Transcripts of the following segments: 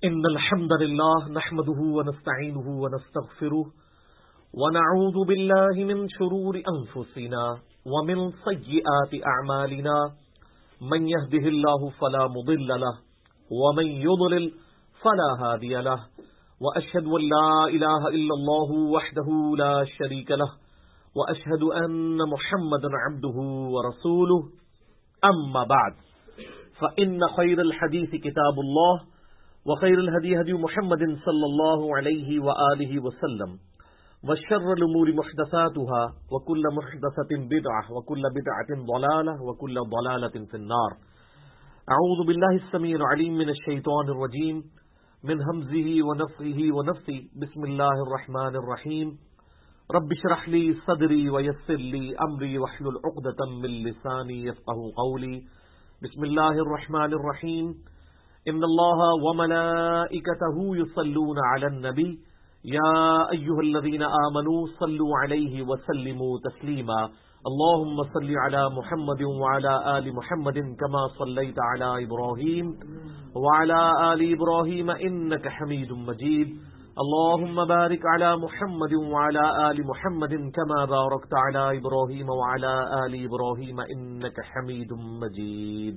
إن الحمد لله نحمده ونستعينه ونستغفره ونعوذ بالله من شرور أنفسنا ومن سيئات أعمالنا من يهده الله فلا مضل له ومن يضلل فلا هادي له وأشهد أن لا إله إلا الله وحده لا شريك له وأشهد أن محمدا عبده ورسوله أما بعد فإن خير الحديث كتاب الله وخير الهدي هدي محمد صلى الله عليه وآله وسلم وشر الأمور محدثاتها وكل محدثة بدعة وكل بدعة ضلالة وكل ضلالة في النار. أعوذ بالله السميع العليم من الشيطان الرجيم من همزه ونفخه ونفثه. بسم الله الرحمن الرحيم. رب اشرح لي صدري ويسر لي أمري واحلل عقدة من لساني يفقهوا قولي. بسم الله الرحمن الرحيم. إن الله وملائكته يصلون على النبي يا أيها الذين آمنوا صلوا عليه وسلموا تسليما. اللهم صل على محمد وعلى آل محمد كما صليت على إبراهيم وعلى آل إبراهيم إنك حميد مجيد. اللهم بارك على محمد وعلى آل محمد كما باركت على إبراهيم وعلى آل إبراهيم إنك حميد مجيد.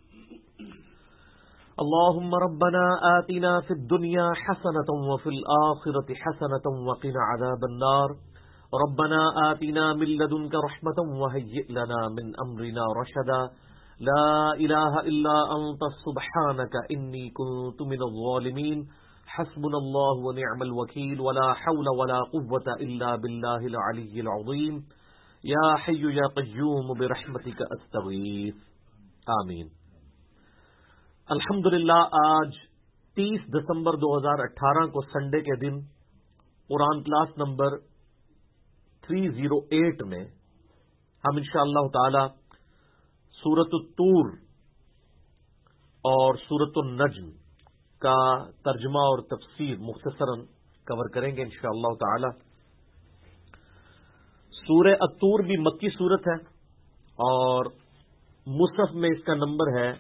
اللهم ربنا آتنا في الدنيا حسنة وفي الآخرة حسنة وقنا عذاب النار. ربنا آتنا من لدنك رحمة وهيئ لنا من أمرنا رشدا. لا إله إلا أنت سبحانك إني كنت من الظالمين. حسبنا الله ونعم الوكيل ولا حول ولا قوة إلا بالله العلي العظيم. يا حي يا قيوم برحمتك أستغيث. آمین. الحمدللہ آج 30 دسمبر 2018 کو سنڈے کے دن قرآن کلاس نمبر 308 میں ہم انشاءاللہ تعالی سورۃ الطور اور سورۃ النجم کا ترجمہ اور تفسیر مختصراً کور کریں گے انشاءاللہ تعالی. سورہ الطور بھی مکی سورت ہے اور مصحف میں اس کا نمبر ہے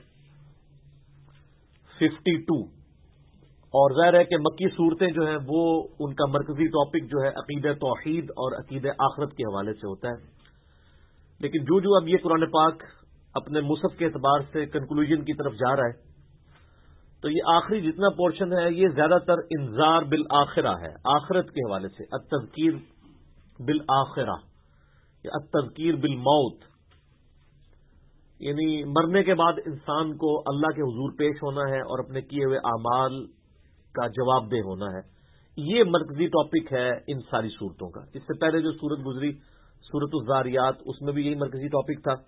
52. اور ظاہر ہے کہ مکی صورتیں جو ہیں وہ ان کا مرکزی ٹاپک جو ہے عقیدہ توحید اور عقیدہ آخرت کے حوالے سے ہوتا ہے. لیکن جو اب یہ قرآن پاک اپنے مصحف کے اعتبار سے کنکلوژن کی طرف جا رہا ہے تو یہ آخری جتنا پورشن ہے یہ زیادہ تر انذار بالآخرہ ہے، آخرت کے حوالے سے. التذکیر بالآخرہ یا التذکیر بالموت، یعنی مرنے کے بعد انسان کو اللہ کے حضور پیش ہونا ہے اور اپنے کیے ہوئے اعمال کا جواب دہ ہونا ہے. یہ مرکزی ٹاپک ہے ان ساری صورتوں کا. اس سے پہلے جو صورت گزری سورۃ الذاریات اس میں بھی یہی مرکزی ٹاپک تھا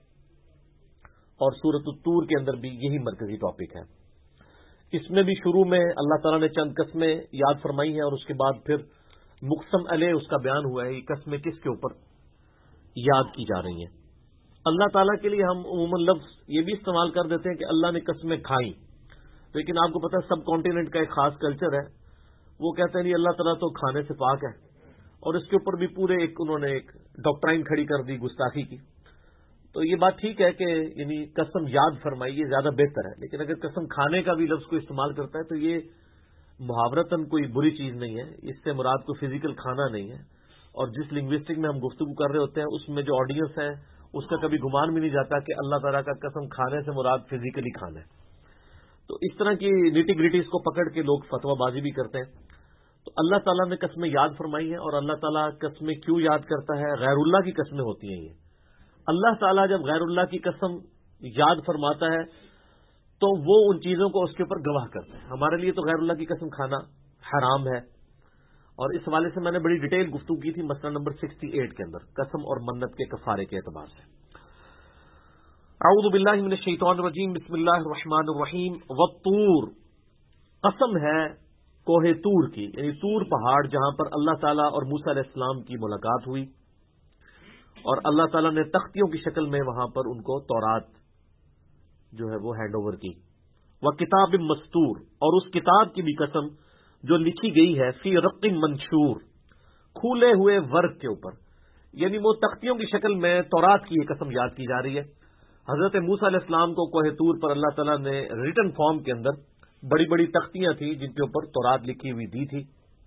اور سورۃ الطور کے اندر بھی یہی مرکزی ٹاپک ہے. اس میں بھی شروع میں اللہ تعالیٰ نے چند قسمیں یاد فرمائی ہیں اور اس کے بعد پھر مقسم علیہ اس کا بیان ہوا ہے. یہ قسمیں کس کے اوپر یاد کی جا رہی ہیں. اللہ تعالیٰ کے لیے ہم عموماً لفظ یہ بھی استعمال کر دیتے ہیں کہ اللہ نے قسمیں کھائیں، لیکن آپ کو پتہ ہے سب کانٹیننٹ کا ایک خاص کلچر ہے. وہ کہتے ہیں نہیں اللہ تعالیٰ تو کھانے سے پاک ہے، اور اس کے اوپر بھی پورے انہوں نے ایک ڈاکٹرائن کھڑی کر دی گستاخی کی. تو یہ بات ٹھیک ہے کہ یعنی قسم یاد فرمائی یہ زیادہ بہتر ہے، لیکن اگر قسم کھانے کا بھی لفظ کو استعمال کرتا ہے تو یہ محاورتاً کوئی بری چیز نہیں ہے. اس سے مراد کوئی فزیکل کھانا نہیں ہے. اور جس لنگوسٹک میں ہم گفتگو کر رہے ہوتے ہیں اس میں جو آڈینس ہے اس کا کبھی گمان بھی نہیں جاتا کہ اللہ تعالیٰ کا قسم کھانے سے مراد فزیکلی کھانا ہے. تو اس طرح کی نیٹی گریٹیز کو پکڑ کے لوگ فتویٰ بازی بھی کرتے ہیں. تو اللہ تعالیٰ نے قسمیں یاد فرمائی ہیں، اور اللہ تعالیٰ قسمیں کیوں یاد کرتا ہے؟ غیر اللہ کی قسمیں ہوتی ہیں یہ. اللہ تعالیٰ جب غیر اللہ کی قسم یاد فرماتا ہے تو وہ ان چیزوں کو اس کے اوپر گواہ کرتا ہے. ہمارے لیے تو غیر اللہ کی قسم کھانا حرام ہے، اور اس حوالے سے میں نے بڑی ڈیٹیل گفتگو کی تھی مسئلہ نمبر 68 کے اندر قسم اور منت کے کفارے کے اعتبار سے. اعوذ باللہ من الشیطان الرجیم. بسم اللہ الرحمن الرحیم. والطور، قسم ہے کوہ طور کی، یعنی طور پہاڑ جہاں پر اللہ تعالیٰ اور موسیٰ علیہ السلام کی ملاقات ہوئی اور اللہ تعالیٰ نے تختیوں کی شکل میں وہاں پر ان کو تورات جو ہے وہ ہینڈ اوور کی. وکتاب مستور، اور اس کتاب کی بھی قسم جو لکھی گئی ہے فی رق منشور، کھولے ہوئے ورق کے اوپر، یعنی وہ تختیوں کی شکل میں تورات کی یہ قسم یاد کی جا رہی ہے. حضرت موسیٰ علیہ السلام کو کوہ طور پر اللہ تعالیٰ نے ریٹن فارم کے اندر بڑی بڑی تختیاں تھیں جن کے اوپر تورات لکھی ہوئی دی تھی،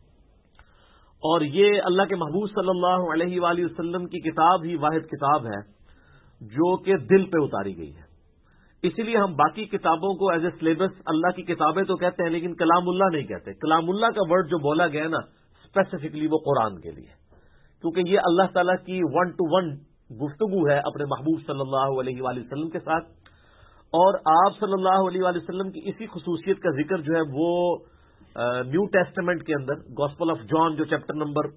اور یہ اللہ کے محبوب صلی اللہ علیہ وآلہ وسلم کی کتاب ہی واحد کتاب ہے جو کہ دل پہ اتاری گئی ہے۔ اسی لیے ہم باقی کتابوں کو ایز اے سلیبس اللہ کی کتابیں تو کہتے ہیں، لیکن کلام اللہ نہیں کہتے۔ کلام اللہ کا ورڈ جو بولا گیا نا اسپیسیفکلی وہ قرآن کے لیے، کیونکہ یہ اللہ تعالیٰ کی 1-to-1 گفتگو ہے اپنے محبوب صلی اللہ علیہ وآلہ وسلم کے ساتھ، اور آپ صلی اللہ علیہ وآلہ وسلم کی اسی خصوصیت کا ذکر جو ہے وہ نیو ٹیسٹمنٹ کے اندر گاسپل آف جان جو چیپٹر نمبر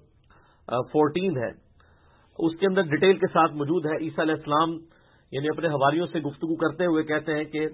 14 ہے اس کے اندر ڈیٹیل کے ساتھ موجود ہے۔ عیسیٰ علیہ السلام یعنی اپنے حواریوں سے گفتگو کرتے ہوئے کہتے ہیں کہ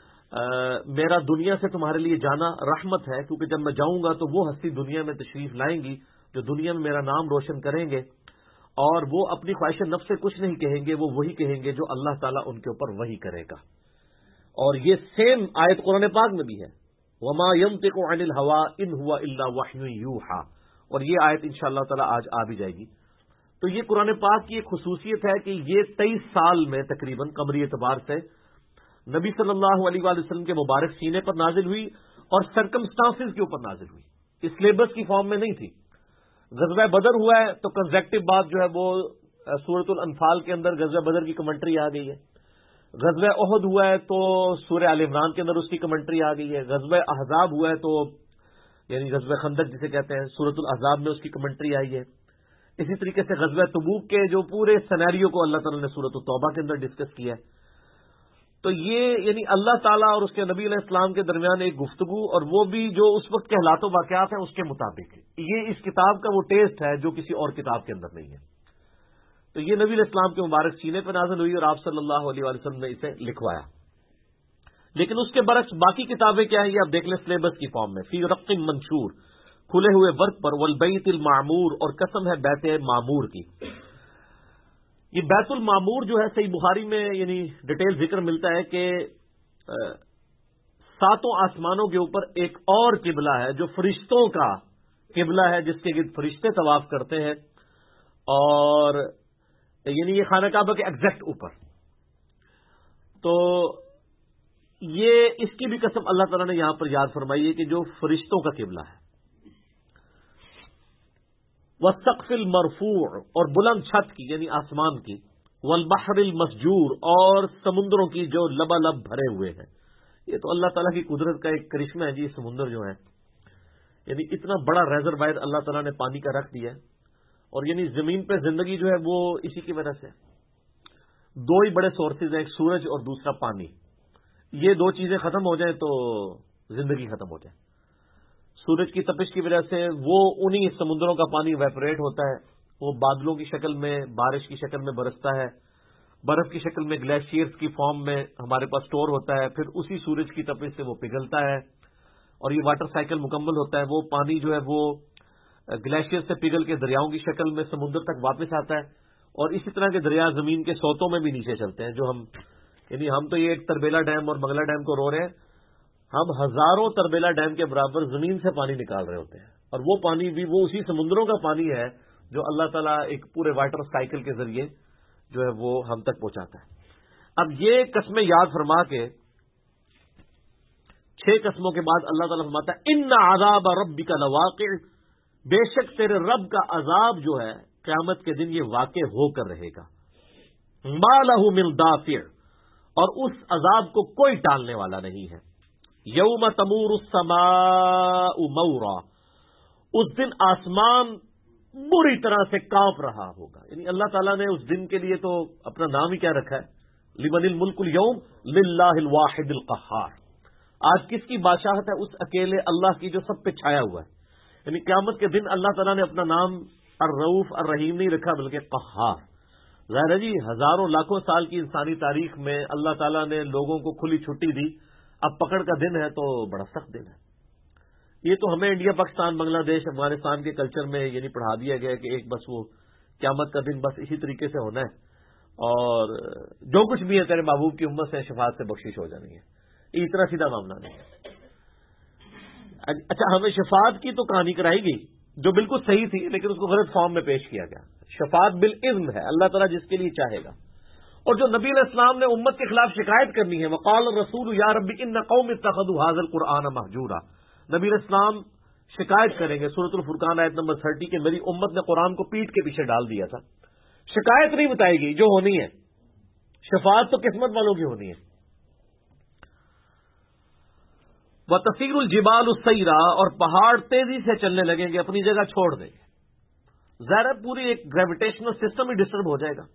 میرا دنیا سے تمہارے لیے جانا رحمت ہے، کیونکہ جب میں جاؤں گا تو وہ ہستی دنیا میں تشریف لائیں گی جو دنیا میں میرا نام روشن کریں گے، اور وہ اپنی خواہش نفس سے کچھ نہیں کہیں گے، وہ وہی کہیں گے جو اللہ تعالیٰ ان کے اوپر وحی کرے گا۔ اور یہ سیم آیت قرآن پاک میں بھی ہے، وما ينطق عن الهوى ان هو الا وحی یوحى، اور یہ آیت انشاءاللہ تعالیٰ آج آ بھی جائے گی۔ تو یہ قرآن پاک کی ایک خصوصیت ہے کہ یہ 23 سال میں تقریباً قمری اعتبار سے نبی صلی اللہ علیہ وآلہ وسلم کے مبارک سینے پر نازل ہوئی اور سرکمسٹانسز کے اوپر نازل ہوئی، اس سلیبس کی فارم میں نہیں تھی۔ غزوہ بدر ہوا ہے تو کنزیکٹو بات جو ہے وہ سورۃ الانفال کے اندر غزوہ بدر کی کمنٹری آ گئی ہے، غزوہ احد ہوا ہے تو سورہ آل عمران کے اندر اس کی کمنٹری آ گئی ہے، غزوہ احزاب ہوا ہے تو یعنی غزوہ خندق جسے کہتے ہیں سورۃ الاحزاب میں اس کی کمنٹری آئی ہے۔ اسی طریقے سے غزوہ تبوک کے جو پورے سینیریو کو اللہ تعالیٰ نے سورۃ التوبہ کے اندر ڈسکس کیا ہے۔ تو یہ یعنی اللہ تعالیٰ اور اس کے نبی علیہ السلام کے درمیان ایک گفتگو، اور وہ بھی جو اس وقت کے حالات و واقعات ہیں اس کے مطابق، یہ اس کتاب کا وہ ٹیسٹ ہے جو کسی اور کتاب کے اندر نہیں ہے۔ تو یہ نبی علیہ السلام کے مبارک سینے پہ نازل ہوئی اور آپ صلی اللہ علیہ وسلم نے اسے لکھوایا۔ لیکن اس کے برعکس باقی کتابیں کیا ہیں یہ آپ دیکھ لیں سلیبس کی فارم میں، فی رق منشور، کھلے ہوئے ورق پر، والبیت المعمور، اور قسم ہے بیت معمور کی۔ یہ بیت المعمور جو ہے صحیح بخاری میں یعنی ڈیٹیل ذکر ملتا ہے کہ 7 آسمانوں کے اوپر ایک اور قبلہ ہے جو فرشتوں کا قبلہ ہے، جس کے گرد فرشتے طواف کرتے ہیں، اور یعنی یہ خانہ کعبہ کے ایگزیکٹ اوپر۔ تو یہ اس کی بھی قسم اللہ تعالیٰ نے یہاں پر یاد فرمائی ہے کہ جو فرشتوں کا قبلہ ہے۔ والسقف المرفوع، اور بلند چھت کی یعنی آسمان کی، والبحر المسجور، اور سمندروں کی جو لبالب بھرے ہوئے ہیں۔ یہ تو اللہ تعالیٰ کی قدرت کا ایک کرشمہ ہے جی، سمندر جو ہے یعنی اتنا بڑا ریزروائر اللہ تعالیٰ نے پانی کا رکھ دیا ہے، اور یعنی زمین پہ زندگی جو ہے وہ اسی کی وجہ سے۔ 2 ہی بڑے سورسز ہیں، ایک سورج اور دوسرا پانی۔ یہ 2 چیزیں ختم ہو جائیں تو زندگی ختم ہو جائے۔ سورج کی تپش کی وجہ سے وہ انہی سمندروں کا پانی ویپوریٹ ہوتا ہے، وہ بادلوں کی شکل میں، بارش کی شکل میں برستا ہے، برف کی شکل میں گلیشیئرز کی فارم میں ہمارے پاس سٹور ہوتا ہے، پھر اسی سورج کی تپش سے وہ پگھلتا ہے، اور یہ واٹر سائیکل مکمل ہوتا ہے۔ وہ پانی جو ہے وہ گلیشیئر سے پگھل کے دریاؤں کی شکل میں سمندر تک واپس آتا ہے، اور اسی طرح کے دریا زمین کے سوتوں میں بھی نیچے چلتے ہیں، جو ہم تو یہ ایک تربیلا ڈیم اور منگلا ڈیم کو رو رہے ہیں، ہم ہزاروں تربیلا ڈیم کے برابر زمین سے پانی نکال رہے ہوتے ہیں، اور وہ پانی بھی وہ اسی سمندروں کا پانی ہے جو اللہ تعالیٰ ایک پورے واٹر سائیکل کے ذریعے جو ہے وہ ہم تک پہنچاتا ہے۔ اب یہ قسمیں یاد فرما کے 6 قسموں کے بعد اللہ تعالیٰ فرماتا ہے ان عذاب ربک لواقع، بے شک تیرے رب کا عذاب جو ہے قیامت کے دن یہ واقع ہو کر رہے گا، ما لہ من دافع، اور اس عذاب کو کوئی ٹالنے والا نہیں ہے۔ یوم تمور السماء مورا، اس دن آسمان بری طرح سے کانپ رہا ہوگا، یعنی اللہ تعالیٰ نے اس دن کے لیے تو اپنا نام ہی کیا رکھا ہے، لمن الملک اليوم للہ الواحد القہار۔ آج کس کی بادشاہت ہے؟ اس اکیلے اللہ کی جو سب پہ چھایا ہوا ہے۔ یعنی قیامت کے دن اللہ تعالیٰ نے اپنا نام الرؤوف الرحیم نہیں رکھا بلکہ قہار۔ ظاہر ہے جی ہزاروں لاکھوں سال کی انسانی تاریخ میں اللہ تعالیٰ نے لوگوں کو کھلی چھٹی دی، اب پکڑ کا دن ہے تو بڑا سخت دن ہے۔ یہ تو ہمیں انڈیا، پاکستان، بنگلہ دیش، افغانستان کے کلچر میں یعنی پڑھا دیا گیا کہ ایک بس وہ قیامت کا دن بس اسی طریقے سے ہونا ہے، اور جو کچھ بھی ہے تیرے محبوب کی امت سے شفاعت سے بخشش ہو جانی ہے۔ یہ اتنا سیدھا معاملہ نہیں ہے۔ اچھا، ہمیں شفاعت کی تو کہانی کرائی گئی جو بالکل صحیح تھی، لیکن اس کو غلط فارم میں پیش کیا گیا۔ شفاعت بالاذن ہے، اللہ تعالیٰ جس کے لیے چاہے گا، اور جو نبی علیہ السلام نے امت کے خلاف شکایت کرنی ہے، وقال الرسول یا ربی ان قوم اتخذوا هذا القرآن مہجورا، نبی علیہ السلام شکایت کریں گے سورۃ الفرقان آیت نمبر 30 کہ میری امت نے قرآن کو پیٹ کے پیچھے ڈال دیا تھا. شکایت نہیں بتائے گی جو ہونی ہے، شفاعت تو قسمت والوں کی ہونی ہے. وَتَسِيرُ الْجِبَالُ سَيْرًا، اور پہاڑ تیزی سے چلنے لگیں گے، اپنی جگہ چھوڑ دیں گے. ظاہر ہے پوری ایک گریویٹیشنل سسٹم ہی ڈسٹرب ہو جائے گا.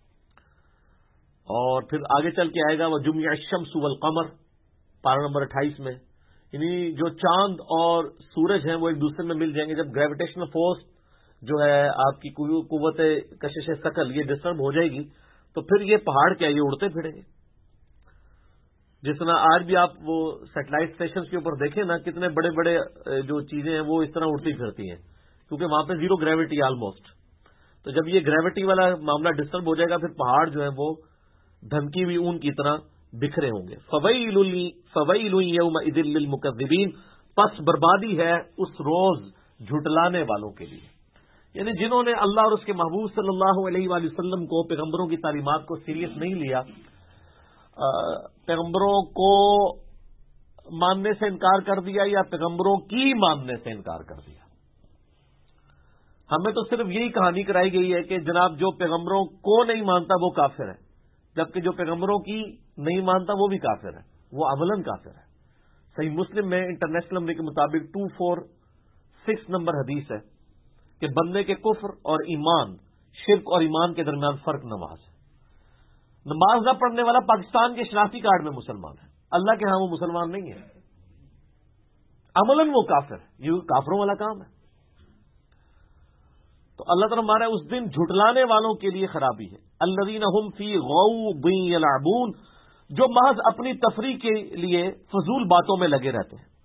اور پھر آگے چل کے آئے گا وہ جمع الشمس والقمر، پارہ نمبر 28 میں، یعنی جو چاند اور سورج ہیں وہ ایک دوسرے میں مل جائیں گے. جب گریویٹیشنل فورس جو ہے آپ کی قوت کشش ثقل یہ ڈسٹرب ہو جائے گی تو پھر یہ پہاڑ کیا یہ اڑتے پھریں گے. جس طرح آج بھی آپ وہ سیٹلائٹ اسٹیشن کے اوپر دیکھیں نا، کتنے بڑے بڑے جو چیزیں ہیں وہ اس طرح اڑتی پھرتی ہیں کیونکہ وہاں پہ زیرو گریوٹی آلموسٹ. تو جب یہ گریوٹی والا معاملہ ڈسٹرب ہو جائے گا پھر پہاڑ جو ہے وہ دھمکی ہوئی اون کی طرح بکھرے ہوں گے. فویل یومئذ للمکذبین، پس بربادی ہے اس روز جھٹلانے والوں کے لیے، یعنی جنہوں نے اللہ اور اس کے محبوب صلی اللہ علیہ وآلہ وسلم کو، پیغمبروں کی تعلیمات کو سیریس نہیں لیا، پیغمبروں کو ماننے سے انکار کر دیا یا پیغمبروں کی ماننے سے انکار کر دیا. ہمیں تو صرف یہی کہانی کرائی گئی ہے کہ جناب جو پیغمبروں کو نہیں مانتا وہ کافر ہے، جبکہ جو پیغمبروں کی نہیں مانتا وہ بھی کافر ہے، وہ عملاً کافر ہے. صحیح مسلم میں انٹرنیشنل نمبر کے مطابق 246 نمبر حدیث ہے کہ بندے کے کفر اور ایمان، شرک اور ایمان کے درمیان فرق نماز ہے. نماز نہ پڑھنے والا پاکستان کے شناختی کارڈ میں مسلمان ہے، اللہ کے ہاں وہ مسلمان نہیں ہے، عملاً وہ کافر ہے. یہ کافروں والا کام ہے. تو اللہ تعالیٰ ہمارا اس دن جھٹلانے والوں کے لیے خرابی ہے. الذین هم فی غوض یلعبون، جو محض اپنی تفریح کے لیے فضول باتوں میں لگے رہتے ہیں،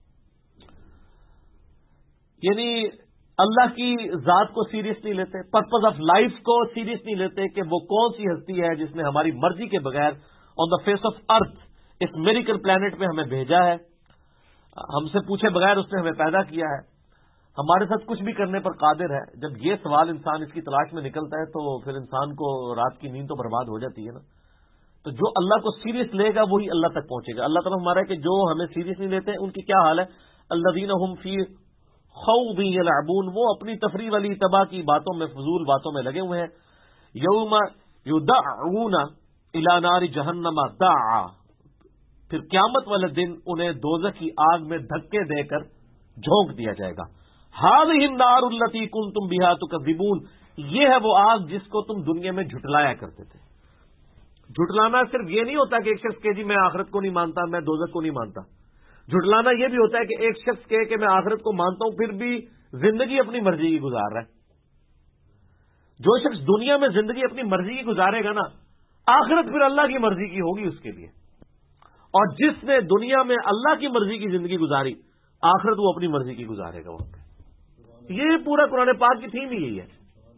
یعنی اللہ کی ذات کو سیریس نہیں لیتے، پرپز آف لائف کو سیریس نہیں لیتے کہ وہ کون سی ہستی ہے جس نے ہماری مرضی کے بغیر on the face of earth اس میریکل پلانٹ پہ ہمیں بھیجا ہے، ہم سے پوچھے بغیر اس نے ہمیں پیدا کیا ہے، ہمارے ساتھ کچھ بھی کرنے پر قادر ہے. جب یہ سوال انسان اس کی تلاش میں نکلتا ہے تو پھر انسان کو رات کی نیند تو برباد ہو جاتی ہے نا. تو جو اللہ کو سیریس لے گا وہی اللہ تک پہنچے گا. اللہ تعالیٰ ہمارا کہ جو ہمیں سیریس نہیں لیتے ان کی کیا حال ہے. الذین هم فی خوض یلعبون، وہ اپنی تفریح والی تباہ کی باتوں میں، فضول باتوں میں لگے ہوئے ہیں. یوم یدعون الی نار جہنم دعا، پھر قیامت والے دن انہیں دوزخ کی آگ میں دھکے دے کر جھونک دیا جائے گا. هذه النار التي كنتم بها تكذبون، یہ ہے وہ آگ جس کو تم دنیا میں جھٹلایا کرتے تھے. جھٹلانا صرف یہ نہیں ہوتا کہ ایک شخص کہے جی میں آخرت کو نہیں مانتا، میں دوزخ کو نہیں مانتا. جھٹلانا یہ بھی ہوتا ہے کہ ایک شخص کہے کہ میں آخرت کو مانتا ہوں پھر بھی زندگی اپنی مرضی کی گزار رہا ہے. جو شخص دنیا میں زندگی اپنی مرضی کی گزارے گا نا، آخرت پھر اللہ کی مرضی کی ہوگی اس کے لیے. اور جس نے دنیا میں اللہ کی مرضی کی زندگی گزاری، آخرت وہ اپنی مرضی کی گزارے گا وہاں پہ. یہ پورا قرآن پاک کی تھیم ہی یہی ہے.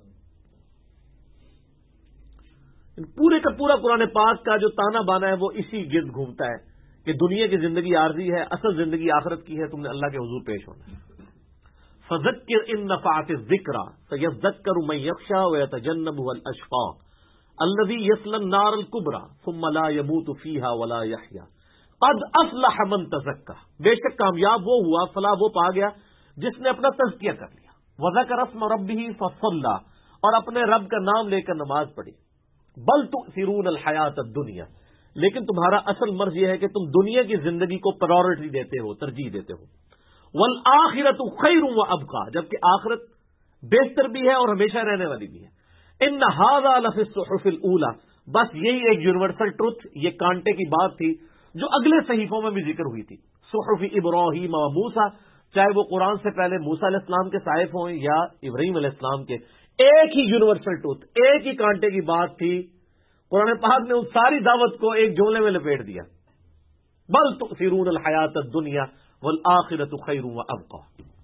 پورے کا پورا قرآن پاک کا جو تانا بانا ہے وہ اسی گرد گھومتا ہے کہ دنیا کی زندگی عارضی ہے، اصل زندگی آخرت کی ہے. تم نے اللہ کے حضور پیش ہونا ہے. فذکر ان نفعت الذکر سیذکر من یخشی ویتجنبها الاشقی الذی یصلی النار الکبری ثم لا یموت فیہا ولا یحیا قد افلح من تزکی، بے شک کامیاب وہ ہوا، فلاح وہ پا گیا جس نے اپنا تزکیہ کر لیا. وذکر اسم ربہ فصلی، اور اپنے رب کا نام لے کر نماز پڑھی. بل تؤثرون الحیات الدنیا، لیکن تمہارا اصل مرض یہ ہے کہ تم دنیا کی زندگی کو پرائورٹی دیتے ہو، ترجیح دیتے ہو. والآخرۃ خیر وابقی، جبکہ آخرت بہتر بھی ہے اور ہمیشہ رہنے والی بھی ہے. ان ھذا لفی الصحف الاولی، بس یہی ایک یونیورسل ٹروتھ، یہ کانٹے کی بات تھی جو اگلے صحیفوں میں بھی ذکر ہوئی تھی. صحف ابراہیم و موسیٰ، چاہے وہ قرآن سے پہلے موسیٰ علیہ السلام کے صحائف ہوں یا ابراہیم علیہ السلام کے، ایک ہی یونیورسل ٹروتھ، ایک ہی کانٹے کی بات تھی. قرآن پاک نے اس ساری دعوت کو ایک جملے میں لپیٹ دیا. بل تؤثرون الحیات الدنیا والآخرۃ خیر وابقی.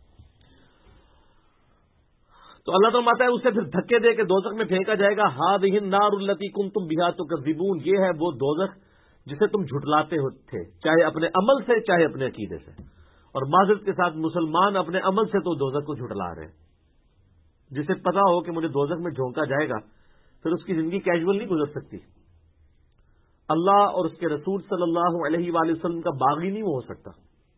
تو اللہ تعالیٰ ماتا ہے اسے پھر دھکے دے کے دوزخ میں پھینکا جائے گا. ھذہ النار التی کنتم بها تکذبون، یہ ہے وہ دوزخ جسے تم جھٹلاتے تھے، چاہے اپنے عمل سے چاہے اپنے عقیدے سے. اور معذرت کے ساتھ مسلمان اپنے عمل سے تو دوزخ کو جھٹلا رہے ہیں. جسے پتا ہو کہ مجھے دوزخ میں جھونکا جائے گا پھر اس کی زندگی کیجول نہیں گزر سکتی. اللہ اور اس کے رسول صلی اللہ علیہ وآلہ وسلم کا باغی نہیں وہ ہو سکتا.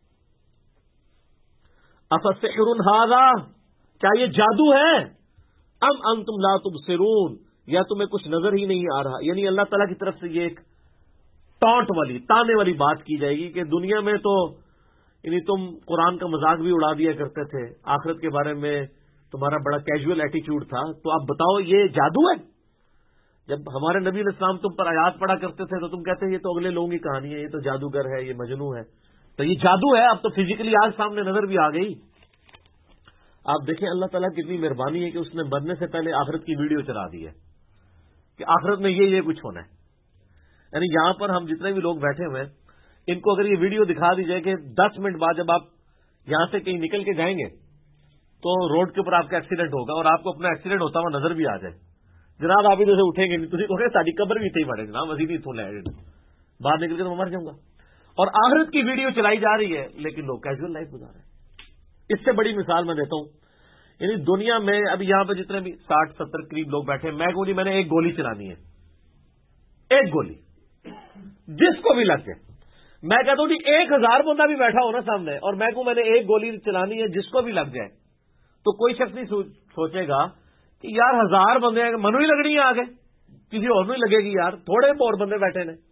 افسحر ھذا، کیا یہ جادو ہے؟ ام انتم لا تبصرون، یا تمہیں کچھ نظر ہی نہیں آ رہا. یعنی اللہ تعالیٰ کی طرف سے یہ ایک ٹانٹ والی، تانے والی بات کی جائے گی کہ دنیا میں تو یعنی تم قرآن کا مذاق بھی اڑا دیا کرتے تھے، آخرت کے بارے میں تمہارا بڑا کیجول ایٹیچیوڈ تھا، تو آپ بتاؤ یہ جادو ہے؟ جب ہمارے نبی علیہ السلام تم پر آیات پڑھا کرتے تھے تو تم کہتے ہیں یہ تو اگلے لوگوں کی کہانی ہے، یہ تو جادوگر ہے، یہ مجنو ہے. تو یہ جادو ہے، اب تو فزیکلی آج سامنے نظر بھی آ گئی. آپ دیکھیں اللہ تعالیٰ کی کتنی مہربانی ہے کہ اس نے مرنے سے پہلے آخرت کی ویڈیو چلا دی ہے کہ آخرت میں یہ کچھ ہونا ہے. یعنی یہاں پر ہم جتنے بھی لوگ بیٹھے ہوئے ہیں ان کو اگر یہ ویڈیو دکھا دی جائے کہ 10 منٹ بعد جب آپ یہاں سے کہیں نکل کے جائیں گے تو روڈ کے اوپر آپ کا ایکسیڈنٹ ہوگا اور آپ کو اپنا ایکسیڈنٹ ہوتا ہوا نظر بھی آ جائے، جناب آپ ادھر سے اٹھیں گے نہیں، تھی کہو گے ساری قبر بھی تھی بڑے جناب مزید نہیں لے باہر نکل کے تو میں مر جاؤں گا. اور آخرت کی ویڈیو چلائی جا رہی ہے لیکن لوگ کیجول لائف گزار رہے ہیں. اس سے بڑی مثال میں دیتا ہوں، یعنی دنیا میں ابھی یہاں پہ جتنے بھی 60-70 قریب لوگ بیٹھے ہیں، میں کہوں جی میں نے ایک گولی چلانی ہے، ایک گولی جس کو بھی لگ جائے. میں کہتا ہوں جی 1000 بندہ بھی بیٹھا ہو نا سامنے اور میں کہوں میں نے ایک گولی چلانی ہے جس کو بھی لگ جائے، تو کوئی شخص نہیں سوچے گا کہ یار 1000 بندے ہیں منو ہی لگنی ہے آگے، کسی اور نہیں لگے گی یار، تھوڑے اور بندے بیٹھے نے.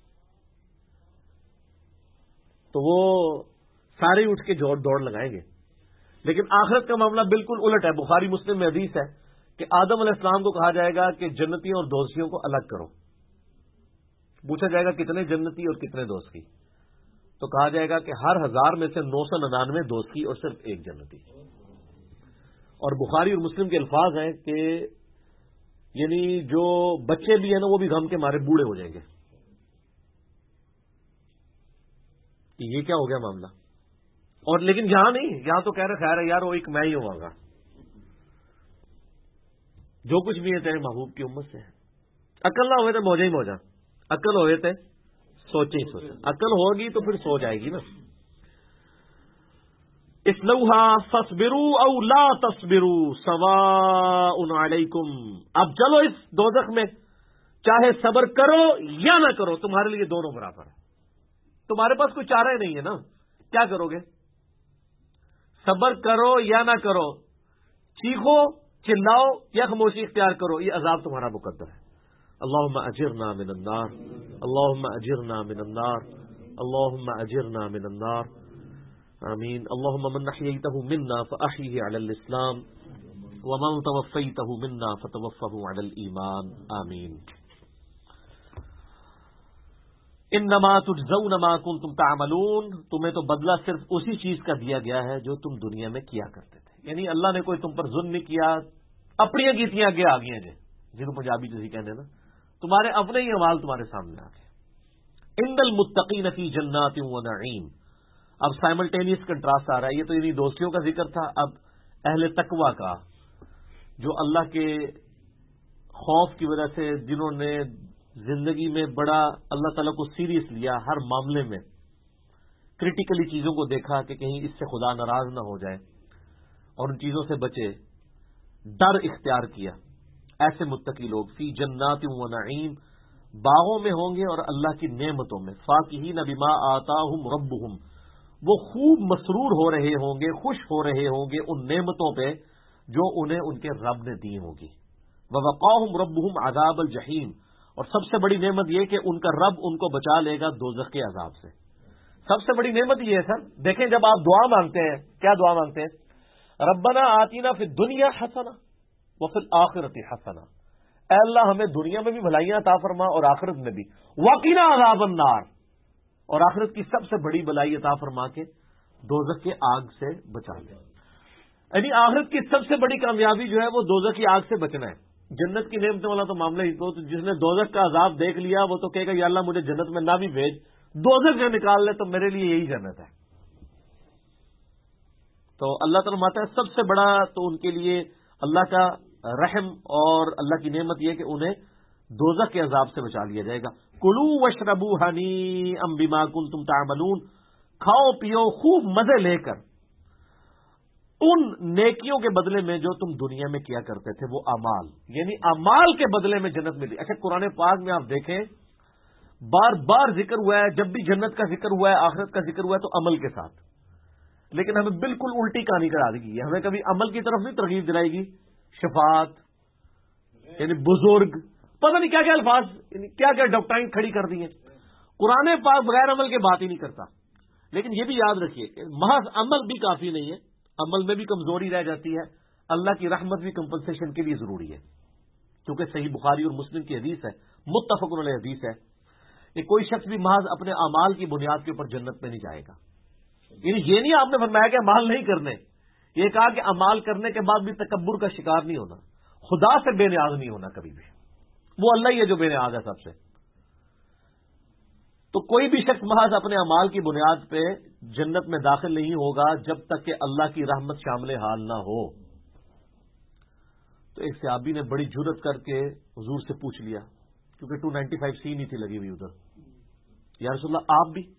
تو وہ سارے اٹھ کے دوڑ لگائیں گے. لیکن آخرت کا معاملہ بالکل الٹ ہے. بخاری مسلم میں حدیث ہے کہ آدم علیہ السلام کو کہا جائے گا کہ جنتیوں اور دوزخیوں کو الگ کرو. پوچھا جائے گا کتنے جنتی اور کتنے دوزخی، تو کہا جائے گا کہ ہر 1000 میں سے 999 دوزخی اور صرف ایک جنتی. اور بخاری اور مسلم کے الفاظ ہیں کہ یعنی جو بچے بھی ہیں نا وہ بھی غم کے مارے بوڑھے ہو جائیں گے. کہ یہ کیا ہو گیا معاملہ؟ اور لیکن یہاں نہیں، یہاں تو کہہ رہے خیر ہے یار وہ ایک میں ہی ہوں گا، جو کچھ بھی ہے تیرے محبوب کی امت سے ہے. عقل نہ ہوئے تو موجہ ہی موجہ، عقل ہوئے تھے سوچے ہی سوچے، عقل ہوگی تو پھر سو جائے گی نا. اصلوہا فاصبروا او لا تصبروا سواء علیکم. اب چلو اس دوزخ میں چاہے صبر کرو یا نہ کرو تمہارے لیے دونوں برابر ہے. تمہارے پاس کوئی چارہ نہیں ہے نا، کیا کرو گے؟ صبر کرو یا نہ کرو، چیخو چلاؤ یا خاموشی اختیار کرو، یہ عذاب تمہارا مقدر ہے. اللہم اجرنا من النار، اللہم اجرنا من النار، اللہم اجرنا من النار. آمین. اللہم من احییتہ منا فاحیہ علی الاسلام ومن توفیتہ منا فتوفہ علی الایمان. آمین. انما تجزون ما کنتم تعملون. تمہیں تو بدلہ صرف اسی چیز کا دیا گیا ہے جو تم دنیا میں کیا کرتے تھے. یعنی اللہ نے کوئی تم پر ظلم نہیں کیا، اپنی کیتیاں آگے آ گئی ہیں جنہوں پنجابی جیسی کہتے ہیں نا، تمہارے اپنے ہی اعمال تمہارے سامنے آ گئے. ان المتقین فی جنات و نعیم. اب سائملٹینیس کنٹراسٹ آ رہا ہے. یہ تو یعنی دوستیوں کا ذکر تھا، اب اہل تقوی کا، جو اللہ کے خوف کی وجہ سے جنہوں نے زندگی میں بڑا اللہ تعالیٰ کو سیریس لیا، ہر معاملے میں کریٹیکلی چیزوں کو دیکھا کہ کہیں اس سے خدا ناراض نہ ہو جائے اور ان چیزوں سے بچے، ڈر اختیار کیا. ایسے متقی لوگ فی جنات و نعیم، باغوں میں ہوں گے اور اللہ کی نعمتوں میں. فاکہین بما آتاہم ربہم، وہ خوب مسرور ہو رہے ہوں گے، خوش ہو رہے ہوں گے ان نعمتوں پہ جو انہیں ان کے رب نے دی ہوگی. ووقاہم ربہم عذاب الجحیم، اور سب سے بڑی نعمت یہ کہ ان کا رب ان کو بچا لے گا دوزخ کے عذاب سے. سب سے بڑی نعمت یہ ہے سر. دیکھیں جب آپ دعا مانگتے ہیں، کیا دعا مانگتے ہیں؟ ربنا آتینا فی الدنیا حسنہ وفی الآخرۃ حسنہ. اے اللہ ہمیں دنیا میں بھی بھلائیاں عطا فرما اور آخرت میں بھی. وقنا عذاب النار، اور آخرت کی سب سے بڑی بلائی عطا فرما کے دوزخ کے آگ سے بچا لے. یعنی آخرت کی سب سے بڑی کامیابی جو ہے وہ دوزخ کی آگ سے بچنا ہے. جنت کی نعمتوں والا تو معاملہ ہی تو جس نے دوزخ کا عذاب دیکھ لیا وہ تو کہے گا یا اللہ مجھے جنت میں نہ بھی بھیج، دوزخ سے نکال لے تو میرے لیے یہی جنت ہے. تو اللہ تعالیٰ ماتا ہے سب سے بڑا تو ان کے لیے اللہ کا رحم اور اللہ کی نعمت یہ کہ انہیں دوزخ کے عذاب سے بچا لیا جائے گا. کلو واشربوا ہنیئا بما کنتم تعملون. کھاؤ پیو خوب مزے لے کر ان نیکیوں کے بدلے میں جو تم دنیا میں کیا کرتے تھے، وہ اعمال، یعنی اعمال کے بدلے میں جنت ملی. اچھا قرآن پاک میں آپ دیکھیں بار بار ذکر ہوا ہے، جب بھی جنت کا ذکر ہوا ہے، آخرت کا ذکر ہوا ہے تو عمل کے ساتھ، لیکن ہمیں بالکل الٹی کہانی کرا دی گئی ہے. ہمیں کبھی عمل کی طرف نہیں ترغیب دلائی گی. شفاعت یعنی بزرگ، پتہ نہیں کیا کیا الفاظ، یعنی کیا کیا ڈاکٹرائن کھڑی کر دی ہیں. قرآن پاک بغیر عمل کے بات ہی نہیں کرتا. لیکن یہ بھی یاد رکھیے کہ محض عمل بھی کافی نہیں ہے، عمل میں بھی کمزوری رہ جاتی ہے. اللہ کی رحمت بھی کمپنسیشن کے لیے ضروری ہے، کیونکہ صحیح بخاری اور مسلم کی حدیث ہے، متفق علیہ حدیث ہے کہ کوئی شخص بھی محض اپنے اعمال کی بنیاد کے اوپر جنت میں نہیں جائے گا. یعنی یہ نہیں آپ نے فرمایا کہ اعمال نہیں کرنے، یہ کہا کہ اعمال کرنے کے بعد بھی تکبر کا شکار نہیں ہونا، خدا سے بے نیاز نہیں ہونا کبھی بھی. وہ اللہ ہی ہے جو بے نیاز ہے سب سے. تو کوئی بھی شخص محض اپنے اعمال کی بنیاد پہ جنت میں داخل نہیں ہوگا جب تک کہ اللہ کی رحمت شامل حال نہ ہو. تو ایک صحابی نے بڑی جرت کر کے حضور سے پوچھ لیا، کیونکہ 295 سی نہیں تھی لگی ہوئی ادھر، یا رسول اللہ آپ بھی؟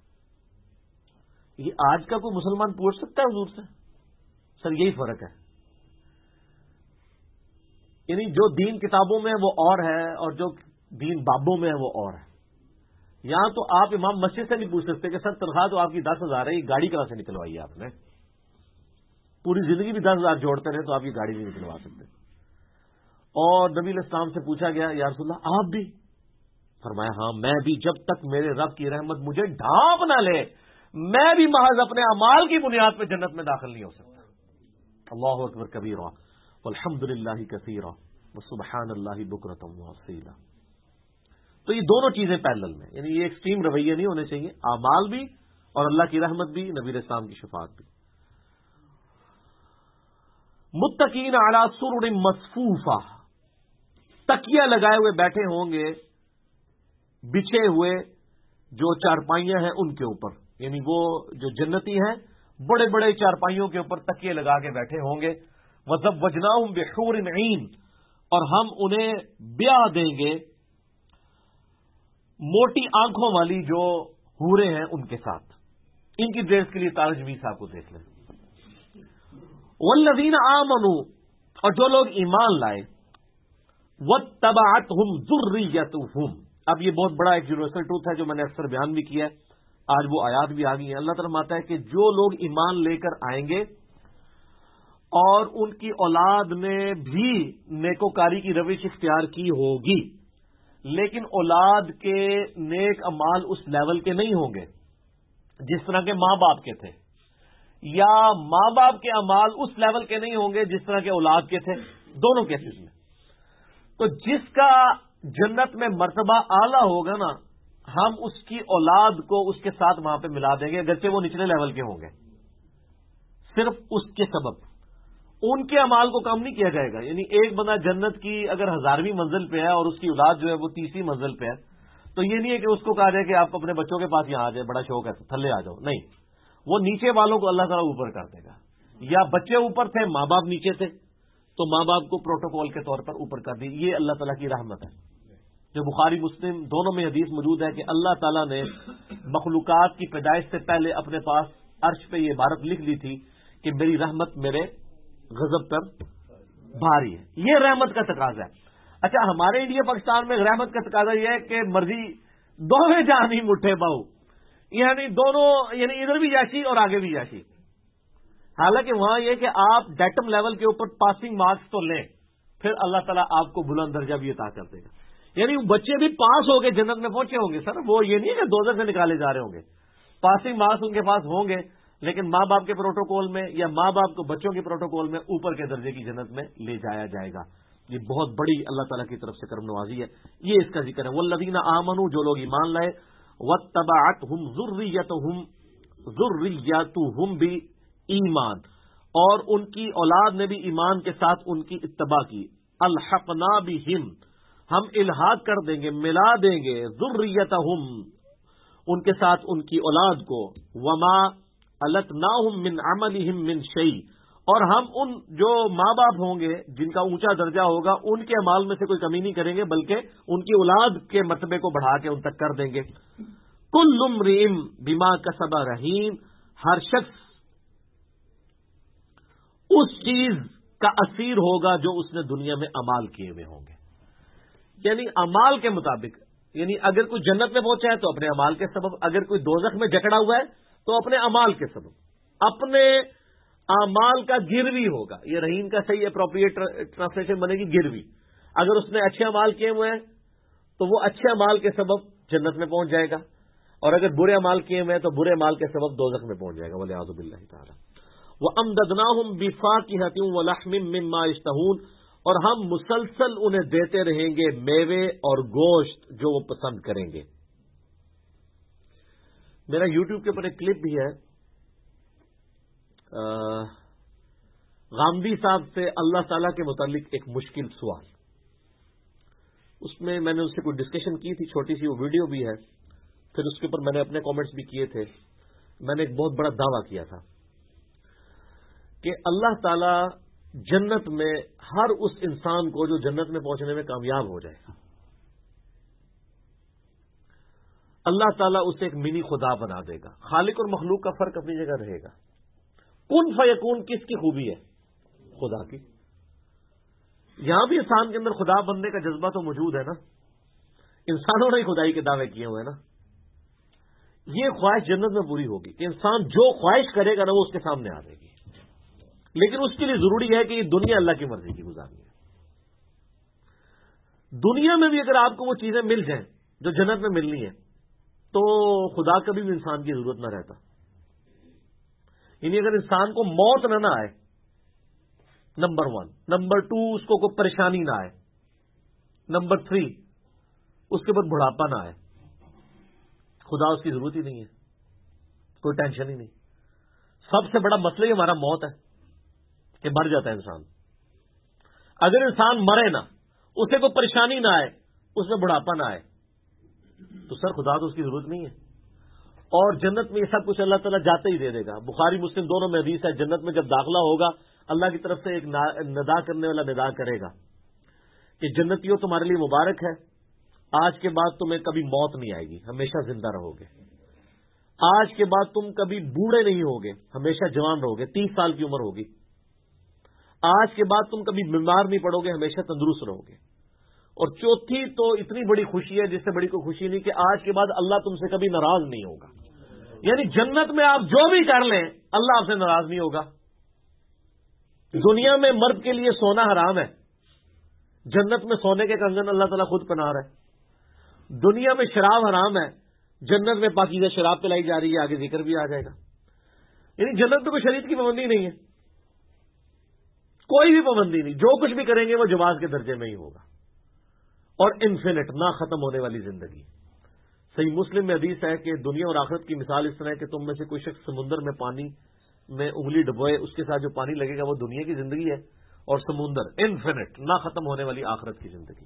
یہ آج کا کوئی مسلمان پوچھ سکتا ہے حضور سے؟ سر یہی فرق ہے. یعنی جو دین کتابوں میں ہے وہ اور ہے، اور جو دین بابوں میں ہے وہ اور ہے. یہاں تو آپ امام مسجد سے نہیں پوچھ سکتے کہ سر تنخواہ تو آپ کی 10,000 ہے، یہ گاڑی کہاں سے نکلوائی آپ نے؟ پوری زندگی بھی 10,000 جوڑتے رہے تو آپ یہ گاڑی نہیں نکلوا سکتے. اور نبی علیہ السلام سے پوچھا گیا یا رسول اللہ آپ بھی؟ فرمایا ہاں میں بھی، جب تک میرے رب کی رحمت مجھے ڈھانپ نہ لے میں بھی محض اپنے اعمال کی بنیاد پہ جنت میں داخل نہیں ہو سکتا. اللہ اکبر کبیرہ والحمد للہ کثیرہ وسبحان اللہ بکرۃ واصیلا. تو یہ دونوں چیزیں پیرلل میں، یعنی یہ ایکسٹریم رویے نہیں ہونے چاہیے، اعمال بھی اور اللہ کی رحمت بھی، نبی علیہ السلام کی شفاعت بھی. متقین علی سرر مصفوفہ، تکیہ لگائے ہوئے بیٹھے ہوں گے بچھے ہوئے جو چارپائیاں ہیں ان کے اوپر، یعنی وہ جو جنتی ہیں بڑے بڑے چارپائیوں کے اوپر تکیے لگا کے بیٹھے ہوں گے. وَزَوَّجْنَاهُمْ بِحُورٍ عِينٍ، اور ہم انہیں بیاہ دیں گے موٹی آنکھوں والی جو حوریں ہیں ان کے ساتھ. ان کی ڈریس کے لیے تارجمی صاحب کو دیکھ لیں. وَالَّذِينَ آمَنُوا، اور جو لوگ ایمان لائے، وَاتَّبَعَتْهُمْ ذُرِّيَّتُهُمْ. اب یہ بہت بڑا ایک یونیورسل ٹروتھ ہے جو میں نے اکثر بیان بھی کیا ہے، آج وہ آیات بھی آ گئی ہیں. اللہ تعالیٰ فرماتا ہے کہ جو لوگ ایمان لے کر آئیں گے اور ان کی اولاد نے بھی نیکوکاری کی روش اختیار کی ہوگی، لیکن اولاد کے نیک اعمال اس لیول کے نہیں ہوں گے جس طرح کے ماں باپ کے تھے، یا ماں باپ کے اعمال اس لیول کے نہیں ہوں گے جس طرح کے اولاد کے تھے، دونوں کیسز میں. تو جس کا جنت میں مرتبہ اعلیٰ ہوگا نا، ہم اس کی اولاد کو اس کے ساتھ وہاں پہ ملا دیں گے، اگرچہ وہ نچلے لیول کے ہوں گے، صرف اس کے سبب ان کے اعمال کو کم نہیں کیا جائے گا. یعنی ایک بندہ جنت کی اگر 1000ویں منزل پہ ہے اور اس کی اولاد جو ہے وہ 30ویں منزل پہ ہے، تو یہ نہیں ہے کہ اس کو کہا جائے کہ آپ اپنے بچوں کے پاس یہاں آ جائے، بڑا شوق ہے تھلے آ جاؤ. نہیں، وہ نیچے والوں کو اللہ تعالیٰ اوپر کر دے گا. یا بچے اوپر تھے، ماں باپ نیچے تھے، تو ماں باپ کو پروٹوکول کے طور پر اوپر کر دی. یہ اللہ تعالیٰ کی رحمت ہے، جو بخاری مسلم دونوں میں حدیث موجود ہے کہ اللہ تعالیٰ نے مخلوقات کی پیدائش سے پہلے اپنے پاس عرش پہ یہ عبارت لکھ لی تھی کہ میری رحمت میرے غضب پر بھاری ہے. یہ رحمت کا تقاضا ہے. اچھا، ہمارے انڈیا پاکستان میں رحمت کا تقاضا یہ ہے کہ مرضی دونوں جانی مٹھے باؤ، یعنی دونوں، یعنی ادھر بھی جاشی اور آگے بھی جاشی. حالانکہ وہاں یہ کہ آپ ڈیٹم لیول کے اوپر پاسنگ مارکس تو لیں، پھر اللہ تعالیٰ آپ کو بلند درجہ بھی عطا کر دے گا. یعنی بچے بھی پاس ہو کے جنت میں پہنچے ہوں گے سر، وہ یہ نہیں کہ دوزخ سے نکالے جا رہے ہوں گے، پاسنگ مارکس ان کے پاس ہوں گے، لیکن ماں باپ کے پروٹوکول میں یا ماں باپ کو بچوں کے پروٹوکول میں اوپر کے درجے کی جنت میں لے جایا جائے گا. یہ بہت بڑی اللہ تعالیٰ کی طرف سے کرم نوازی ہے. یہ اس کا ذکر ہے. والذین آمنوا، جو لوگ ایمان لائے، واتبعتہم ذریتہم بھی ایمان، اور ان کی اولاد نے بھی ایمان کے ساتھ ان کی اتباع کی. الحقنا بہم، ہم الحاق کر دیں گے، ملا دیں گے، ذریتہم ان کے ساتھ ان کی اولاد کو. وما التناہم من عملہم من شیء، اور ہم ان جو ماں باپ ہوں گے جن کا اونچا درجہ ہوگا ان کے اعمال میں سے کوئی کمی نہیں کریں گے، بلکہ ان کی اولاد کے مرتبے کو بڑھا کے ان تک کر دیں گے. کل امرئ بما کسب رہین، ہر شخص اس چیز کا اسیر ہوگا جو اس نے دنیا میں اعمال کیے ہوئے ہوں گے. یعنی اعمال کے مطابق یعنی اگر کوئی جنت میں پہنچا ہے تو اپنے اعمال کے سبب، اگر کوئی دوزخ میں جکڑا ہوا ہے تو اپنے اعمال کے سبب، اپنے اعمال کا گروی ہوگا. یہ رہین کا صحیح اپروپریٹ ٹرانسلیشن بنے گی گروی. اگر اس نے اچھے اعمال کیے ہوئے ہیں تو وہ اچھے اعمال کے سبب جنت میں پہنچ جائے گا، اور اگر برے اعمال کیے ہوئے ہیں تو برے اعمال کے سبب دوزخ میں پہنچ جائے گا. والعیاذ باللہ تعالی. وَأَمْدَدْنَاهُمْ بِفَاكِهَةٍ وَلَحْمٍ مِّمَّا يَشْتَهُونَ، اور ہم مسلسل انہیں دیتے رہیں گے میوے اور گوشت جو وہ پسند کریں گے. میرا یوٹیوب کے اوپر ایک کلپ بھی ہے غامدی صاحب سے اللہ تعالیٰ کے متعلق ایک مشکل سوال. اس میں نے اس سے کوئی ڈسکشن کی تھی، چھوٹی سی وہ ویڈیو بھی ہے. پھر اس کے اوپر میں نے اپنے کامنٹس بھی کیے تھے. میں نے ایک بہت بڑا دعویٰ کیا تھا کہ اللہ تعالیٰ جنت میں ہر اس انسان کو جو جنت میں پہنچنے میں کامیاب ہو جائے گا، اللہ تعالیٰ اسے ایک منی خدا بنا دے گا. خالق اور مخلوق کا فرق اپنی جگہ رہے گا. کن فیکون کس کی خوبی ہے؟ خدا کی. یہاں بھی انسان کے اندر خدا بننے کا جذبہ تو موجود ہے نا. انسانوں نے ہی خدائی کے دعوے کیے ہوئے ہیں نا. یہ خواہش جنت میں پوری ہوگی کہ انسان جو خواہش کرے گا نا وہ اس کے سامنے آ جائے گی. لیکن اس کے لیے ضروری ہے کہ یہ دنیا اللہ کی مرضی کی گزارنی ہے. دنیا میں بھی اگر آپ کو وہ چیزیں مل جائیں جو جنت میں ملنی ہے تو خدا کبھی بھی انسان کی ضرورت نہ رہتا. یعنی اگر انسان کو موت نہ آئے، نمبر 1، نمبر 2 اس کو کوئی پریشانی نہ آئے، نمبر 3 اس کے اوپر بڑھاپا نہ آئے، خدا اس کی ضرورت ہی نہیں ہے، کوئی ٹینشن ہی نہیں. سب سے بڑا مسئلہ ہی ہمارا موت ہے کہ مر جاتا ہے انسان. اگر انسان مرے نا، اسے کوئی پریشانی نہ آئے، اس میں بڑھاپا نہ آئے، تو سر خدا تو اس کی ضرورت نہیں ہے. اور جنت میں یہ سب کچھ اللہ تعالیٰ جاتے ہی دے دے گا. بخاری مسلم دونوں میں حدیث ہے، جنت میں جب داخلہ ہوگا اللہ کی طرف سے ایک ندا کرنے والا ندا کرے گا کہ جنتیوں تمہارے لیے مبارک ہے، آج کے بعد تمہیں کبھی موت نہیں آئے گی، ہمیشہ زندہ رہو گے. آج کے بعد تم کبھی بوڑھے نہیں ہوگے، ہمیشہ جوان رہو گے، 30 سال کی عمر ہوگی. آج کے بعد تم کبھی بیمار نہیں پڑو گے، ہمیشہ تندرست رہو گے. اور چوتھی تو اتنی بڑی خوشی ہے جس سے بڑی کوئی خوشی نہیں کہ آج کے بعد اللہ تم سے کبھی ناراض نہیں ہوگا. یعنی جنت میں آپ جو بھی کر لیں اللہ آپ سے ناراض نہیں ہوگا. دنیا میں مرد کے لیے سونا حرام ہے، جنت میں سونے کے کنگن اللہ تعالیٰ خود پہنا رہا ہے. دنیا میں شراب حرام ہے، جنت میں پاکیزہ شراب پلائی جا رہی ہے، آگے ذکر بھی آ جائے گا. یعنی جنت میں کوئی شریعت کی پابندی نہیں ہے، کوئی بھی پابندی نہیں. جو کچھ بھی کریں گے وہ جواز کے درجے میں ہی ہوگا. اور انفینٹ، نہ ختم ہونے والی زندگی. صحیح مسلم میں حدیث ہے کہ دنیا اور آخرت کی مثال اس طرح ہے کہ تم میں سے کوئی شخص سمندر میں پانی میں انگلی ڈبوئے، اس کے ساتھ جو پانی لگے گا وہ دنیا کی زندگی ہے، اور سمندر انفینٹ، نہ ختم ہونے والی آخرت کی زندگی.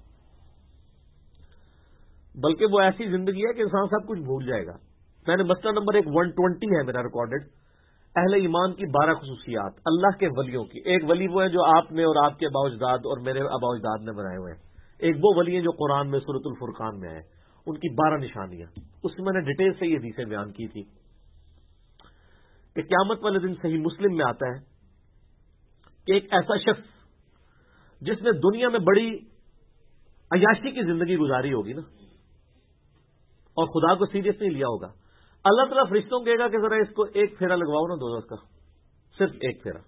بلکہ وہ ایسی زندگی ہے کہ انسان سب کچھ بھول جائے گا. میں نے مسئلہ نمبر 120 ہے میرا ریکارڈڈ، اہل ایمان کی 12 خصوصیات اللہ کے ولیوں کی. ایک ولی وہ ہے جو آپ نے اور آپ کے ابا اجداد اور میرے ابا اجداد نے بنائے ہوئے ہیں. ایک وہ ولی ہیں جو قرآن میں سورۃ الفرقان میں ہے، ان کی 12 نشانیاں. اس میں نے ڈیٹیل سے یہ حدیثیں بیان کی تھی کہ قیامت والے دن صحیح مسلم میں آتا ہے کہ ایک ایسا شخص جس نے دنیا میں بڑی عیاشی کی زندگی گزاری ہوگی نا، اور خدا کو سیریس نہیں لیا ہوگا، اللہ تعالیٰ فرشتوں کہے گا کہ ذرا اس کو ایک پھیرا لگواؤ نا دوزخ کا، صرف ایک پھیرا.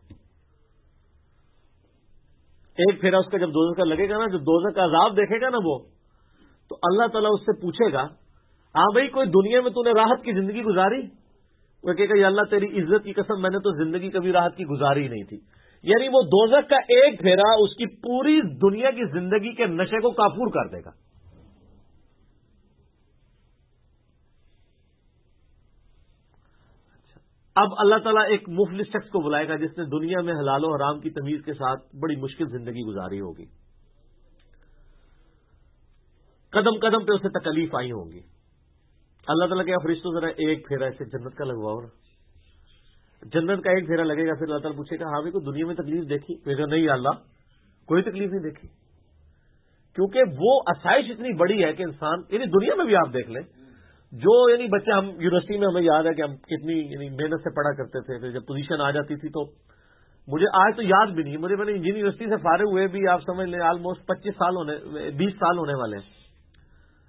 ایک پھیرا اس کا جب دوزخ کا لگے گا نا، جب دوزخ کا عذاب دیکھے گا نا وہ، تو اللہ تعالیٰ اس سے پوچھے گا، ہاں بھائی کوئی دنیا میں تو نے راحت کی زندگی گزاری؟ وہ کہے گا یا اللہ تیری عزت کی قسم میں نے تو زندگی کبھی راحت کی گزاری ہی نہیں تھی. یعنی وہ دوزخ کا ایک پھیرا اس کی پوری دنیا کی زندگی کے نشے کو کافور کر دے گا. اب اللہ تعالیٰ ایک مفلس شخص کو بلائے گا جس نے دنیا میں حلال و حرام کی تمیز کے ساتھ بڑی مشکل زندگی گزاری ہوگی، قدم قدم پہ اسے تکلیف آئی ہوں گی. اللہ تعالیٰ کہ فرشتوں ذرا ایک پھیرا اسے جنت کا لگواؤ نا. جنت کا ایک پھیرا لگے گا، پھر اللہ تعالیٰ پوچھے گا ہاں بھی کوئی دنیا میں تکلیف دیکھی؟ کہے گا نہیں اللہ کوئی تکلیف نہیں دیکھی. کیونکہ وہ آسائش اتنی بڑی ہے کہ انسان، یعنی دنیا میں بھی آپ دیکھ لیں، جو یعنی بچے، ہم یونیورسٹی میں ہمیں یاد ہے کہ ہم کتنی یعنی محنت سے پڑھا کرتے تھے. پھر جب پوزیشن آ جاتی تھی تو مجھے آج تو یاد بھی نہیں، میں نے انجینئرنگ یونیورسٹی سے فارغ ہوئے بھی آپ سمجھ لیں آلموسٹ 20 سال ہونے والے ہیں.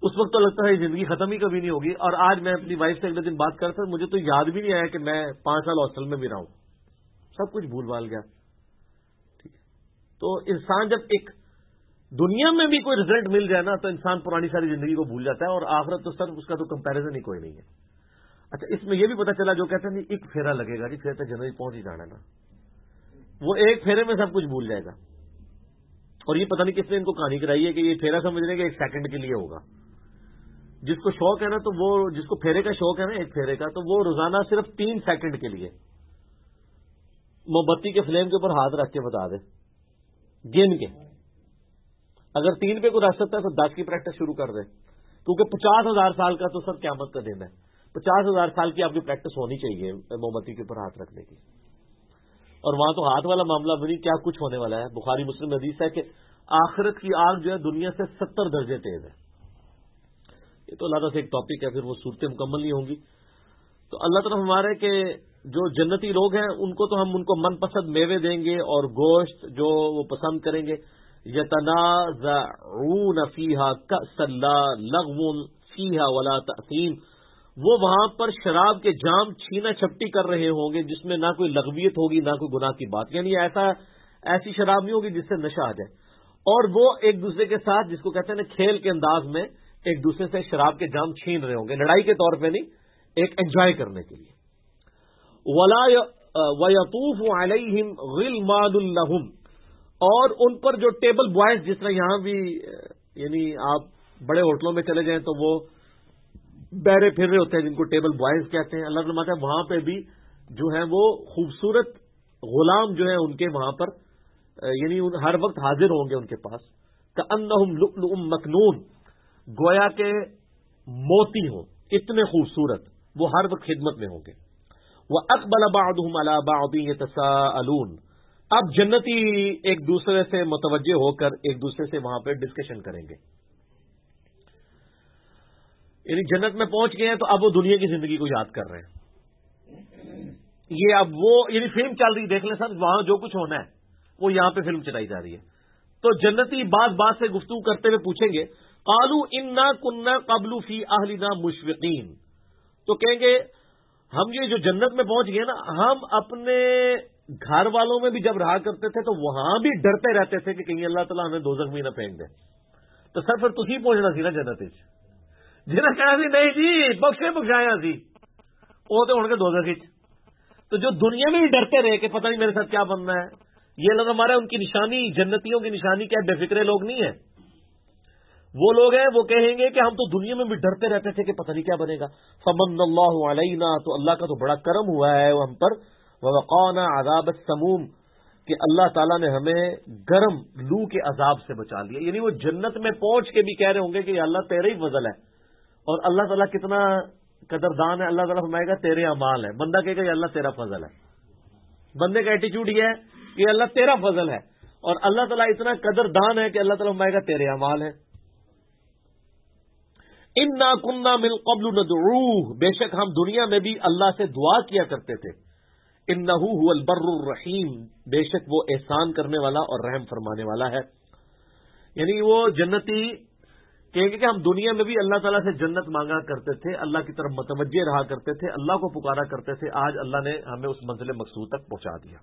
اس وقت تو لگتا ہے زندگی ختم ہی کبھی نہیں ہوگی. اور آج میں اپنی وائف سے اگلے دن بات کر رہا تھا, مجھے تو یاد بھی نہیں آیا کہ میں 5 سال ہاسٹل میں بھی رہا ہوں, سب کچھ بھول بھال گیا. ٹھیک ہے, تو انسان جب ایک دنیا میں بھی کوئی رزلٹ مل جائے نا تو انسان پرانی ساری زندگی کو بھول جاتا ہے, اور آخرت تو سر اس کا تو کمپیریزن ہی کوئی نہیں ہے. اچھا, اس میں یہ بھی پتا چلا جو کہتے ہیں ایک پھیرا لگے گا جی, پھر تو جنوری پہنچ ہی جانا نا, وہ ایک پھیرے میں سب کچھ بھول جائے گا. اور یہ پتہ نہیں کس نے ان کو کہانی کرائی ہے کہ یہ پھیرا سمجھنے کے 1 سیکنڈ کے لیے ہوگا. جس کو شوق ہے نا, تو وہ جس کو پھیرے کا شوق ہے نا, ایک پھیرے کا, تو وہ روزانہ صرف 3 سیکنڈ کے لیے موم بتی کے فلیم کے اوپر ہاتھ رکھ کے بتا دے, گن کے. اگر 3 پہ کوئی رکھ سکتا ہے تو 10 کی پریکٹس شروع کر دے, کیونکہ 50,000 سال کا تو سر قیامت کا دن ہے. 50,000 سال کی آپ کی پریکٹس ہونی چاہیے موم بتی کے اوپر ہاتھ رکھنے کی. اور وہاں تو ہاتھ والا معاملہ بھی نہیں, کیا کچھ ہونے والا ہے. بخاری مسلم حدیث ہے کہ آخرت کی آگ جو ہے دنیا سے 70 درجے تیز ہے. یہ تو اللہ تعالیٰ سے ایک ٹاپک ہے, پھر وہ صورتیں مکمل نہیں ہوں گی. تو اللہ تعالیٰ ہمارے کہ جو جنتی لوگ ہیں ان کو تو ہم ان کو من پسند میوے دیں گے اور گوشت جو وہ پسند کریں گے. یتنازعون فیہا کأسا لا لغو فیہا ولا تأثیم, وہ وہاں پر شراب کے جام چھینا چھپٹی کر رہے ہوں گے جس میں نہ کوئی لغویت ہوگی نہ کوئی گناہ کی بات, یعنی ایسی شراب نہیں ہوگی جس سے نشہ آ جائے. اور وہ ایک دوسرے کے ساتھ, جس کو کہتے ہیں نا کھیل کے انداز میں, ایک دوسرے سے شراب کے جام چھین رہے ہوں گے, لڑائی کے طور پہ نہیں, ایک انجوائے کرنے کے لیے. وَيَطُوفُ عَلَيْهِمْ غِلْمَانٌ لَهُمْ, اور ان پر جو ٹیبل بوائز, جس طرح یہاں بھی یعنی آپ بڑے ہوٹلوں میں چلے جائیں تو وہ بیرے پھر رہے ہوتے ہیں جن کو ٹیبل بوائز کہتے ہیں. اللہ فرماتا ہے وہاں پہ بھی جو ہے وہ خوبصورت غلام جو ہے ان کے وہاں پر یعنی ہر وقت حاضر ہوں گے ان کے پاس. کأنہم لؤلؤ مکنون, گویا کے موتی ہوں, اتنے خوبصورت, وہ ہر وقت خدمت میں ہوں گے. وَأَقْبَلَ بَعْضُهُمْ عَلَى بَعْضٍ يَتَسَاءَلُونَ, اب جنتی ایک دوسرے سے متوجہ ہو کر ایک دوسرے سے وہاں پہ ڈسکشن کریں گے. یعنی جنت میں پہنچ گئے ہیں تو اب وہ دنیا کی زندگی کو یاد کر رہے ہیں. یہ اب وہ یعنی فلم چل رہی, دیکھ لیں سر, وہاں جو کچھ ہونا ہے وہ یہاں پہ فلم چلائی جا رہی ہے. تو جنتی بات سے گفتگو کرتے ہوئے پوچھیں گے, قالوا انا كنا قبل فی اہلنا مشفقین, تو کہیں گے ہم یہ جو جنت میں پہنچ گئے نا, ہم اپنے گھر والوں میں بھی جب رہا کرتے تھے تو وہاں بھی ڈرتے رہتے تھے کہ کہیں اللہ تعالیٰ ہمیں دوزخ میں نہ پھینک دے. تو سر پھر تسی پہنچنا سی نا جنت, جنہیں کہنا سی نہیں جی بخشے بخشایا سی, وہ تو ہوں گے دوزخ. تو جو دنیا میں بھی ڈرتے رہے کہ پتہ نہیں میرے ساتھ کیا بننا ہے, یہ لوگ ہمارے ان کی نشانی, جنتیوں کی نشانی کیا بے فکرے لوگ نہیں ہیں. وہ لوگ ہیں وہ کہیں گے کہ ہم تو دنیا میں بھی ڈرتے رہتے تھے کہ پتہ نہیں کیا بنے گا. فمن اللہ علینا, تو اللہ کا تو بڑا کرم ہوا ہے ہم پر. ووقانا عذاب السموم, کہ اللہ تعالیٰ نے ہمیں گرم لو کے عذاب سے بچا لیا. یعنی وہ جنت میں پہنچ کے بھی کہہ رہے ہوں گے کہ اللہ تیرے ہی فضل ہے, اور اللہ تعالیٰ کتنا قدردان ہے. اللہ تعالیٰ فرمائے گا تیرے اعمال ہے, بندہ کہے گا اللہ تیرا فضل ہے. بندے کا ایٹیچیوڈ یہ ہے کہ اللہ تیرا فضل ہے, اور اللہ تعالیٰ اتنا قدردان ہے کہ اللہ تعالیٰ فرمائے گا تیرے اعمال ہے. انا کننا من قبل ندعوہ, بے شک ہم دنیا میں بھی اللہ سے دعا کیا کرتے تھے. انہ هو البر الرحیم, بے شک وہ احسان کرنے والا اور رحم فرمانے والا ہے. یعنی وہ جنتی کہیں گے کہ ہم دنیا میں بھی اللہ تعالیٰ سے جنت مانگا کرتے تھے, اللہ کی طرف متوجہ رہا کرتے تھے, اللہ کو پکارا کرتے تھے, آج اللہ نے ہمیں اس منزل مقصود تک پہنچا دیا.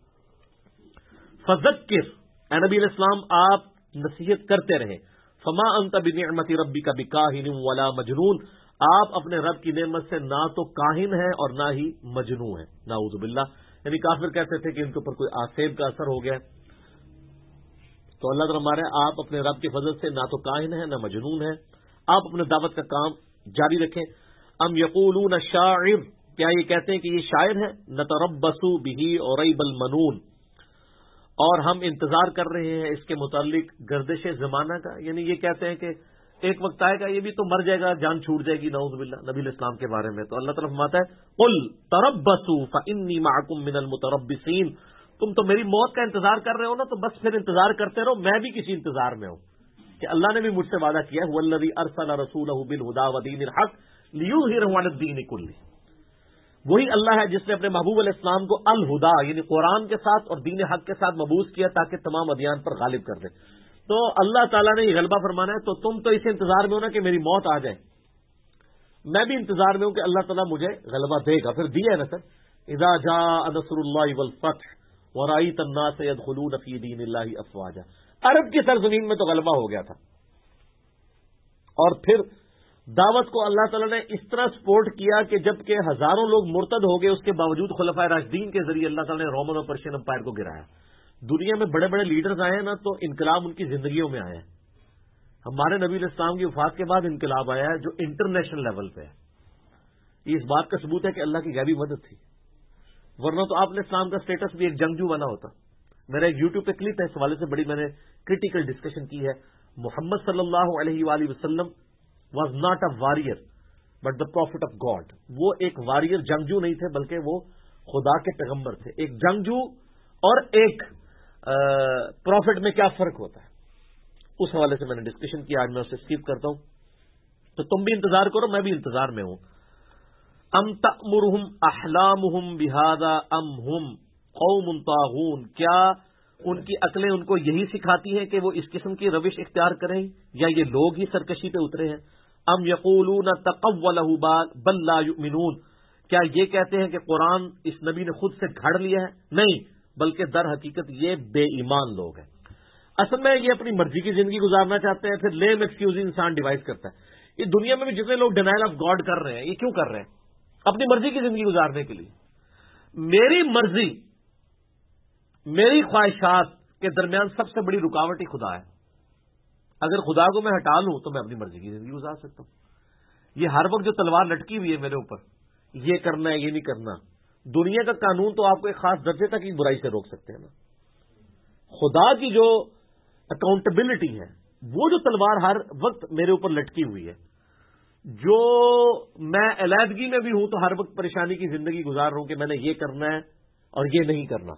فذکر, اے نبی علیہ السلام آپ نصیحت کرتے رہیں. فما انت بنعمت ربک بکاہن ولا مجنون, آپ اپنے رب کی نعمت سے نہ تو کاہن ہے اور نہ ہی مجنون ہے. نعوذ باللہ, یعنی کافر کہتے تھے کہ ان کے اوپر کوئی آسیب کا اثر ہو گیا. تو اللہ تعالیٰ ہمارے آپ اپنے رب کے فضل سے نہ تو کاہن ہے نہ مجنون ہے. آپ اپنے دعوت کا کام جاری رکھیں. ام یقولون شاعر, کیا یہ کہتے ہیں کہ یہ شاعر ہے. نتربص به ریب المنون, اور ہم انتظار کر رہے ہیں اس کے متعلق گردش زمانہ کا. یعنی یہ کہتے ہیں کہ ایک وقت آئے گا یہ بھی تو مر جائے گا, جان چھوٹ جائے گی. نعوذ باللہ نبی علیہ السلام کے بارے میں. تو اللہ تعالیٰ فرماتا ہے قل تربصوا فانی معکم من المتربصین, تم تو میری موت کا انتظار کر رہے ہو نا, تو بس پھر انتظار کرتے رہو, میں بھی کسی انتظار میں ہوں. کہ اللہ نے بھی مجھ سے وعدہ کیا هو الذی ارسل رسولہ بالہدی ودین الحق لیظہرہ علی الدین کلہ, وہی اللہ ہے جس نے اپنے محبوب علیہ السلام کو الہدا یعنی قرآن کے ساتھ اور دین حق کے ساتھ مبعوث کیا تاکہ تمام ادیان پر غالب کر دے. تو اللہ تعالیٰ نے یہ غلبہ فرمانا ہے، تو تم تو اس انتظار میں ہو نا کہ میری موت آ جائے، میں بھی انتظار میں ہوں کہ اللہ تعالیٰ مجھے غلبہ دے گا. پھر دیا ہے نا سر، اذا جاء نصر اللہ والفتح ورأیت الناس يدخلون فی دین اللہ افواجا. عرب کی سرزمین میں تو غلبہ ہو گیا تھا، اور پھر دعوت کو اللہ تعالیٰ نے اس طرح سپورٹ کیا کہ جبکہ ہزاروں لوگ مرتد ہو گئے، اس کے باوجود خلفائے راشدین کے ذریعے اللہ تعالیٰ نے رومن اور پرشین امپائر کو گرایا. دنیا میں بڑے بڑے لیڈرز آئے ہیں نا، تو انقلاب ان کی زندگیوں میں آیا ہے. ہمارے نبی علیہ السلام کی وفات کے بعد انقلاب آیا ہے جو انٹرنیشنل لیول پہ ہے. یہ اس بات کا ثبوت ہے کہ اللہ کی غیبی مدد تھی، ورنہ تو آپ نے اسلام کا سٹیٹس بھی ایک جنگجو والا ہوتا. میرا ایک یوٹیوب پہ کلپ ہے اس حوالے سے، بڑی میں نے کریٹیکل ڈسکشن کی ہے. محمد صلی اللہ علیہ وآلہ وسلم was not a warrior but the prophet of God. وہ ایک وارئر جنگجو نہیں تھے، بلکہ وہ خدا کے پیغمبر تھے. ایک جنگجو اور ایک پروفٹ میں کیا فرق ہوتا ہے، اس حوالے سے میں نے ڈسکشن کیا. آج میں اسے اسکپ کرتا ہوں. تو تم بھی انتظار کرو، میں بھی انتظار میں ہوں. ام تأمرہم احلامہم بہذا ام ہم قوم طاغون. کیا ان کی عقلیں ان کو یہی سکھاتی ہیں کہ وہ اس قسم کی روش اختیار کریں، یا یہ لوگ ہی سرکشی پہ اترے ہیں؟ ام یقولون تقولہ بل لا یؤمنون. کیا یہ کہتے ہیں کہ قرآن اس نبی نے خود سے گھڑ لیا ہے؟ نہیں، بلکہ در حقیقت یہ بے ایمان لوگ ہیں. اصل میں یہ اپنی مرضی کی زندگی گزارنا چاہتے ہیں، پھر لیم ایکسکیوز انسان ڈیوائز کرتا ہے. یہ دنیا میں بھی جتنے لوگ ڈینائل آف گاڈ کر رہے ہیں، یہ کیوں کر رہے ہیں؟ اپنی مرضی کی زندگی گزارنے کے لیے. میری مرضی، میری خواہشات کے درمیان سب سے بڑی رکاوٹ ہی خدا ہے. اگر خدا کو میں ہٹا لوں تو میں اپنی مرضی کی زندگی گزار سکتا ہوں. یہ ہر وقت جو تلوار لٹکی ہوئی ہے میرے اوپر، یہ کرنا ہے یہ نہیں کرنا. دنیا کا قانون تو آپ کو ایک خاص درجے تک ہی برائی سے روک سکتے ہیں نا. خدا کی جو اکاؤنٹیبلٹی ہے، وہ جو تلوار ہر وقت میرے اوپر لٹکی ہوئی ہے، جو میں علیحدگی میں بھی ہوں تو ہر وقت پریشانی کی زندگی گزار رہا ہوں کہ میں نے یہ کرنا ہے اور یہ نہیں کرنا.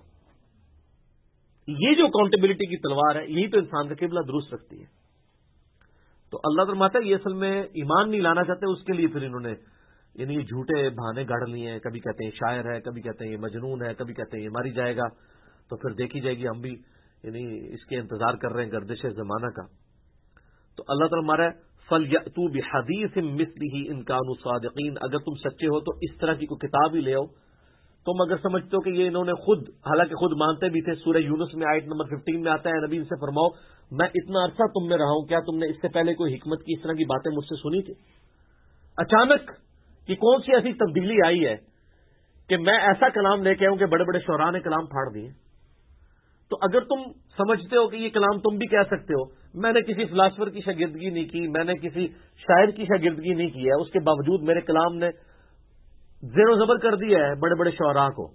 یہ جو اکاؤنٹیبلٹی کی تلوار ہے، یہی تو انسان کا قبلہ درست رکھتی ہے. تو اللہ فرماتا ہے یہ اصل میں ایمان نہیں لانا چاہتے، اس کے لیے پھر انہوں نے یعنی یہ جھوٹے بہانے گڑھ لیے ہیں. کبھی کہتے ہیں شاعر ہے، کبھی کہتے ہیں یہ مجنون ہے، کبھی کہتے ہیں یہ ماری جائے گا. تو پھر دیکھی جائے گی. ہم بھی یعنی اس کے انتظار کر رہے ہیں گردش زمانہ کا. تو اللہ تعالیٰ ہمارا فَلْيَأْتُوا بِحَدِيثٍ مِثْلِهِ إِن كَانُوا صَادِقِينَ. اگر تم سچے ہو تو اس طرح کی کوئی کتاب ہی لے آؤ. تم اگر سمجھتے ہو کہ یہ انہوں نے خود، حالانکہ خود مانتے بھی تھے. سورہ یونس میں آیت نمبر 15 میں آتا ہے، نبی ان سے فرماؤ میں اتنا عرصہ تم میں رہا ہوں، کیا تم نے اس سے پہلے کوئی حکمت کی اس طرح کی باتیں مجھ سے سنی تھی؟ اچانک کہ کون سی ایسی تبدیلی آئی ہے کہ میں ایسا کلام لے کے آؤں کہ بڑے بڑے شعراء نے کلام پھاڑ دیے. تو اگر تم سمجھتے ہو کہ یہ کلام تم بھی کہہ سکتے ہو، میں نے کسی فلاسفر کی شاگردگی نہیں کی، میں نے کسی شاعر کی شاگردگی نہیں کی ہے، اس کے باوجود میرے کلام نے زیر و زبر کر دیا ہے بڑے بڑے شعراء کو.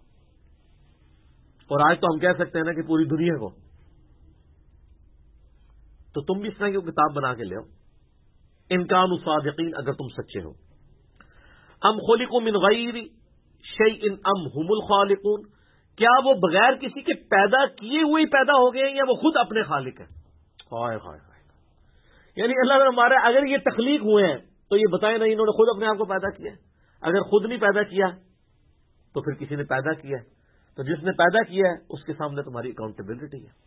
اور آج تو ہم کہہ سکتے ہیں نا کہ پوری دنیا کو. تو تم بھی اس طرح کی کتاب بنا کے لے آؤ. ان کانوا صادقین، اگر تم سچے ہو. ام خلقوا من غیر شیء ام هم الخالقون. کیا وہ بغیر کسی کے پیدا کیے ہوئے پیدا ہو گئے ہیں یا وہ خود اپنے خالق ہیں؟ ہائے ہائے ہائے. یعنی اللہ نے ہمارا اگر یہ تخلیق ہوئے ہیں تو یہ بتائیں نہیں انہوں نے خود اپنے آپ کو پیدا کیا ہے. اگر خود نہیں پیدا کیا تو پھر کسی نے پیدا کیا ہے. تو جس نے پیدا کیا ہے اس کے سامنے تمہاری اکاؤنٹیبلٹی ہے.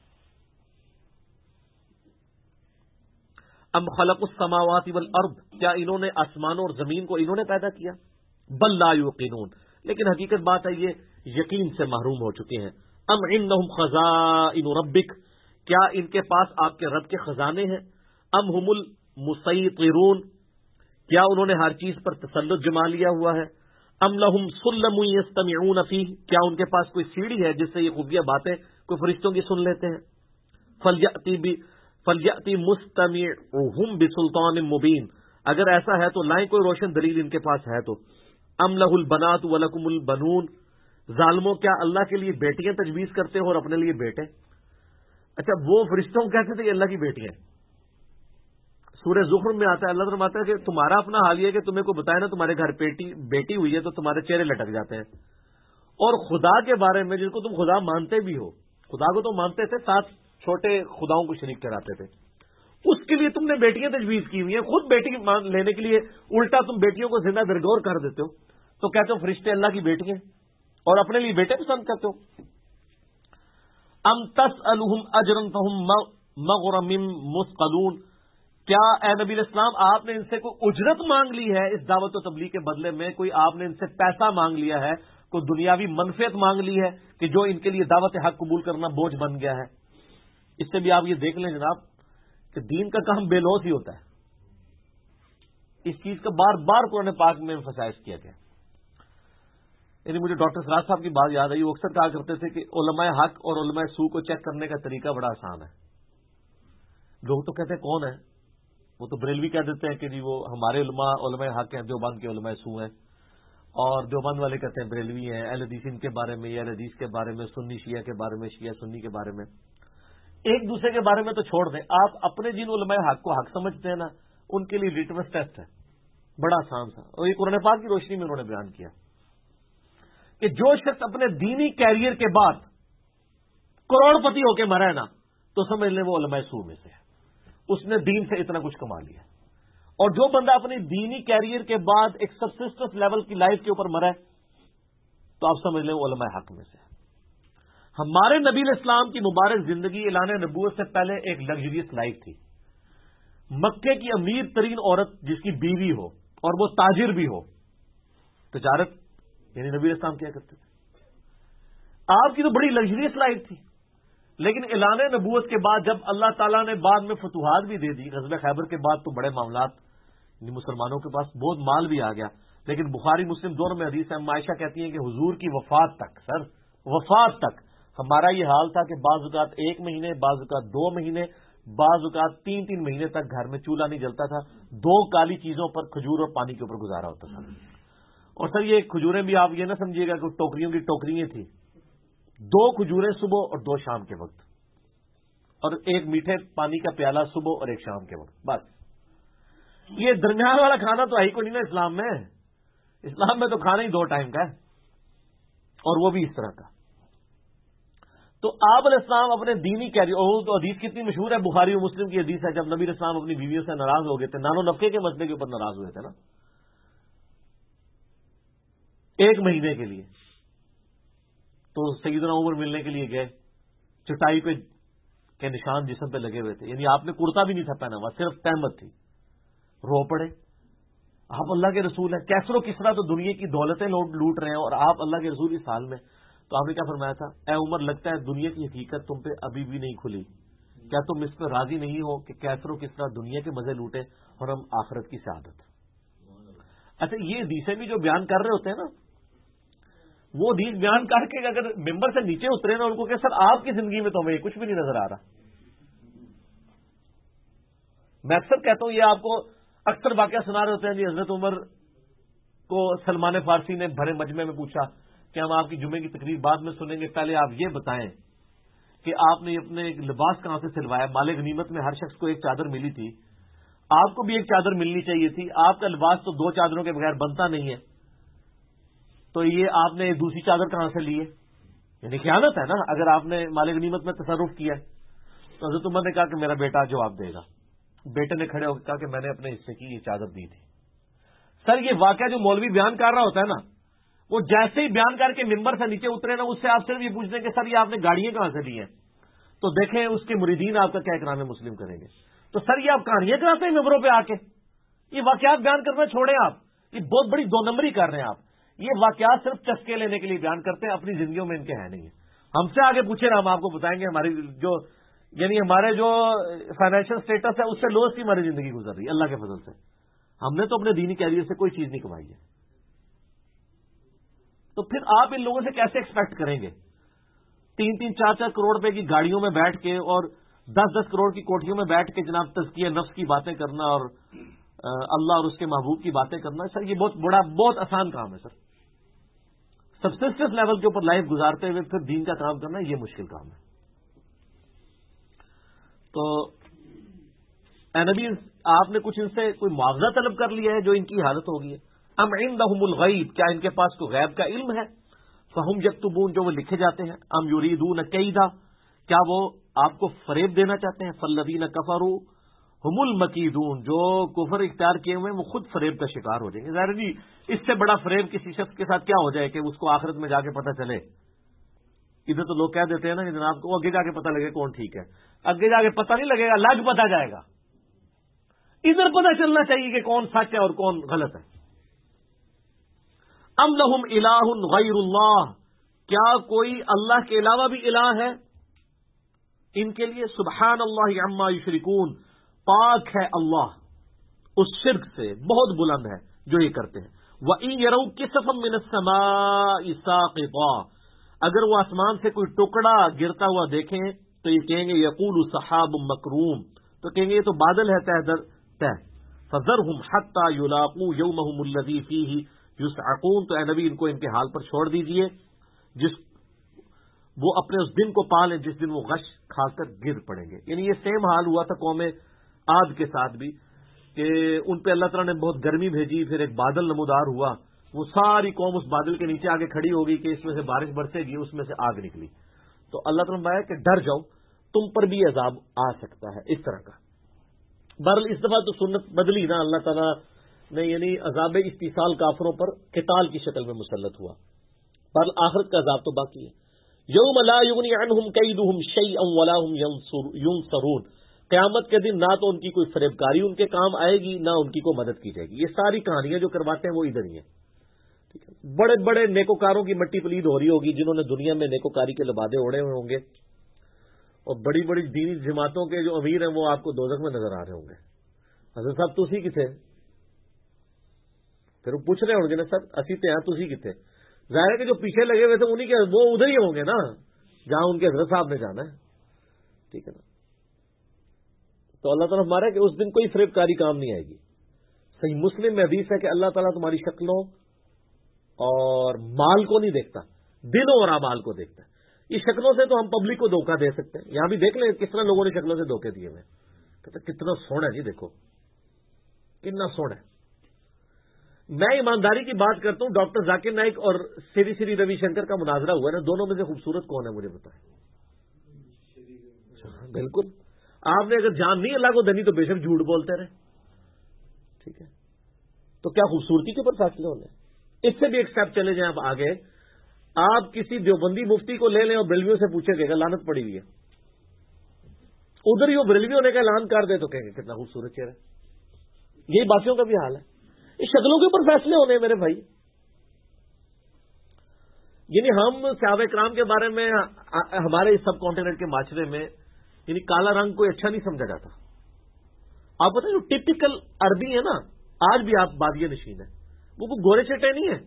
ام خلق السماوات والارض. کیا انہوں نے آسمانوں اور زمین کو انہوں نے پیدا کیا؟ بل لا یوقنون. لیکن حقیقت بات ہے یہ یقین سے محروم ہو چکے ہیں. ام عندهم خزائن ربک. کیا ان کے پاس آپ کے رب کے خزانے ہیں؟ ام هم المسیطرون. کیا انہوں نے ہر چیز پر تسلط جما لیا ہوا ہے؟ ام لهم سلم یستمعون فیہ. کیا ان کے پاس کوئی سیڑھی ہے جس سے یہ خفیہ باتیں کوئی فرشتوں کی سن لیتے ہیں؟ فلیأتی مستمعهم بسلطان مبین. اگر ایسا ہے تو لائیں کوئی روشن دلیل ان کے پاس ہے تو. ام لہ البنات ولکم البنون. ظالموں کیا اللہ کے لیے بیٹیاں تجویز کرتے ہو اور اپنے لیے بیٹے؟ اچھا وہ فرشتوں کہتے تھے یہ اللہ کی بیٹیاں. سورہ زخرف میں آتا ہے اللہ فرماتا ہے کہ تمہارا اپنا حال یہ ہے کہ تمہیں کو بتایا نا تمہارے گھر بیٹی ہوئی ہے تو تمہارے چہرے لٹک جاتے ہیں. اور خدا کے بارے میں جس کو تم خدا مانتے بھی ہو، خدا کو تو مانتے تھے، 7 چھوٹے خداؤں کو شریک ٹھہراتے تھے، اس کے لیے تم نے بیٹیاں تجویز کی ہوئی ہیں. خود بیٹی لینے کے لیے الٹا تم بیٹیوں کو زندہ درگور کر دیتے ہو. تو کہتے ہو فرشتے اللہ کی بیٹیاں اور اپنے لیے بیٹے پسند کرتے ہو. ام تسألهم اجرا فهم مغرم مثقلون، کیا اے نبی علیہ السلام آپ نے ان سے کوئی اجرت مانگ لی ہے اس دعوت و تبلیغ کے بدلے میں؟ کوئی آپ نے ان سے پیسہ مانگ لیا ہے، کوئی دنیاوی منفعت مانگ لی ہے کہ جو ان کے لیے دعوت حق قبول کرنا بوجھ بن گیا ہے؟ اس سے بھی آپ یہ دیکھ لیں جناب کہ دین کا کام بے لوث ہی ہوتا ہے. اس چیز کا بار بار قرآن پاک میں emphasize کیا گیا. یعنی مجھے ڈاکٹر سراج صاحب کی بات یاد آئی. وہ اکثر کہا کرتے تھے کہ علماء حق اور علماء سو کو چیک کرنے کا طریقہ بڑا آسان ہے. لوگ تو کہتے ہیں کون ہے؟ وہ تو بریلوی کہہ دیتے ہیں کہ جی وہ ہمارے علماء حق ہیں، دیوبند کے علماء سو ہیں، اور دیوبند والے کہتے ہیں بریلوی ہیں. اہل حدیث ان کے بارے میں، اہل حدیث کے بارے میں، سنی شیعہ کے بارے میں، شیعہ سنی کے بارے میں. ایک دوسرے کے بارے میں تو چھوڑ دیں، آپ اپنے جن علماء حق کو حق سمجھتے ہیں نا، ان کے لیے لٹمس ٹیسٹ ہے بڑا آسان تھا. اور یہ قرآن پاک کی روشنی میں انہوں نے بیان کیا کہ جو شخص اپنے دینی کیریئر کے بعد کروڑ پتی ہو کے مرا ہے نا، تو سمجھ لیں وہ علماء سو میں سے ہے. اس نے دین سے اتنا کچھ کما لیا. اور جو بندہ اپنی دینی کیریئر کے بعد ایک سبسسٹنس لیول کی لائف کے اوپر مرا ہے، تو آپ سمجھ لیں وہ علماء حق میں سے ہے. ہمارے نبی علیہ السلام کی مبارک زندگی اعلان نبوت سے پہلے ایک لگژریس لائف تھی. مکے کی امیر ترین عورت جس کی بیوی ہو اور وہ تاجر بھی ہو، تجارت یعنی نبی علیہ السلام کیا کرتے تھے. آپ کی تو بڑی لگژریس لائف تھی. لیکن اعلان نبوت کے بعد جب اللہ تعالیٰ نے بعد میں فتوحات بھی دے دی، غزوہ خیبر کے بعد تو بڑے معاملات، مسلمانوں کے پاس بہت مال بھی آ گیا. لیکن بخاری مسلم دونوں میں حدیث ہے، عائشہ کہتی ہیں کہ حضور کی وفات تک، وفات تک ہمارا یہ حال تھا کہ بعض اوقات 1 مہینے، بعض اوقات 2 مہینے، بعض اوقات 3 مہینے تک گھر میں چولہا نہیں جلتا تھا. 2 کالی چیزوں پر، کھجور اور پانی کے اوپر گزارا ہوتا تھا. اور سر یہ کھجوریں بھی آپ یہ نہ سمجھیے گا کہ ٹوکریوں کی ٹوکریاں تھیں. 2 کھجوریں صبح اور 2 شام کے وقت، اور 1 میٹھے پانی کا پیالہ صبح اور 1 شام کے وقت. بس یہ درمیان والا کھانا تو ہے ہی کو نہیں نا اسلام میں. اسلام میں تو کھانا ہی 2 ٹائم کا ہے، اور وہ بھی اس طرح کا. تو آپ علیہ السلام اپنے دینی کیریئر، اور تو حدیث کتنی مشہور ہے، بخاری و مسلم کی حدیث ہے، جب نبی علیہ السلام اپنی بیویوں سے ناراض ہو گئے تھے، نان و نفقے کے مسئلے کے اوپر ناراض ہوئے تھے نا 1 مہینے کے لیے، تو سیدنا عمر ملنے کے لیے گئے. چٹائی پہ کے نشان جسم پہ لگے ہوئے تھے، یعنی آپ نے کرتا بھی نہیں تھا پہنا ہوا، صرف تہمت تھی. رو پڑے. آپ اللہ کے رسول ہیں، کیسر و کسرا تو دنیا کی دولتیں لوٹ رہے ہیں، اور آپ اللہ کے رسول اس حال میں. تو آپ نے کیا فرمایا تھا؟ اے عمر، لگتا ہے دنیا کی حقیقت تم پہ ابھی بھی نہیں کھلی. کیا تم اس پہ راضی نہیں ہو کہ کیسر و کسرا دنیا کے مزے لوٹے اور ہم آخرت کی سعادت؟ اچھا، یہ حدیثیں بھی جو بیان کر رہے ہوتے ہیں نا، وہ حدیث بیان کر کے اگر ممبر سے نیچے اترے نا، ان کو کہ سر آپ کی زندگی میں تو ہمیں کچھ بھی نہیں نظر آ رہا. میں اکثر کہتا ہوں، یہ آپ کو اکثر واقعہ سنا رہے ہوتے ہیں جی. حضرت عمر کو سلمان فارسی نے بھرے مجمع میں پوچھا کہ ہم آپ کی جمعے کی تقریر بعد میں سنیں گے، پہلے آپ یہ بتائیں کہ آپ نے اپنے لباس کہاں سے سلوایا؟ مال غنیمت میں ہر شخص کو 1 چادر ملی تھی، آپ کو بھی 1 چادر ملنی چاہیے تھی. آپ کا لباس تو 2 چادروں کے بغیر بنتا نہیں ہے، تو یہ آپ نے دوسری چادر کہاں سے لی ہے؟ یعنی خیانت ہے نا اگر آپ نے مال غنیمت میں تصرف کیا. تو حضرت عمر نے کہا کہ میرا بیٹا جواب دے گا. بیٹے نے کھڑے ہو کے کہا کہ میں نے اپنے حصے کی یہ چادر دی تھی. سر یہ واقعہ جو مولوی بیان کر رہا ہوتا ہے نا، وہ جیسے ہی بیان کر کے ممبر سے نیچے اترے نا، اس سے آپ صرف یہ پوچھتے ہیں کہ سر یہ آپ نے گاڑیاں کہاں سے لی ہیں؟ تو دیکھیں اس کے مریدین آپ کا کیا اکرام مسلم کریں گے. تو سر یہ آپ کہانیاں کراتے ہیں ممبروں پہ آ کے؟ یہ واقعات بیان کرنا چھوڑیں آپ، یہ بہت بڑی 2 نمبری کر رہے ہیں آپ. یہ واقعات صرف چسکے لینے کے لیے بیان کرتے ہیں، اپنی زندگیوں میں ان کے ہے نہیں. ہم سے آگے پوچھے نا، ہم آپ کو بتائیں گے ہماری جو یعنی ہمارے جو فائنینشیل سٹیٹس ہے اس سے لوست ہی ہماری زندگی گزر رہی ہے اللہ کے فضل سے. ہم نے تو اپنے دینی کیریئر سے کوئی چیز نہیں کمائی ہے. تو پھر آپ ان لوگوں سے کیسے ایکسپیکٹ کریں گے 3-3, 4-4 کروڑ روپے کی گاڑیوں میں بیٹھ کے اور 10-10 کروڑ کی کوٹھیوں میں بیٹھ کے جناب تزکیہ نفس کی باتیں کرنا اور اللہ اور اس کے محبوب کی باتیں کرنا؟ سر یہ بہت آسان کام ہے. سر سبسسٹنس لیول کے اوپر لائف گزارتے ہوئے پھر دین کا کام کرنا یہ مشکل کام ہے. تو اے نبی، آپ نے کچھ ان سے کوئی معاوضہ طلب کر لیا ہے جو ان کی حالت ہو گئی ہے؟ ام عندهم الغیب، کیا ان کے پاس کوئی غیب کا علم ہے؟ فہم یکتبون، جو وہ لکھے جاتے ہیں. ام یریدون کیدا، کیا وہ آپ کو فریب دینا چاہتے ہیں؟ فالذین کفروا ہم المکیدون، جو کفر اختیار کیے ہوئے ہیں وہ خود فریب کا شکار ہو جائیں گے. ظاہر جی اس سے بڑا فریب کسی شخص کے ساتھ کیا ہو جائے کہ اس کو آخرت میں جا کے پتہ چلے ادھر تو لوگ کہہ دیتے ہیں نا کہ جناب کو آگے جا کے پتہ لگے کون ٹھیک ہے، آگے جا کے پتہ نہیں لگے گا، لگ پتہ جائے گا، ادھر پتہ چلنا چاہیے کہ کون سچ ہے اور کون غلط ہے۔ ام لہم الہ غیر اللہ، کیا کوئی اللہ کے علاوہ بھی الہ ہے ان کے لیے؟ سبحان اللہ عما یشرکون، پاک ہے اللہ اس شرک سے، بہت بلند ہے جو یہ کرتے ہیں۔ وَإِن يَرَوْا كِسَفًا مِّنَ السَّمَاءِ سَاقِطًا، اگر وہ آسمان سے کوئی ٹکڑا گرتا ہوا دیکھیں تو یہ کہیں گے یقول سحاب مکروم، تو کہیں گے یہ تو بادل ہے تہ در تہ۔ فَذَرْهُمْ حَتَّى يُلَاقُوا يَوْمَهُمُ الَّذِي فِيهِ يُسْعَقُونَ، تو اے نبی ان کو ان کے حال پر چھوڑ دیجئے جس وہ اپنے اس دن کو پا لیں جس دن وہ غش کھا کر گر پڑیں گے۔ یعنی یہ سیم حال ہوا تھا قوم عاد کے ساتھ بھی کہ ان پہ اللہ تعالیٰ نے بہت گرمی بھیجی، پھر ایک بادل نمودار ہوا، وہ ساری قوم اس بادل کے نیچے آگے کھڑی ہوگی کہ اس میں سے بارش برسے گی، اس میں سے آگ نکلی۔ تو اللہ تعالیٰ نے بتایا کہ ڈر جاؤ، تم پر بھی عذاب آ سکتا ہے اس طرح کا۔ بہرحال اس دفعہ تو سنت بدلی نا، اللہ تعالیٰ نے یعنی عذاب استیصال کافروں پر قتال کی شکل میں مسلط ہوا۔ بہرحال آخرت کا عذاب تو باقی ہے۔ یوم لا یغنی عنہم کیدہم شیئا ولا ہم ینصرون، قیامت کے دن نہ تو ان کی کوئی فریبکاری ان کے کام آئے گی، نہ ان کی کوئی مدد کی جائے گی۔ یہ ساری کہانیاں جو کرواتے ہیں وہ ادھر ہی ہیں۔ ٹھیک ہے، بڑے بڑے نیکوکاروں کی مٹی پلید ہو رہی ہوگی جنہوں نے دنیا میں نیکوکاری کے لبادے اوڑے ہوئے ہوں گے، اور بڑی بڑی دینی جماعتوں کے جو امیر ہیں وہ آپ کو دوزخ میں نظر آ رہے ہوں گے۔ حضرت صاحب تسی کتنے؟ پھر وہ پوچھ رہے ہوں گے نا سر اسی تے ہیں تسی کتنے؟ ظاہر ہے کہ جو پیچھے لگے ہوئے تھے انہی کے وہ ادھر ہی ہوں گے نا جہاں ان کے حضرت صاحب نے جانا ہے۔ ٹھیک ہے نا، تو اللہ تعالیٰ ہمارا کہ اس دن کوئی فریب کاری کام نہیں آئے گی۔ صحیح مسلم میں حدیث ہے کہ اللہ تعالیٰ تمہاری شکلوں اور مال کو نہیں دیکھتا، دلوں اور اعمال کو دیکھتا ہے۔ یہ شکلوں سے تو ہم پبلک کو دھوکہ دے سکتے ہیں، یہاں بھی دیکھ لیں کس طرح لوگوں نے شکلوں سے دھوکے دیے ہوئے، کہتے کتنا سونا ہے جی، دیکھو کتنا سونا ہے۔ میں ایمانداری کی بات کرتا ہوں، ڈاکٹر ذاکر نائک اور سری روی شنکر کا مناظرہ ہوا ہے نا، دونوں میں سے خوبصورت کون ہے مجھے بتائیں؟ بالکل، آپ نے اگر جان نہیں اللہ کو دینی تو بے شک جھوٹ بولتے رہے۔ ٹھیک ہے، تو کیا خوبصورتی کے اوپر فیصلے ہونے؟ اس سے بھی ایک اسٹیپ چلے جائیں آپ آگے، آپ کسی دیوبندی مفتی کو لے لیں اور بریلویوں سے پوچھیں کہ لعنت پڑی ہوئی ہے، ادھر ہی وہ بریلوی ہونے کا اعلان کر دے تو کہیں گے کتنا خوبصورت چہرہ ہے۔ یہی باقیوں کا بھی حال ہے، اس شکلوں کے اوپر فیصلے ہونے میرے بھائی۔ یعنی ہم صحابہ کرام کے بارے میں ہمارے سب کانٹیننٹ کے معاشرے میں یعنی کالا رنگ کوئی اچھا نہیں سمجھا جاتا۔ آپ پتہ جو ٹپیکل عربی ہے نا، آج بھی آپ بادیہ نشین ہیں، وہ کوئی گورے چٹے نہیں ہیں۔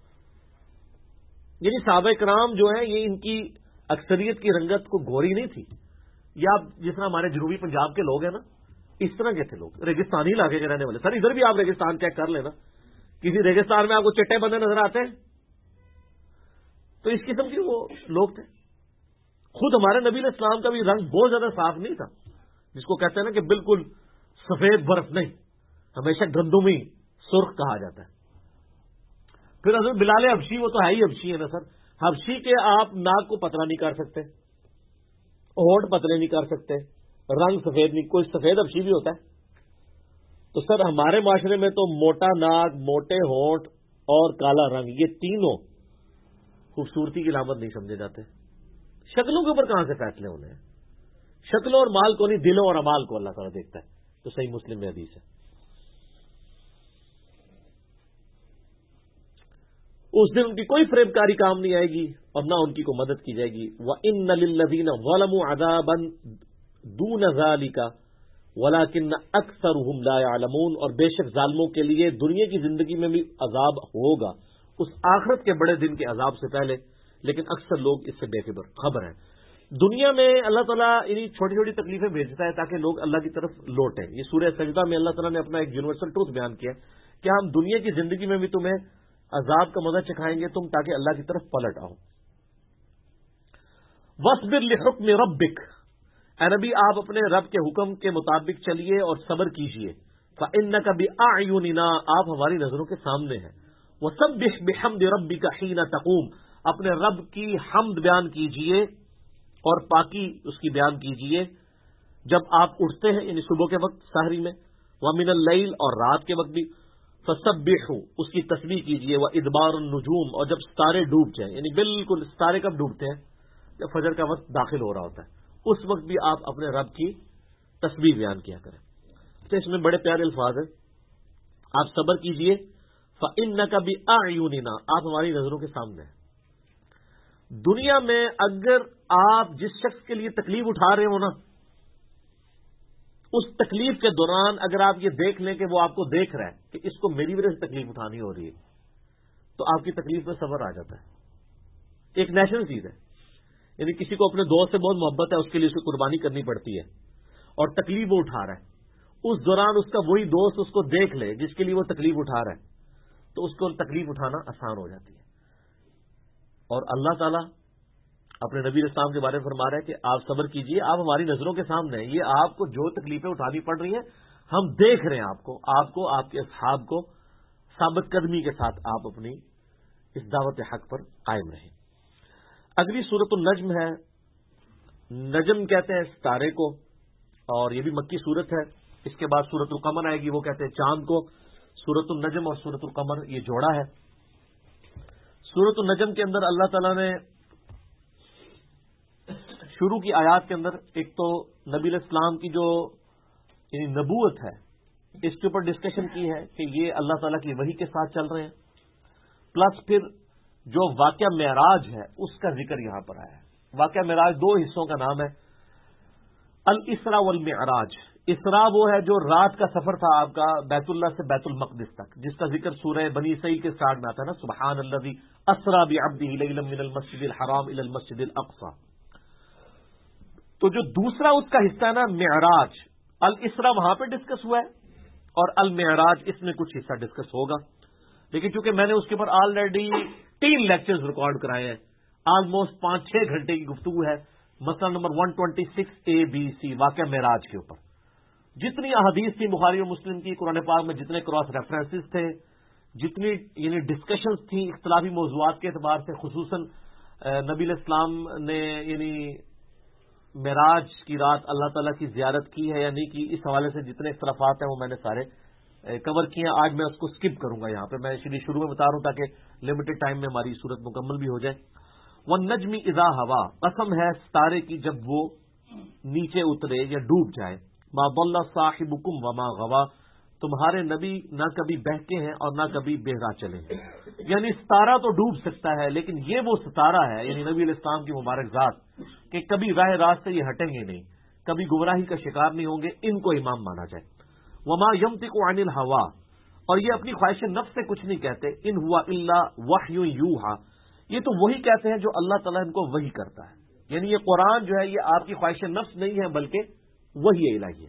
یعنی صحابہ کرام جو ہیں یہ ان کی اکثریت کی رنگت کو گوری نہیں تھی، یا آپ جس طرح ہمارے جنوبی پنجاب کے لوگ ہیں نا اس طرح کے تھے لوگ، ریگستانی علاقے کے رہنے والے۔ سر ادھر بھی آپ ریگستان چیک کر لینا، کسی ریگستان میں آپ کو چٹے بندے نظر آتے ہیں؟ تو اس قسم کے وہ لوگ تھے۔ خود ہمارے نبی علیہ السلام کا بھی رنگ بہت زیادہ صاف نہیں تھا، جس کو کہتے ہیں نا کہ بالکل سفید برف نہیں، ہمیشہ گندمی سرخ کہا جاتا ہے۔ پھر حضرت بلال حبشی، وہ تو ہے ہی حبشی ہے نا سر، حبشی کے آپ ناک کو پتلا نہیں کر سکتے، ہونٹ پتلے نہیں کر سکتے، رنگ سفید نہیں، کوئی سفید حبشی بھی ہوتا ہے؟ تو سر ہمارے معاشرے میں تو موٹا ناک، موٹے ہونٹ اور کالا رنگ، یہ تینوں خوبصورتی کی علامت نہیں سمجھے جاتے۔ شکلوں کے اوپر کہاں سے فیصلے ہونے ہیں؟ شکلوں اور مال کو نہیں، دلوں اور اعمال کو اللہ تعالیٰ دیکھتا ہے۔ تو صحیح مسلم میں حدیث ہے۔ اس دن ان کی کوئی فریب کاری کام نہیں آئے گی اور نہ ان کی کوئی مدد کی جائے گی۔ وَإِنَّ لِلَّذِينَ ظَلَمُوا عَذَابًا دُونَ ذَلِكَ وَلَكِنَّ أَكْثَرُهُمْ لَا يَعْلَمُونَ، اور بے شک ظالموں کے لیے دنیا کی زندگی میں بھی عذاب ہوگا، اس آخرت کے بڑے دن کے عذاب سے پہلے، لیکن اکثر لوگ اس سے بے خبر ہیں۔ دنیا میں اللہ تعالیٰ انہیں چھوٹی چھوٹی تکلیفیں بھیجتا ہے تاکہ لوگ اللہ کی طرف لوٹیں۔ یہ سورہ سجدہ میں اللہ تعالیٰ نے اپنا ایک یونیورسل ٹروتھ بیان کیا کہ ہم دنیا کی زندگی میں بھی تمہیں عذاب کا مزہ چکھائیں گے تم تاکہ اللہ کی طرف پلٹ آؤ۔ وَاصْبِرْ لِحُكْمِ رَبِّكَ، اے نبی آپ اپنے رب کے حکم کے مطابق چلیے اور صبر کیجیے۔ فَإِنَّكَ بِأَعْيُنِنَا، آپ ہماری نظروں کے سامنے ہیں۔ وَسَبِّحْ بِحَمْدِ رَبِّكَ حِينَ تَقُومُ، اپنے رب کی حمد بیان کیجیے اور پاکی اس کی بیان کیجیے جب آپ اٹھتے ہیں، یعنی صبح کے وقت سحری میں، وَمِنَ اللَّيْلِ، اور رات کے وقت بھی، فَسَبِّحُوا، اس کی تسبیح کیجیے، وَإِدْبَارُ النُّجُومِ، اور جب ستارے ڈوب جائیں، یعنی بالکل ستارے کب ڈوبتے ہیں؟ جب فجر کا وقت داخل ہو رہا ہوتا ہے اس وقت بھی آپ اپنے رب کی تسبیح بیان کیا کریں. تو اس میں بڑے پیارے الفاظ ہیں. آپ صبر کیجئے فَإِنَّكَ بِأَعْيُنِنَا، آپ ہماری نظروں کے سامنے ہیں. دنیا میں اگر آپ جس شخص کے لیے تکلیف اٹھا رہے ہو نا، اس تکلیف کے دوران اگر آپ یہ دیکھ لیں کہ وہ آپ کو دیکھ رہا ہے کہ اس کو میری وجہ سے تکلیف اٹھانی ہو رہی ہے، تو آپ کی تکلیف میں صبر آ جاتا ہے. ایک نیچرل چیز ہے. یعنی کسی کو اپنے دوست سے بہت محبت ہے، اس کے لیے اس کو قربانی کرنی پڑتی ہے، اور تکلیف وہ اٹھا رہا ہے. اس دوران اس کا وہی دوست اس کو دیکھ لے جس کے لیے وہ تکلیف اٹھا رہا ہے، تو اس کو تکلیف اٹھانا آسان ہو جاتی ہے. اور اللہ تعالیٰ اپنے نبی اسلام کے بارے میں فرما رہا ہے کہ آپ صبر کیجئے، آپ ہماری نظروں کے سامنے ہیں. یہ آپ کو جو تکلیفیں اٹھانی پڑ رہی ہیں ہم دیکھ رہے ہیں. آپ کو آپ کے اصحاب کو ثابت قدمی کے ساتھ آپ اپنی اس دعوت حق پر قائم رہیں. اگلی سورۃ النجم ہے. نجم کہتے ہیں ستارے کو، اور یہ بھی مکی سورت ہے. اس کے بعد سورۃ القمر آئے گی، وہ کہتے ہیں چاند کو. سورۃ النجم اور سورۃ القمر یہ جوڑا ہے. سورۃ النجم کے اندر اللہ تعالیٰ نے شروع کی آیات کے اندر ایک تو نبی علیہ السلام کی جو یعنی نبوت ہے اس کے اوپر ڈسکشن کی ہے کہ یہ اللہ تعالیٰ کی وحی کے ساتھ چل رہے ہیں، پلس پھر جو واقعہ معراج ہے اس کا ذکر یہاں پر آیا ہے. واقعہ معراج دو حصوں کا نام ہے، الاسراء والمعراج. اسراء وہ ہے جو رات کا سفر تھا آپ کا بیت اللہ سے بیت المقدس تک، جس کا ذکر سورہ بنی اسرائیل کے سٹارٹ میں آتا ہے نا، سبحان الذی اسری بعبدہ لیلا من المسجد الحرام الی المسجد الاقصی. تو جو دوسرا اس کا حصہ ہے نا معراج، الاسراء وہاں پہ ڈسکس ہوا ہے، اور المعراج اس میں کچھ حصہ ڈسکس ہوگا. لیکن چونکہ میں نے اس کے اوپر آلریڈی 3 لیکچرز ریکارڈ کرائے ہیں، آلموسٹ 5-6 گھنٹے کی گفتگو ہے. مسئلہ نمبر 126ABC واقعہ معراج کے اوپر جتنی احادیث تھی بخاری اور مسلم کی، قرآن پاک میں جتنے کراس ریفرنسز تھے، جتنی یعنی ڈسکشنز تھیں اختلافی موضوعات کے اعتبار سے، خصوصاً نبی علیہ السلام نے یعنی معراج کی رات اللہ تعالیٰ کی زیارت کی ہے یا نہیں کی، اس حوالے سے جتنے اختلافات ہیں وہ میں نے سارے کور کیے ہیں. آج میں اس کو سکپ کروں گا. یہاں پہ میں شروع میں بتا رہا ہوں تاکہ لمیٹڈ ٹائم میں ہماری صورت مکمل بھی ہو جائے. وَالنَّجْمِ إِذَا هَوَىٰ، قسم ہے ستارے کی جب وہ نیچے اترے یا ڈوب جائے. مَا ضَلَّ صَاحِبُكُمْ وَمَا غَوَىٰ، تمہارے نبی نہ کبھی بہکے ہیں اور نہ کبھی بہرا چلے ہیں. یعنی ستارہ تو ڈوب سکتا ہے لیکن یہ وہ ستارہ ہے یعنی نبی علیہ السلام کی مبارک ذات کہ کبھی راہ راست سے یہ ہٹیں گے نہیں، کبھی گمراہی کا شکار نہیں ہوں گے. ان کو امام مانا جائے. وما ينطق عن الهوى، اور یہ اپنی خواہش نفس سے کچھ نہیں کہتے. ان ہوا الا وحی یوحى، یہ تو وہی کہتے ہیں جو اللہ تعالیٰ ان کو وحی کرتا ہے. یعنی یہ قرآن جو ہے یہ آپ کی خواہش نفس نہیں ہے بلکہ وحی الہی ہے.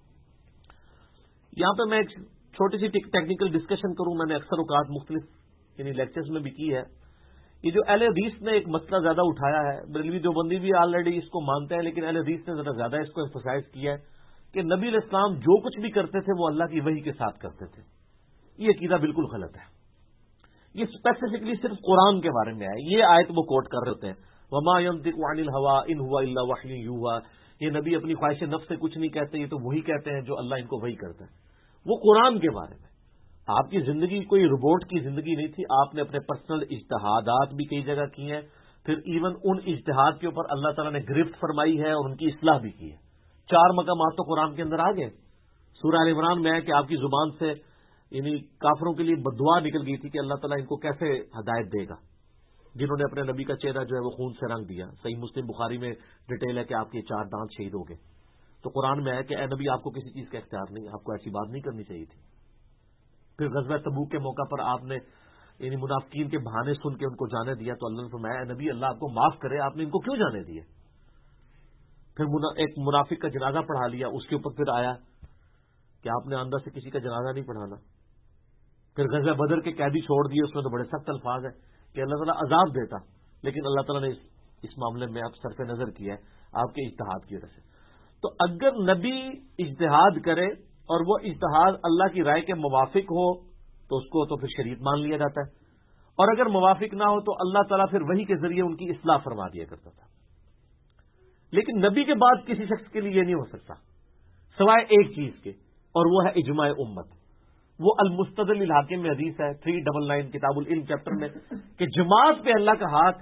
یہاں پہ میں ایک چھوٹی سی ٹیکنیکل ڈسکشن کروں. میں نے اکثر اوقات مختلف یعنی لیکچرز میں بھی کی ہے. یہ جو اہل حدیث نے ایک مسئلہ زیادہ اٹھایا ہے، بریلوی دیوبندی بھی آلریڈی اس کو مانتے ہیں، لیکن اہل حدیث نے ذرا زیادہ اس کو ایمفسائز کیا ہے کہ نبی علیہ السلام جو کچھ بھی کرتے تھے وہ اللہ کی وحی کے ساتھ کرتے تھے. یہ عقیدہ بالکل غلط ہے. یہ اسپیسیفکلی صرف قرآن کے بارے میں ہے. یہ آیت وہ کوٹ کر رہے ہوتے ہیں، وما ينطق عن الهوى ان هو الا وحی یوحى. یہ نبی اپنی خواہش نفس سے کچھ نہیں کہتے، یہ تو وہی کہتے ہیں جو اللہ ان کو وحی کرتا ہے. وہ قرآن کے بارے میں. آپ کی زندگی کوئی روبوٹ کی زندگی نہیں تھی. آپ نے اپنے پرسنل اجتہادات بھی کئی جگہ کیے ہیں، پھر ایون ان اجتہاد کے اوپر اللہ تعالیٰ نے گرفت فرمائی ہے اور ان کی اصلاح بھی کی ہے. 4 مقامات تو قرآن کے اندر آ گئے. سورہ آل عمران میں ہے کہ آپ کی زبان سے یعنی کافروں کے لیے بددعا نکل گئی تھی کہ اللہ تعالیٰ ان کو کیسے ہدایت دے گا جنہوں نے اپنے نبی کا چہرہ جو ہے وہ خون سے رنگ دیا. صحیح مسلم بخاری میں ڈیٹیل ہے کہ آپ کے 4 دانت شہید ہو گئے. تو قرآن میں ہے کہ اے نبی آپ کو کسی چیز کا اختیار نہیں، آپ کو ایسی بات نہیں کرنی چاہیے تھی. پھر غزوہ تبوک کے موقع پر آپ نے یعنی منافقین کے بہانے سن کے ان کو جانے دیا، تو اللہ نے فرمایا اے نبی اللہ آپ کو معاف کرے، آپ نے ان کو کیوں جانے دیے. پھر ایک منافق کا جنازہ پڑھا لیا، اس کے اوپر پھر آیا کہ آپ نے اندر سے کسی کا جنازہ نہیں پڑھانا. پھر غزوہ بدر کے قیدی چھوڑ دیے، اس میں تو بڑے سخت الفاظ ہیں کہ اللہ تعالیٰ عذاب دیتا، لیکن اللہ تعالیٰ نے اس معاملے میں اب صرف نظر کیا ہے آپ کے اجتہاد کی وجہ سے. تو اگر نبی اجتہاد کرے اور وہ اجتہاد اللہ کی رائے کے موافق ہو تو اس کو تو پھر شریعت مان لیا جاتا ہے، اور اگر موافق نہ ہو تو اللہ تعالیٰ پھر وحی کے ذریعے ان کی اصلاح فرما دیا کرتا تھا. لیکن نبی کے بعد کسی شخص کے لیے یہ نہیں ہو سکتا سوائے ایک چیز کے، اور وہ ہے اجماع امت. وہ المستدل الحاکم میں حدیث ہے 399 کتاب العلم چیپٹر میں کہ جماعت پہ اللہ کا ہاتھ ہے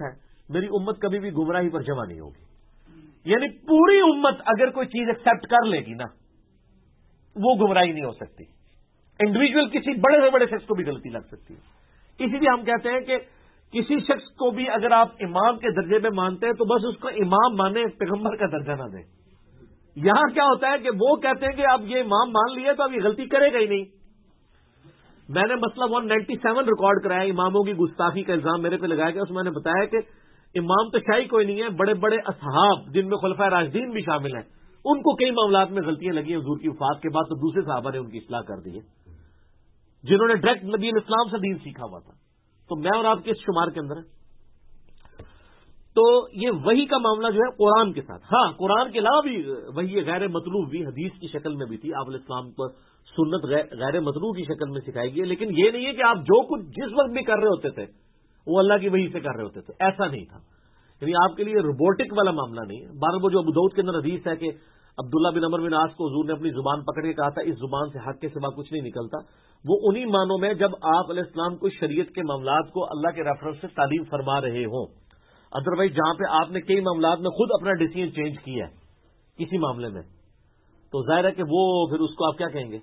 میری امت کبھی بھی گمراہی پر جمع نہیں ہوگی. یعنی پوری امت اگر کوئی چیز ایکسپٹ کر لے گی نا وہ گمراہی نہیں ہو سکتی. انڈیویجول کسی بڑے سے بڑے شخص کو بھی غلطی لگ سکتی ہے. اسی لیے ہم کہتے ہیں کہ کسی شخص کو بھی اگر آپ امام کے درجے میں مانتے ہیں تو بس اس کو امام مانے, پیغمبر کا درجہ نہ دیں. یہاں کیا ہوتا ہے کہ وہ کہتے ہیں کہ اب یہ امام مان لیا تو اب یہ غلطی کرے گا ہی نہیں. میں نے مسئلہ 197 ریکارڈ کرایا, اماموں کی گستاخی کا الزام میرے پہ لگایا گیا. اس میں نے بتایا کہ امام تو شاہی کوئی نہیں ہے, بڑے بڑے اصحاب جن میں خلفائے راشدین بھی شامل ہیں ان کو کئی معاملات میں غلطیاں لگی ہیں حضور کی وفات کے بعد, تو دوسرے صحابہ نے ان کی اصلاح کر دی ہے جنہوں نے ڈائریکٹ نبی علیہ السلام سے دین سیکھا ہوا تھا. تو میں اور آپ کے اس شمار کے اندر ہیں. تو یہ وحی کا معاملہ جو ہے قرآن کے ساتھ, ہاں قرآن کے علاوہ بھی وحی غیر مطلوب بھی حدیث کی شکل میں بھی تھی. آپ علیہ السلام کو سنت غیر مطلوب کی شکل میں سکھائی گئی, لیکن یہ نہیں ہے کہ آپ جو کچھ جس وقت بھی کر رہے ہوتے تھے وہ اللہ کی وحی سے کر رہے ہوتے تھے, ایسا نہیں تھا. یعنی آپ کے لیے روبوٹک والا معاملہ نہیں ہے. بہرحال وہ جو ابو داؤد کے اندر حدیث ہے کہ عبداللہ بن عمر بن عاص کو حضور نے اپنی زبان پکڑ کے کہا تھا اس زبان سے حق کے سوا کچھ نہیں نکلتا, وہ انہی معنوں میں جب آپ علیہ السلام کو شریعت کے معاملات کو اللہ کے ریفرنس سے تعلیم فرما رہے ہوں. ادروائز جہاں پہ آپ نے کئی معاملات میں خود اپنا ڈیسیژن چینج کیا ہے کسی معاملے میں, تو ظاہر ہے کہ وہ پھر اس کو آپ کیا کہیں گے.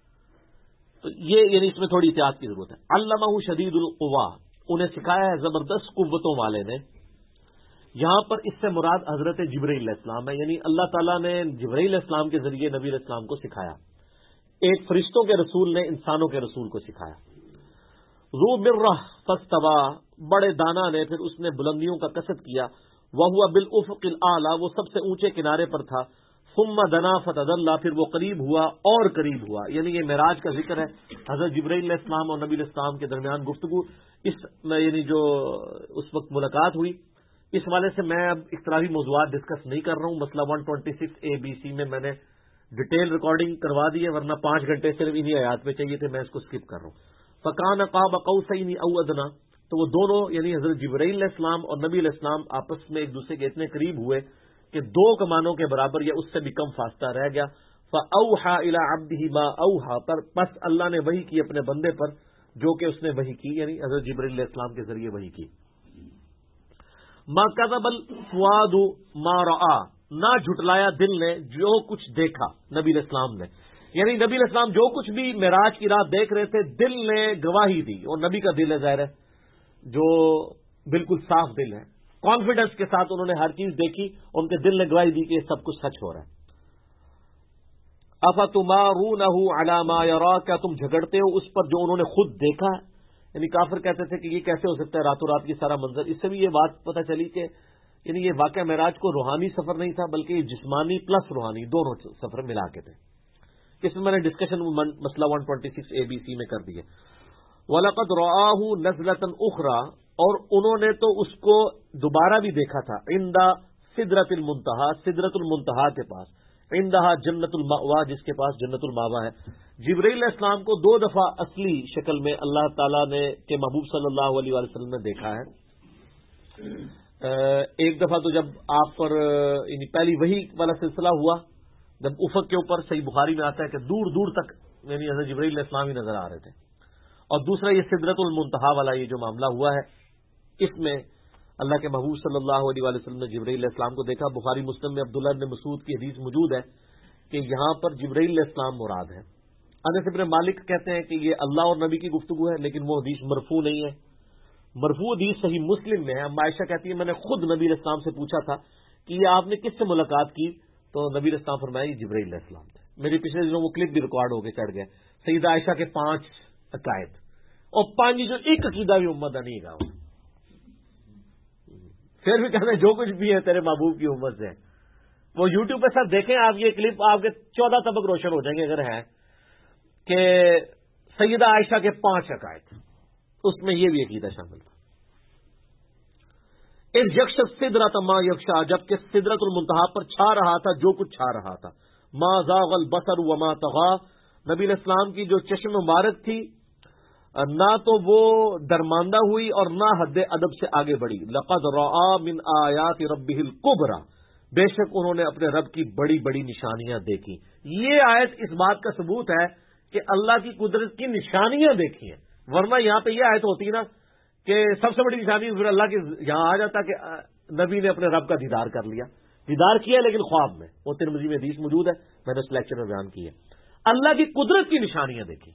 تو یہ یعنی اس میں تھوڑی احتیاط کی ضرورت ہے. علمہ شدید القوا, انہیں سکھایا ہے زبردست قوتوں والے نے. یہاں پر اس سے مراد حضرت جبرائیل علیہ السلام ہے, یعنی اللہ تعالیٰ نے جبرائیل علیہ السلام کے ذریعے نبی علیہ السلام کو سکھایا. ایک فرشتوں کے رسول نے انسانوں کے رسول کو سکھایا. ذو مرہ فاستوی, بڑے دانا نے پھر اس نے بلندیوں کا قصد کیا. وہو بالافق الاعلی, وہ سب سے اونچے کنارے پر تھا. ثم دنا فتدلی, پھر وہ قریب ہوا اور قریب ہوا. یعنی یہ معراج کا ذکر ہے, حضرت جبرائیل علیہ السلام اور نبی علیہ السلام کے درمیان گفتگو. اس میں یعنی جو اس وقت ملاقات ہوئی, اس والے سے میں اب اختلافی موضوعات ڈسکس نہیں کر رہا ہوں. مسئلہ 126 ABC میں میں نے ڈیٹیل ریکارڈنگ کروا دی ہے, ورنہ 5 گھنٹے صرف انہی آیات میں چاہیے تھے, میں اس کو سکپ کر رہا ہوں. فکان قاب قوسین او ادنی, تو وہ دونوں یعنی حضرت جبرائیل علیہ السلام اور نبی علیہ السلام آپس میں ایک دوسرے کے اتنے قریب ہوئے کہ 2 کمانوں کے برابر یا اس سے بھی کم فاصلہ رہ گیا. فاوحى الى عبده ما اوحى, پر پس اللہ نے وحی کی اپنے بندے پر جو کہ اس نے وحی کی, یعنی حضرت جبرائیل علیہ السلام کے ذریعے وحی کی. ما کذب الفؤاد ما رأى, نہ جھٹلایا دل نے جو کچھ دیکھا نبی علیہ السلام نے. یعنی نبی علیہ السلام جو کچھ بھی معراج کی رات دیکھ رہے تھے دل نے گواہی دی, اور نبی کا دل ہے ظاہر ہے جو بالکل صاف دل ہے, کانفیڈنس کے ساتھ انہوں نے ہر چیز دیکھی, ان کے دل نے گواہی دی کہ یہ سب کچھ سچ ہو رہا ہے. افتمارونہ علی ما یری, کیا تم جھگڑتے ہو اس پر جو انہوں نے خود دیکھا ہے. یعنی کافر کہتے تھے کہ یہ کیسے ہو سکتا ہے راتوں رات کی سارا منظر. اس سے بھی یہ بات پتہ چلی کہ یعنی یہ واقعہ معراج کو روحانی سفر نہیں تھا بلکہ یہ جسمانی پلس روحانی دونوں سفر ملا کے تھے. اس میں میں نے ڈسکشن مسئلہ 126 ABC میں کر دی ہے. وَلَقَدْ رَآهُ نَزْلَةً أُخْرَى, اور انہوں نے تو اس کو دوبارہ بھی دیکھا تھا. عند سدرۃ المنتہا, سدرۃ المنتہا کے پاس. عندہا جنت المأوا, جس کے پاس جنت المأوا ہے. جبرائیل علیہ السلام کو 2 دفعہ اصلی شکل میں اللہ تعالیٰ نے کہ محبوب صلی اللہ علیہ وسلم نے دیکھا ہے. ایک دفعہ تو جب آپ پر یعنی پہلی وحی والا سلسلہ ہوا, جب افق کے اوپر صحیح بخاری میں آتا ہے کہ دور دور تک یعنی حضرت جبرائیل علیہ السلام ہی نظر آ رہے تھے. اور دوسرا یہ سدرۃ المنتہا والا یہ جو معاملہ ہوا ہے, اس میں اللہ کے محبوب صلی اللہ علیہ وسلم نے جبرائیل علیہ السلام کو دیکھا. بخاری مسلم میں عبداللہ بن مسعود کی حدیث موجود ہے کہ یہاں پر جبرائیل علیہ السلام مراد ہے. انس بن مالک کہتے ہیں کہ یہ اللہ اور نبی کی گفتگو ہے, لیکن وہ حدیث مرفوع نہیں ہے. مرفوع حدیث صحیح مسلم میں ہے. عائشہ کہتی ہے میں نے خود نبی علیہ السلام سے پوچھا تھا کہ یہ آپ نے کس سے ملاقات کی, تو نبی علیہ السلام فرمایا یہ جبرائیل علیہ السلام تھے. میرے پچھلے دنوں وہ کلپ بھی ریکارڈ ہو کے چڑھ گئے, سیدہ عائشہ کے 5 عقائد, اور 5 جو ایک عقیدہ بھی امت نہیں گا. پھر بھی کہنا جو کچھ بھی ہے تیرے محبوب کی امت سے. وہ یوٹیوب پہ سر دیکھیں آپ, یہ کلپ آپ کے 14 طبق روشن ہو جائیں گے اگر ہے کہ سیدہ عائشہ کے 5 عقائد, اس میں یہ بھی عقیدہ شامل تھا. اس یکش سدرۃ ما یکشا, جبکہ سدرۃ المنتہا پر چھا رہا تھا جو کچھ چھا رہا تھا. ما زاغ البصر وما طغى, نبی علیہ السلام کی جو چشم مبارک تھی نہ تو وہ درماندہ ہوئی اور نہ حد ادب سے آگے بڑھی. لقد رأى من آیات ربه الكبرى, بے شک انہوں نے اپنے رب کی بڑی بڑی نشانیاں دیکھی. یہ آیت اس بات کا ثبوت ہے کہ اللہ کی قدرت کی نشانیاں دیکھی ہیں, ورنہ یہاں پہ یہ آیت ہوتی نا کہ سب سے بڑی نشانی پھر اللہ کے یہاں آ جاتا کہ نبی نے اپنے رب کا دیدار کر لیا، دیدار کیا لیکن خواب میں، وہ ترمذی میں حدیث موجود ہے، میں نے اس لیکچر میں بیان کی ہے۔ اللہ کی قدرت کی نشانیاں دیکھی۔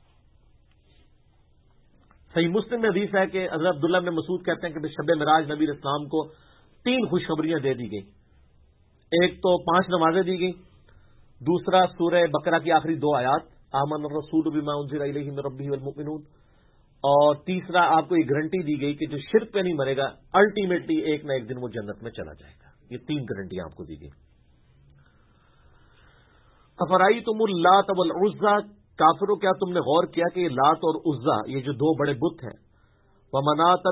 صحیح مسلم میں حدیث ہے کہ حضرت عبداللہ بن مسعود کہتے ہیں کہ شب معراج نبی علیہ السلام کو 3 خوشخبریاں دے دی گئی۔ ایک تو 5 نمازیں دی گئی، دوسرا سورہ بقرہ کی آخری 2 آیات آمن الرسول بما انزل الیہ من ربہ والمؤمنون، اور تیسرا آپ کو یہ گارنٹی دی گئی کہ جو شرک پہ نہیں مرے گا الٹیمیٹلی ایک نہ ایک دن وہ جنت میں چلا جائے گا۔ یہ 3 گارنٹیاں آپ کو دی گئی۔ افرأیتم اللات والعزی، کافروں کیا تم نے غور کیا کہ یہ لات اور عزا یہ جو 2 بڑے بت ہیں، ومنات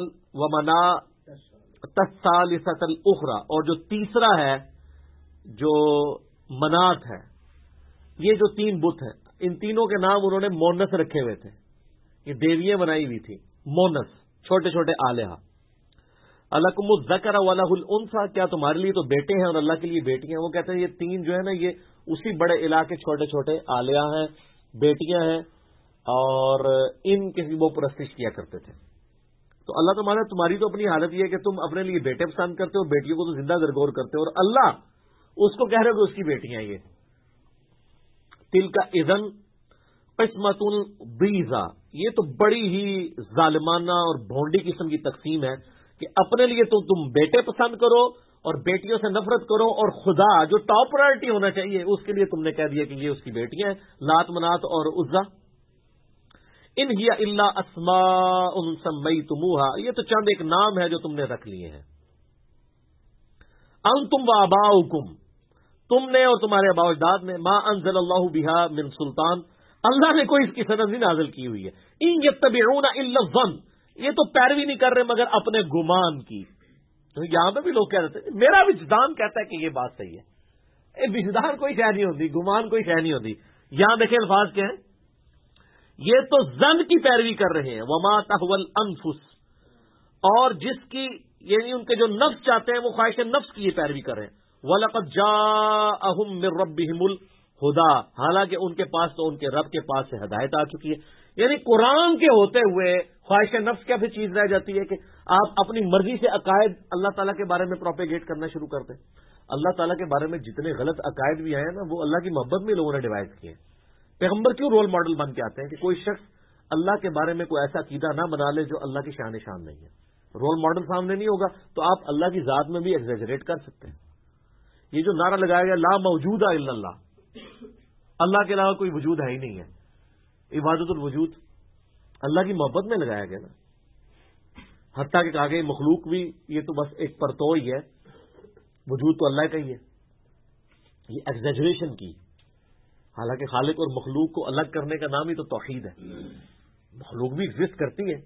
الثالثۃ الاخری، اور جو تیسرا ہے جو منات ہے، یہ جو 3 بت ہیں ان تینوں کے نام انہوں نے مونس رکھے ہوئے تھے، یہ دیویاں بنائی ہوئی تھی، مونس چھوٹے چھوٹے آلیہ۔ الکم الذکر ولہ الانثی، کیا تمہارے لیے تو بیٹے ہیں اور اللہ کے لیے بیٹیاں ہیں؟ وہ کہتے ہیں یہ 3 جو ہے نا یہ اسی بڑے علاقے چھوٹے چھوٹے آلیہ ہیں، بیٹیاں ہیں، اور ان کی وہ پرستش کیا کرتے تھے۔ تو اللہ تعالیٰ تمہاری تو اپنی حالت یہ ہے کہ تم اپنے لیے بیٹے پسند کرتے ہو، بیٹیوں کو تو زندہ درگور کرتے ہو، اور اللہ اس کو کہہ رہے ہو کہ اس کی بیٹیاں یہ تلک اذن قسمۃ ضیزی، یہ تو بڑی ہی ظالمانہ اور بھونڈی قسم کی تقسیم ہے کہ اپنے لیے تو تم بیٹے پسند کرو اور بیٹیوں سے نفرت کرو، اور خدا جو ٹاپ پرائرٹی ہونا چاہیے اس کے لیے تم نے کہہ دیا کہ یہ اس کی بیٹیاں ہیں، لات منات اور عزا۔ ان ہی الا اسماء سمیتموها، یہ تو چند ایک نام ہے جو تم نے رکھ لیے ہیں۔ انتم وآباؤکم، تم نے اور تمہارے آباء و اجداد نے، ما انزل اللہ بہا من سلطان، اللہ نے کوئی اس کی سند نہیں نازل کی ہوئی ہے۔ ان یتبعون الا الظن، یہ تو پیروی نہیں کر رہے مگر اپنے گمان کی۔ تو یہاں پہ بھی لوگ کہہ رہے تھے میرا وجدان کہتا ہے کہ یہ بات صحیح ہے، وجدان کوئی شے نہیں ہوتی، گمان کوئی شے نہیں ہوتی۔ یہاں دیکھیں الفاظ کیا ہیں، یہ تو ظن کی پیروی کر رہے ہیں، وما تهوى الانفس، اور جس کی یعنی ان کے جو نفس چاہتے ہیں وہ خواہش نفس کی یہ پیروی کر رہے ہیں۔ وَلَقَدْ جَاءَهُم مِّن رَّبِّهِمُ الْهُدَىٰ، حالانکہ ان کے پاس تو ان کے رب کے پاس سے ہدایت آ چکی ہے۔ یعنی قرآن کے ہوتے ہوئے خواہش نفس کیا پھر چیز رہ جاتی ہے کہ آپ اپنی مرضی سے عقائد اللہ تعالیٰ کے بارے میں پروپیگیٹ کرنا شروع کر دیں۔ اللہ تعالیٰ کے بارے میں جتنے غلط عقائد بھی آئے ہیں نا وہ اللہ کی محبت میں لوگوں نے ڈیوائز کیے ہیں۔ پیغمبر کیوں رول ماڈل بن کے آتے ہیں کہ کوئی شخص اللہ کے بارے میں کوئی ایسا عقیدہ نہ بنا لے جو اللہ کی شان شان نہیں ہے۔ رول ماڈل سامنے نہیں ہوگا تو آپ اللہ کی ذات میں بھی ایگزیجریٹ کر سکتے ہیں۔ یہ جو نعرہ لگایا گیا لا موجود الا اللہ، اللہ کے علاوہ کوئی وجود ہے ہی نہیں ہے، عبادت الوجود اللہ کی محبت میں لگایا گیا نا، حتیٰ کہ کہا گیا مخلوق بھی یہ تو بس ایک پرتو ہی ہے، وجود تو اللہ کا ہی ہے، یہ ایگزیجریشن کی۔ حالانکہ خالق اور مخلوق کو الگ کرنے کا نام ہی تو توحید ہے۔ مخلوق بھی ایگزسٹ کرتی ہے،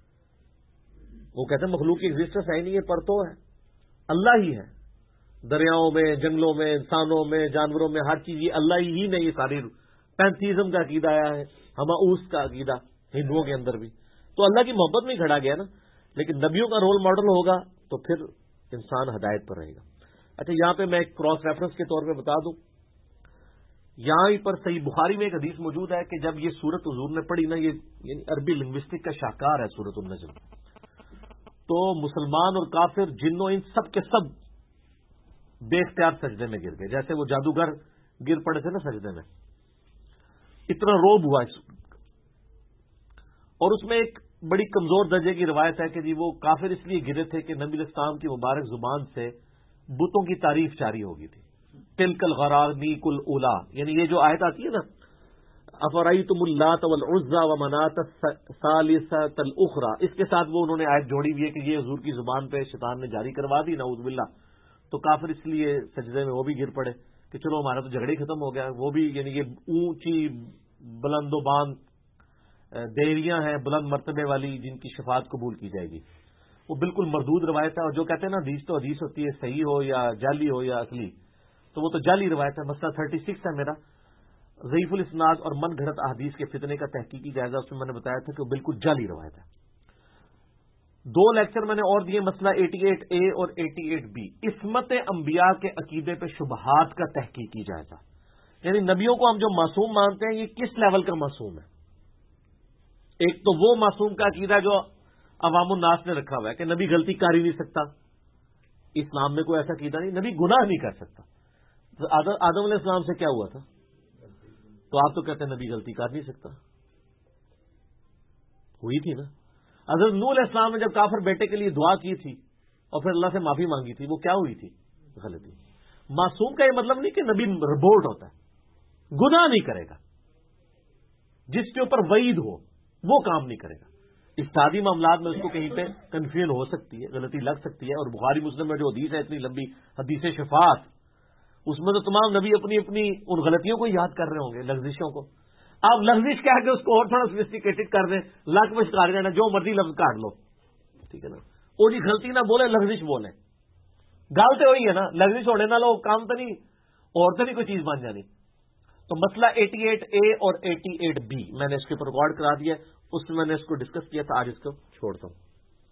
وہ کہتے ہیں مخلوق کی ایگزسٹنس ہے ہی نہیں ہے، پرتو ہے، اللہ ہی ہے، دریاؤں میں، جنگلوں میں، انسانوں میں، جانوروں میں، ہر چیز یہ اللہ ہی نے یہ ساری پینتھیزم کا عقیدہ آیا ہے، ہماؤس کا عقیدہ ہندوؤں کے اندر بھی، تو اللہ کی محبت میں کھڑا گیا نا۔ لیکن نبیوں کا رول ماڈل ہوگا تو پھر انسان ہدایت پر رہے گا۔ اچھا یہاں پہ میں ایک کراس ریفرنس کے طور پہ بتا دوں، یہاں پر صحیح بخاری میں ایک حدیث موجود ہے کہ جب یہ سورت حضور نے پڑھی نا، یہ یعنی عربی لنگوسٹک کا شاہکار ہے سورت النجم، تو مسلمان اور کافر جنوں ان سب کے سب بے اختیار سجدے میں گر گئے، جیسے وہ جادوگر گر پڑے تھے نا سجدے میں، اتنا روب ہوا اور اس میں ایک بڑی کمزور درجے کی روایت ہے کہ جی وہ کافر اس لیے گرے تھے کہ نبی علیہ السلام کی مبارک زبان سے بتوں کی تعریف جاری ہو گئی تھی۔ تلک الغرانیق الاولی، یعنی یہ جو آیت آتی ہے نا افرأیتم اللات والعزی ومناۃ الثالثۃ الاخری، اس کے ساتھ وہ انہوں نے آیت جوڑی ہوئی ہے کہ یہ حضور کی زبان پہ شیطان نے جاری کروا دی، نعوذ باللہ، تو کافر اس لیے سجدے میں وہ بھی گر پڑے کہ چلو ہمارا تو جھگڑے ختم ہو گیا۔ وہ بھی یعنی یہ اونچی بلند و باند دیویاں ہیں بلند مرتبے والی جن کی شفاعت قبول کی جائے گی، وہ بالکل مردود روایت ہے۔ اور جو کہتے ہیں نا حدیث تو حدیث ہوتی ہے، صحیح ہو یا جعلی ہو یا اصلی، تو وہ تو جعلی روایت ہے۔ مسئلہ 36 ہے میرا، ضعیف الاسناد اور من گھڑت احادیث کے فتنے کا تحقیقی جائزہ، اس میں میں نے بتایا تھا کہ وہ بالکل جعلی روایت ہے۔ 2 لیکچر میں نے اور دیے، مسئلہ 88A اور 88B، عصمت انبیاء کے عقیدے پہ شبہات کا تحقیقی جائزہ، یعنی نبیوں کو ہم جو معصوم مانتے ہیں یہ کس لیول کا معصوم ہے۔ ایک تو وہ معصوم کا عقیدہ جو عوام الناس نے رکھا ہوا ہے کہ نبی غلطی کر ہی نہیں سکتا. اسلام میں کوئی ایسا قیدا نہیں, نبی گناہ نہیں کر سکتا. تو آدم علیہ السلام سے کیا ہوا تھا؟ تو آپ تو کہتے ہیں نبی غلطی کر نہیں سکتا. ہوئی تھی نا. حضرت نوح علیہ السلام نے جب کافر بیٹے کے لیے دعا کی تھی اور پھر اللہ سے معافی مانگی تھی, وہ کیا ہوئی تھی؟ غلطی. معصوم کا یہ مطلب نہیں کہ نبی روبوٹ ہوتا ہے, گناہ نہیں کرے گا. جس کے اوپر وعید ہو وہ کام نہیں کرے گا. اجتہادی معاملات میں اس کو کہیں پہ کنفیوژن ہو سکتی ہے, غلطی لگ سکتی ہے. اور بخاری مسلم میں جو حدیث ہے اتنی لمبی حدیث شفاعت, اس میں تو تمام نبی اپنی اپنی ان غلطیوں کو یاد کر رہے ہوں گے, لغزشوں کو. آپ لغزش کہہ کے اس کو اور تھوڑا سوفسٹیکیٹڈ کر دیں, لک میں کاٹ دینا, جو مرضی لفظ کاٹ لو, ٹھیک ہے نا. وہ جی غلطی نہ بولے, لغزش بولے. گل تو وہی ہے نا, لغزش ہونے نہ لو کام تو نہیں, اور تو نہیں کوئی چیز بن جانی. تو مسئلہ 88A اور 88B میں نے اس کے اوپر ریکارڈ کرا دیا, اس میں نے اس کو ڈسکس کیا تھا, آج اس کو چھوڑتا ہوں.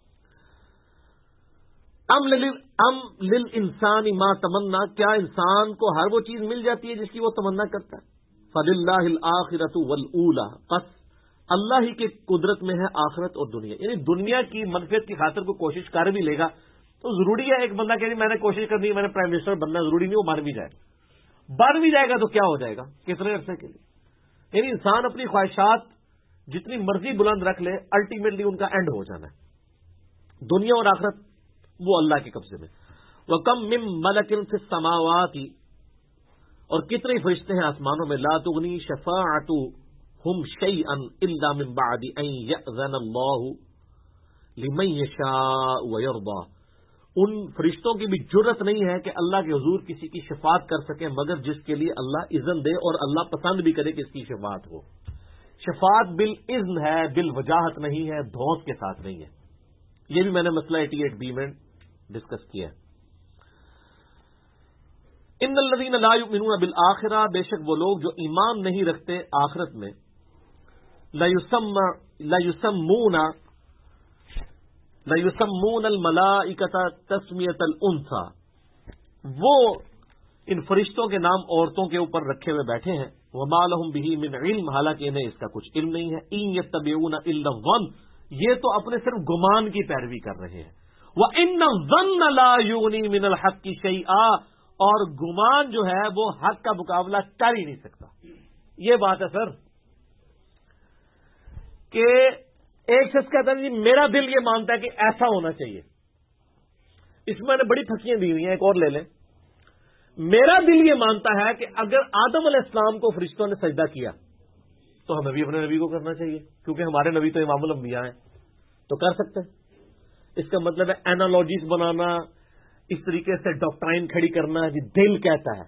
ام للانسان ما تمنا, کیا انسان کو ہر وہ چیز مل جاتی ہے جس کی وہ تمنا کرتا ہے؟ فللہ الآخرۃ والأولی, پس اللہ ہی کی قدرت میں ہے آخرت اور دنیا. یعنی دنیا کی منفعت کی خاطر کو کوشش کر بھی لے گا تو ضروری ہے. ایک بندہ کہ میں نے کوشش کرنی ہے, میں نے پرائم منسٹر بننا, ضروری نہیں وہ بن بھی جائے. بن بھی جائے گا تو کیا ہو جائے گا, کتنے عرصے کے لیے. یعنی انسان اپنی خواہشات جتنی مرضی بلند رکھ لے, الٹیمیٹلی ان کا اینڈ ہو جانا ہے. دنیا اور آخرت وہ اللہ کے قبضے میں. وَكَم مِّن مَلَكٍ فِي السَّمَاوَاتِ, اور کتنے فرشتے ہیں آسمانوں میں, لا تغنی شفاعتهم شیئا الا من بعد ان یأذن اللہ لمن یشاء ویرضی. ان فرشتوں کی بھی جرت نہیں ہے کہ اللہ کے حضور کسی کی شفاعت کر سکے مگر جس کے لیے اللہ اذن دے اور اللہ پسند بھی کرے کہ اس کی شفاعت ہو. شفاعت بالاذن ہے, بالوجاہت نہیں ہے, دھوس کے ساتھ نہیں ہے. یہ بھی میں نے مسئلہ 88B میں ڈسکس کیا ہے. ان الذین لا یؤمنون بالآخرہ, بے شک وہ لوگ جو ایمان نہیں رکھتے آخرت میں, لیسمون الملائکۃ تسمیۃ الانثی, وہ ان فرشتوں کے نام عورتوں کے اوپر رکھے ہوئے بیٹھے ہیں. وما لہم بہ من علم, حالانکہ انہیں اس کا کچھ علم نہیں ہے. ان یتبعون الا الظن, یہ تو اپنے صرف گمان کی پیروی کر رہے ہیں. وان الظن لا یغنی من الحق شیئا, اور گمان جو ہے وہ حق کا مقابلہ کر ہی نہیں سکتا. یہ بات ہے سر کہ ایک شخص کہتا ہے جی میرا دل یہ مانتا ہے کہ ایسا ہونا چاہیے. اس میں نے بڑی پھنسیاں دی ہوئی ہیں, ایک اور لے لیں. میرا دل یہ مانتا ہے کہ اگر آدم علیہ السلام کو فرشتوں نے سجدہ کیا تو ہمیں بھی اپنے نبی کو کرنا چاہیے, کیونکہ ہمارے نبی تو امام الانبیاء ہیں, تو کر سکتے ہیں. اس کا مطلب ہے اینالوجیز بنانا, اس طریقے سے ڈاکٹرائن کھڑی کرنا جی دل کہتا ہے,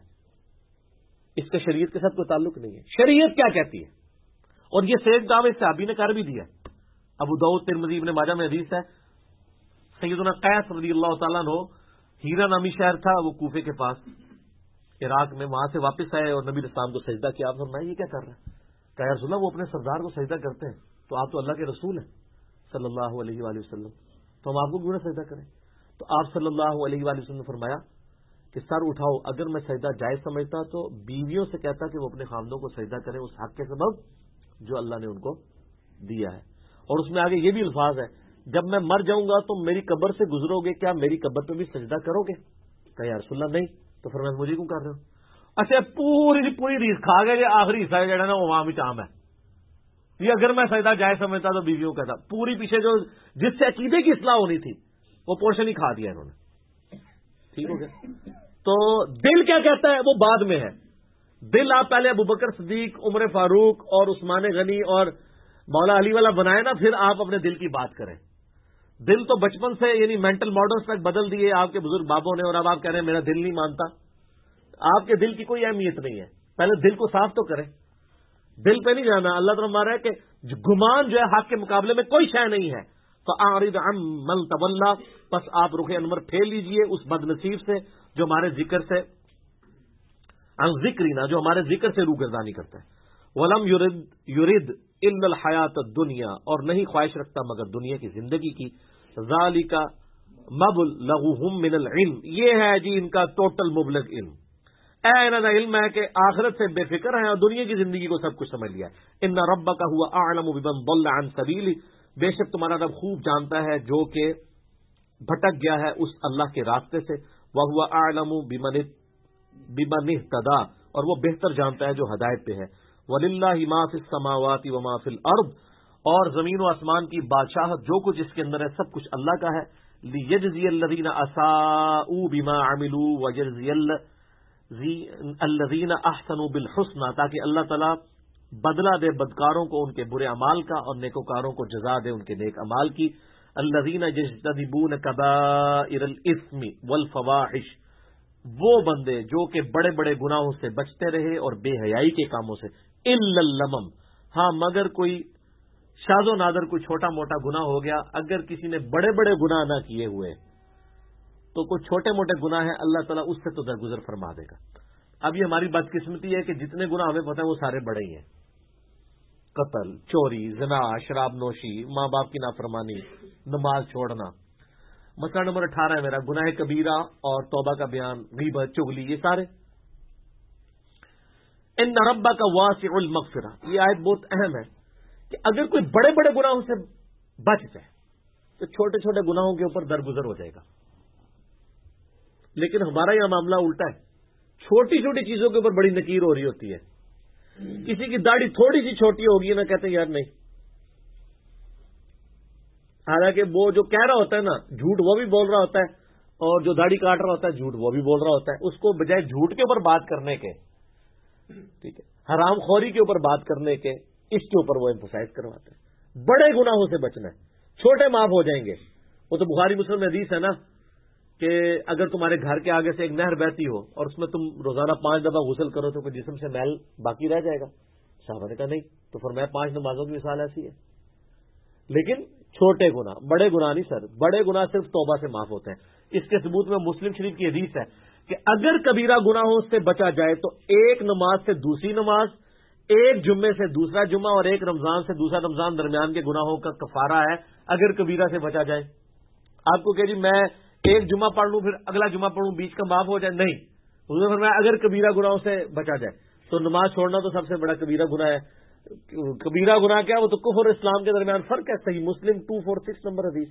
اس کا شریعت کے ساتھ کوئی تعلق نہیں ہے. شریعت کیا کہتی ہے, اور یہ سید دعوے صحابی نے کر بھی دیا. ابو داؤد, ترمذی, ابن ماجہ میں حدیث ہے. سیدنا قیس رضی اللہ تعالیٰ عنہ, ہیرا نامی شہر تھا وہ کوفے کے پاس عراق میں, وہاں سے واپس آئے اور نبی اسلام کو سجدہ کیا. آپ فرمایا یہ کیا کر رہا ہے؟ کہ یا رسول اللہ وہ اپنے سردار کو سجدہ کرتے ہیں, تو آپ تو اللہ کے رسول ہیں صلی اللہ علیہ وآلہ وسلم, تو ہم آپ کو کیوں نہ سجدہ کریں؟ تو آپ صلی اللہ علیہ وآلہ وسلم نے فرمایا کہ سر اٹھاؤ, اگر میں سجدہ جائز سمجھتا تو بیویوں سے کہتا کہ وہ اپنے خامدوں کو سجدہ کریں اس حق کے سبب جو اللہ نے ان کو دیا ہے. اور اس میں آگے یہ بھی الفاظ ہے, جب میں مر جاؤں گا تو میری قبر سے گزرو گے, کیا میری قبر پہ بھی سجدہ کرو گے؟ کہ یا رسول اللہ نہیں. تو فرمایا مجھے کیوں کر رہے ہو؟ اچھا پوری ریس کھا گئے, یہ آخری حصہ ہے نا وہ وہاں بھی چام ہے. یہ اگر میں سجدہ جائز سمجھتا تو بیویوں کا تھا, پوری پیچھے جو جس سے عقیدے کی اصلاح ہونی تھی وہ پورشن ہی کھا دیا انہوں نے. ٹھیک ہو گیا. تو دل کیا کہتا ہے وہ بعد میں ہے. دل آپ پہلے ابوبکر صدیق, عمر فاروق اور عثمان غنی اور مولا علی والا بنائے نا, پھر آپ اپنے دل کی بات کریں. دل تو بچپن سے یعنی مینٹل ماڈلز تک بدل دیے آپ کے بزرگ بابوں نے, اور اب آپ کہہ رہے ہیں میرا دل نہیں مانتا. آپ کے دل کی کوئی اہمیت نہیں ہے, پہلے دل کو صاف تو کریں. دل پہ نہیں جانا. اللہ تعالیٰ ہمارا ہے کہ گمان جو ہے حق کے مقابلے میں کوئی شے نہیں ہے. فَأَعْرِضْ عَمَّنْ تَوَلَّىٰ, پس آپ رخ انور پھیر لیجئے اس بد نصیب سے جو ہمارے ذکر سے عن ذکرنا, جو ہمارے ذکر سے روگردانی کرتا ہے. وَلَمْ يُرِدْ إِلَّا الْحَيَاةَ الدُّنْيَا, اور نہیں خواہش رکھتا مگر دنیا کی زندگی کی. ذَلِكَ مَبْلَغُهُم مِّنَ الْعِلْمِ, یہ ہے جی ان کا ٹوٹل مبلغ علم. انہوں کا علم ہے کہ آخرت سے بے فکر ہیں اور دنیا کی زندگی کو سب کچھ سمجھ لیا. ان ربک هو اعلم بمن ضل عن سبیلہ, بے شک تمہارا رب خوب جانتا ہے جو کہ بھٹک گیا ہے اس اللہ کے راستے سے، وَهُوَ أَعْلَمُ بِمَنِ اهْتَدَىٰ، اور وہ بہتر جانتا ہے جو ہدایت پہ ہے۔ وَلِلَّهِ مَا فِي السَّمَاوَاتِ وَمَا فِي الْأَرْضِ، اور زمین و آسمان کی بادشاہت جو کچھ اس کے اندر ہے سب کچھ اللہ کا ہے۔ لِيَجْزِيَ الَّذِينَ أَسَاءُوا بِمَا عَمِلُوا وَيَجْزِيَ الَّذِينَ أَحْسَنُوا بِالْحُسْنَىٰ، تاکہ اللہ تعالیٰ بدلہ دے بدکاروں کو ان کے برے اعمال کا اور نیکوکاروں کو جزا دے ان کے نیک اعمال کی۔ الذین یجتنبون کبائر الاثم والفواحش، وہ بندے جو کہ بڑے بڑے گناہوں سے بچتے رہے اور بے حیائی کے کاموں سے، الا اللمم، ہاں مگر کوئی شاذ و نادر کوئی چھوٹا موٹا گناہ ہو گیا، اگر کسی نے بڑے بڑے گناہ نہ کیے ہوئے تو کوئی چھوٹے موٹے گناہ ہیں اللہ تعالیٰ اس سے تو درگزر فرما دے گا۔ اب یہ ہماری بدقسمتی ہے کہ جتنے گناہ ہمیں پتہ ہے وہ سارے بڑے ہی ہیں، قتل، چوری، زنا، شراب نوشی، ماں باپ کی نافرمانی، نماز چھوڑنا۔ مسئلہ نمبر 18 ہے میرا، گناہ کبیرہ اور توبہ کا بیان، غیبت، چغلی، یہ سارے۔ ان ربک واسع المغفرہ، یہ آیت بہت اہم ہے کہ اگر کوئی بڑے بڑے گناہوں سے بچ جائے تو چھوٹے چھوٹے گناہوں کے اوپر درگزر ہو جائے گا، لیکن ہمارا یہ معاملہ الٹا ہے، چھوٹی چھوٹی چیزوں کے اوپر بڑی نکیر ہو رہی ہوتی ہے۔ کسی کی داڑھی تھوڑی سی چھوٹی ہوگی نا، کہتے ہیں یار نہیں، حالانکہ وہ جو کہہ رہا ہوتا ہے نا جھوٹ وہ بھی بول رہا ہوتا ہے، اور جو داڑھی کاٹ رہا ہوتا ہے جھوٹ وہ بھی بول رہا ہوتا ہے، اس کو بجائے جھوٹ کے اوپر بات کرنے کے، ٹھیک ہے، حرام خوری کے اوپر بات کرنے کے، اس کے اوپر وہ ایمفسائز کرواتے ہیں۔ بڑے گناہوں سے بچنا ہے، چھوٹے معاف ہو جائیں گے۔ وہ تو بخاری مسلم میں حدیث ہے نا کہ اگر تمہارے گھر کے آگے سے ایک نہر بہتی ہو اور اس میں تم روزانہ 5 دفعہ غسل کرو تو کوئی جسم سے میل باقی رہ جائے گا؟ صحابہ نے کہا نہیں، تو فرمایا 5 نمازوں کی مثال ایسی ہے۔ لیکن چھوٹے گناہ، بڑے گناہ نہیں سر، بڑے گناہ صرف توبہ سے معاف ہوتے ہیں۔ اس کے ثبوت میں مسلم شریف کی حدیث ہے کہ اگر کبیرہ گناہوں سے بچا جائے تو ایک نماز سے دوسری نماز، ایک جمعے سے دوسرا جمعہ اور ایک رمضان سے دوسرا رمضان درمیان کے گناہوں کا کفارہ ہے اگر کبیرہ سے بچا جائے۔ آپ کو کہ جی میں ایک جمعہ پڑھ لوں پھر اگلا جمعہ پڑھوں بیچ کا معاف ہو جائے، نہیں، حضور نے فرمایا اگر کبیرہ گناہوں سے بچا جائے تو نماز چھوڑنا تو سب سے بڑا کبیرہ گناہ ہے۔ کبیرہ گناہ کیا؟ وہ تو کفر اور اسلام کے درمیان فرق ہے، صحیح مسلم 246 نمبر حدیث۔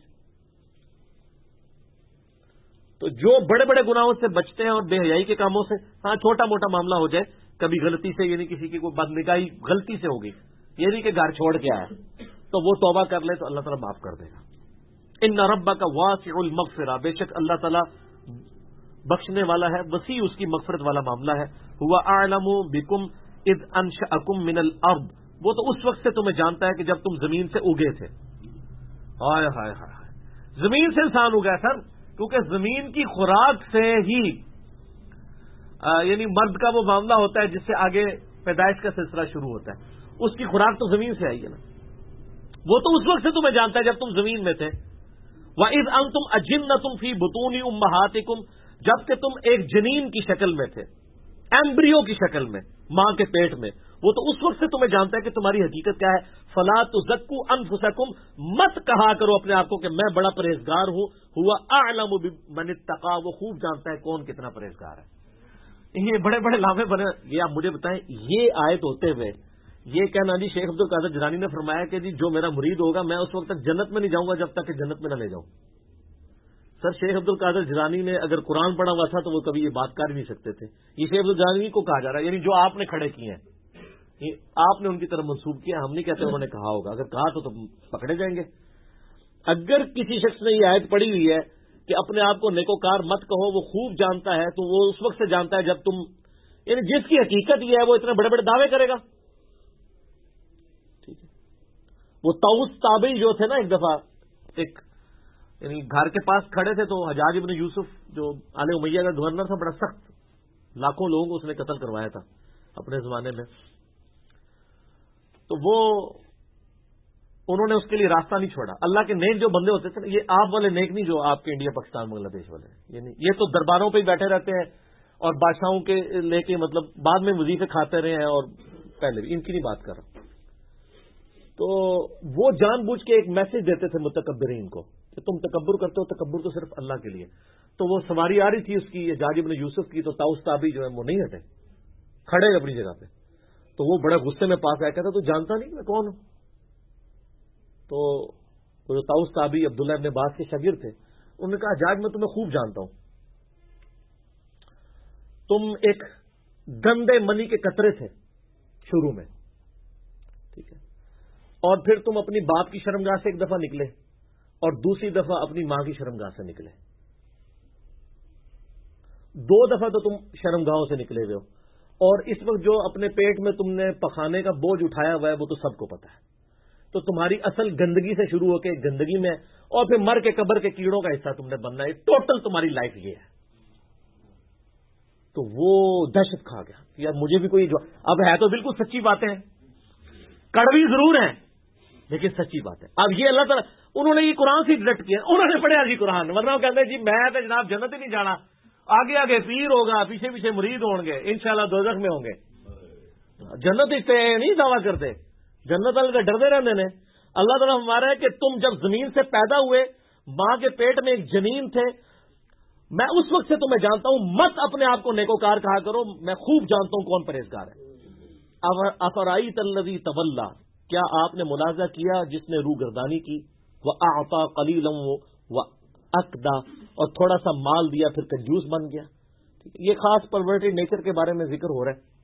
تو جو بڑے بڑے گناہوں سے بچتے ہیں اور بے حیائی کے کاموں سے، ہاں چھوٹا موٹا معاملہ ہو جائے کبھی غلطی سے، یعنی کسی کی کوئی بدنگاہی غلطی سے ہوگی، یہ نہیں کہ گھر چھوڑ کے آیا تو وہ توبہ کر لے تو اللہ تعالیٰ معاف کر دے گا۔ ان ربک واسع المغفرہ، بے شک اللہ تعالیٰ بخشنے والا ہے، وسیع اس کی مغفرت والا معاملہ ہے۔ ہوا اعلم بکم اذ انشأکم من الارض، وہ تو اس وقت سے تمہیں جانتا ہے کہ جب تم زمین سے اگے تھے۔ ہائے ہائے ہائے، زمین سے انسان اگا سر، کیونکہ زمین کی خوراک سے ہی یعنی مرد کا وہ معاملہ ہوتا ہے جس سے آگے پیدائش کا سلسلہ شروع ہوتا ہے، اس کی خوراک تو زمین سے آئی ہے نا، وہ تو اس وقت سے تمہیں جانتا ہے جب تم زمین میں تھے۔ وَإِذْ أَنْتُمْ أَجِنَّةٌ فِي بُطُونِ أُمَّهَاتِكُمْ، جبکہ تم ایک جنین کی شکل میں تھے، ایمبریو کی شکل میں، ماں کے پیٹ میں، وہ تو اس وقت سے تمہیں جانتا ہے کہ تمہاری حقیقت کیا ہے۔ فَلَا تُزَكُّوا أَنفُسَكُمْ، مت کہا کرو اپنے آپ کو کہ میں بڑا پرہیزگار ہوں، ہوا اعلم بمن اتقى، وہ خوب جانتا ہے کون کتنا پرہیزگار ہے۔ یہ بڑے بڑے لامے بنے، یہ آپ مجھے بتائیں، یہ آیت ہوتے ہوئے یہ کہنا جی شیخ عبد القادر جیلانی نے فرمایا کہ جی جو میرا مرید ہوگا میں اس وقت تک جنت میں نہیں جاؤں گا جب تک کہ جنت میں نہ لے جاؤں۔ سر شیخ عبد القادر جیلانی نے اگر قرآن پڑھا ہوا تھا تو وہ کبھی یہ بات کر ہی نہیں سکتے تھے۔ یہ شیخ عبد الجیلانی کو کہا جا رہا ہے، یعنی جو آپ نے کھڑے کیے ہیں، آپ نے ان کی طرف منسوب کیا، ہم نہیں کہتے انہوں نے کہا ہوگا، اگر کہا تو پکڑے جائیں گے۔ اگر کسی شخص نے یہ آیت پڑھی ہوئی ہے کہ اپنے آپ کو نیکوکار مت کہو، وہ خوب جانتا ہے، تو وہ اس وقت سے جانتا ہے جب تم، یعنی جس کی حقیقت یہ ہے وہ اتنے بڑے بڑے دعوے کرے گا۔ ٹھیک ہے، وہ طاؤس تابعی جو تھے نا، ایک دفعہ ایک یعنی گھر کے پاس کھڑے تھے تو حجاج ابن یوسف جو آل امیہ کا گورنر تھا، بڑا سخت، لاکھوں لوگوں کو اس نے قتل کروایا تھا اپنے زمانے میں، تو وہ انہوں نے اس کے لیے راستہ نہیں چھوڑا۔ اللہ کے نیک جو بندے ہوتے تھے نا، یہ آپ والے نیک نہیں جو آپ کے انڈیا پاکستان بنگلہ دیش والے ہیں، یعنی یہ تو درباروں پہ ہی بیٹھے رہتے ہیں اور بادشاہوں کے لے کے مطلب بعد میں وظیفے کھاتے رہے ہیں، اور پہلے بھی ان کی نہیں بات کر رہا۔ تو وہ جان بوجھ کے ایک میسج دیتے تھے متکبرین کو کہ تم تکبر کرتے ہو، تکبر تو صرف اللہ کے لیے۔ تو وہ سواری آ رہی تھی اس کی حجاج ابن یوسف کی، تو طاؤس تابعی جو ہے وہ نہیں ہٹے، کھڑے اپنی جگہ پہ۔ تو وہ بڑے غصے میں پاس آیا، کہتا تو جانتا نہیں کہ میں کون ہوں؟ تو وہ جو طاؤس تابعی عبداللہ ابن عباس کے شاگرد تھے، انہوں نے کہا حجاج میں تمہیں خوب جانتا ہوں، تم ایک گندے منی کے قطرے تھے شروع میں، ٹھیک ہے، اور پھر تم اپنی باپ کی شرمگاہ سے ایک دفعہ نکلے اور دوسری دفعہ اپنی ماں کی شرمگاہ سے نکلے، 2 دفعہ تو تم شرمگاہوں سے نکلے ہوئے ہو، اور اس وقت جو اپنے پیٹ میں تم نے پخانے کا بوجھ اٹھایا ہوا ہے وہ تو سب کو پتا ہے، تو تمہاری اصل گندگی سے شروع ہو کے گندگی میں، اور پھر مر کے قبر کے کیڑوں کا حصہ تم نے بننا ہے، ٹوٹل تمہاری لائف یہ ہے۔ تو وہ دہشت کھا گیا، یار مجھے بھی کوئی جو اب ہے تو بالکل سچی باتیں ہیں، کڑوی ضرور ہیں لیکن سچی بات ہے۔ اب یہ اللہ تعالیٰ انہوں نے یہ قرآن سے ڈائریکٹ کیا، انہوں نے پڑھا جی قرآن، ورنہ وہ کہتے ہیں جی میں تو جناب جنت ہی نہیں جانا، آگے آگے پیر ہوگا، پیچھے پیچھے مرید ہوں گے، انشاءاللہ دوزخ میں ہوں گے۔ جنت اس سے نہیں دعویٰ کرتے، جنت والے تو ڈرتے رہتے ہیں۔ اللہ تعالیٰ ہمارا ہے کہ تم جب زمین سے پیدا ہوئے، ماں کے پیٹ میں ایک جنین تھے، میں اس وقت سے تمہیں جانتا ہوں، مت اپنے آپ کو نیکوکار کہا کرو، میں خوب جانتا ہوں کون پرہیزگار ہے۔ افرائیت الذی تولی، کیا آپ نے ملاحظہ کیا جس نے روح گردانی کی، وَأَعْطَى قَلِيلًا وَأَكْدَى، اور تھوڑا سا مال دیا پھر کنجوس بن گیا۔ یہ خاص پرورٹڈ نیچر کے بارے میں ذکر ہو رہا ہے۔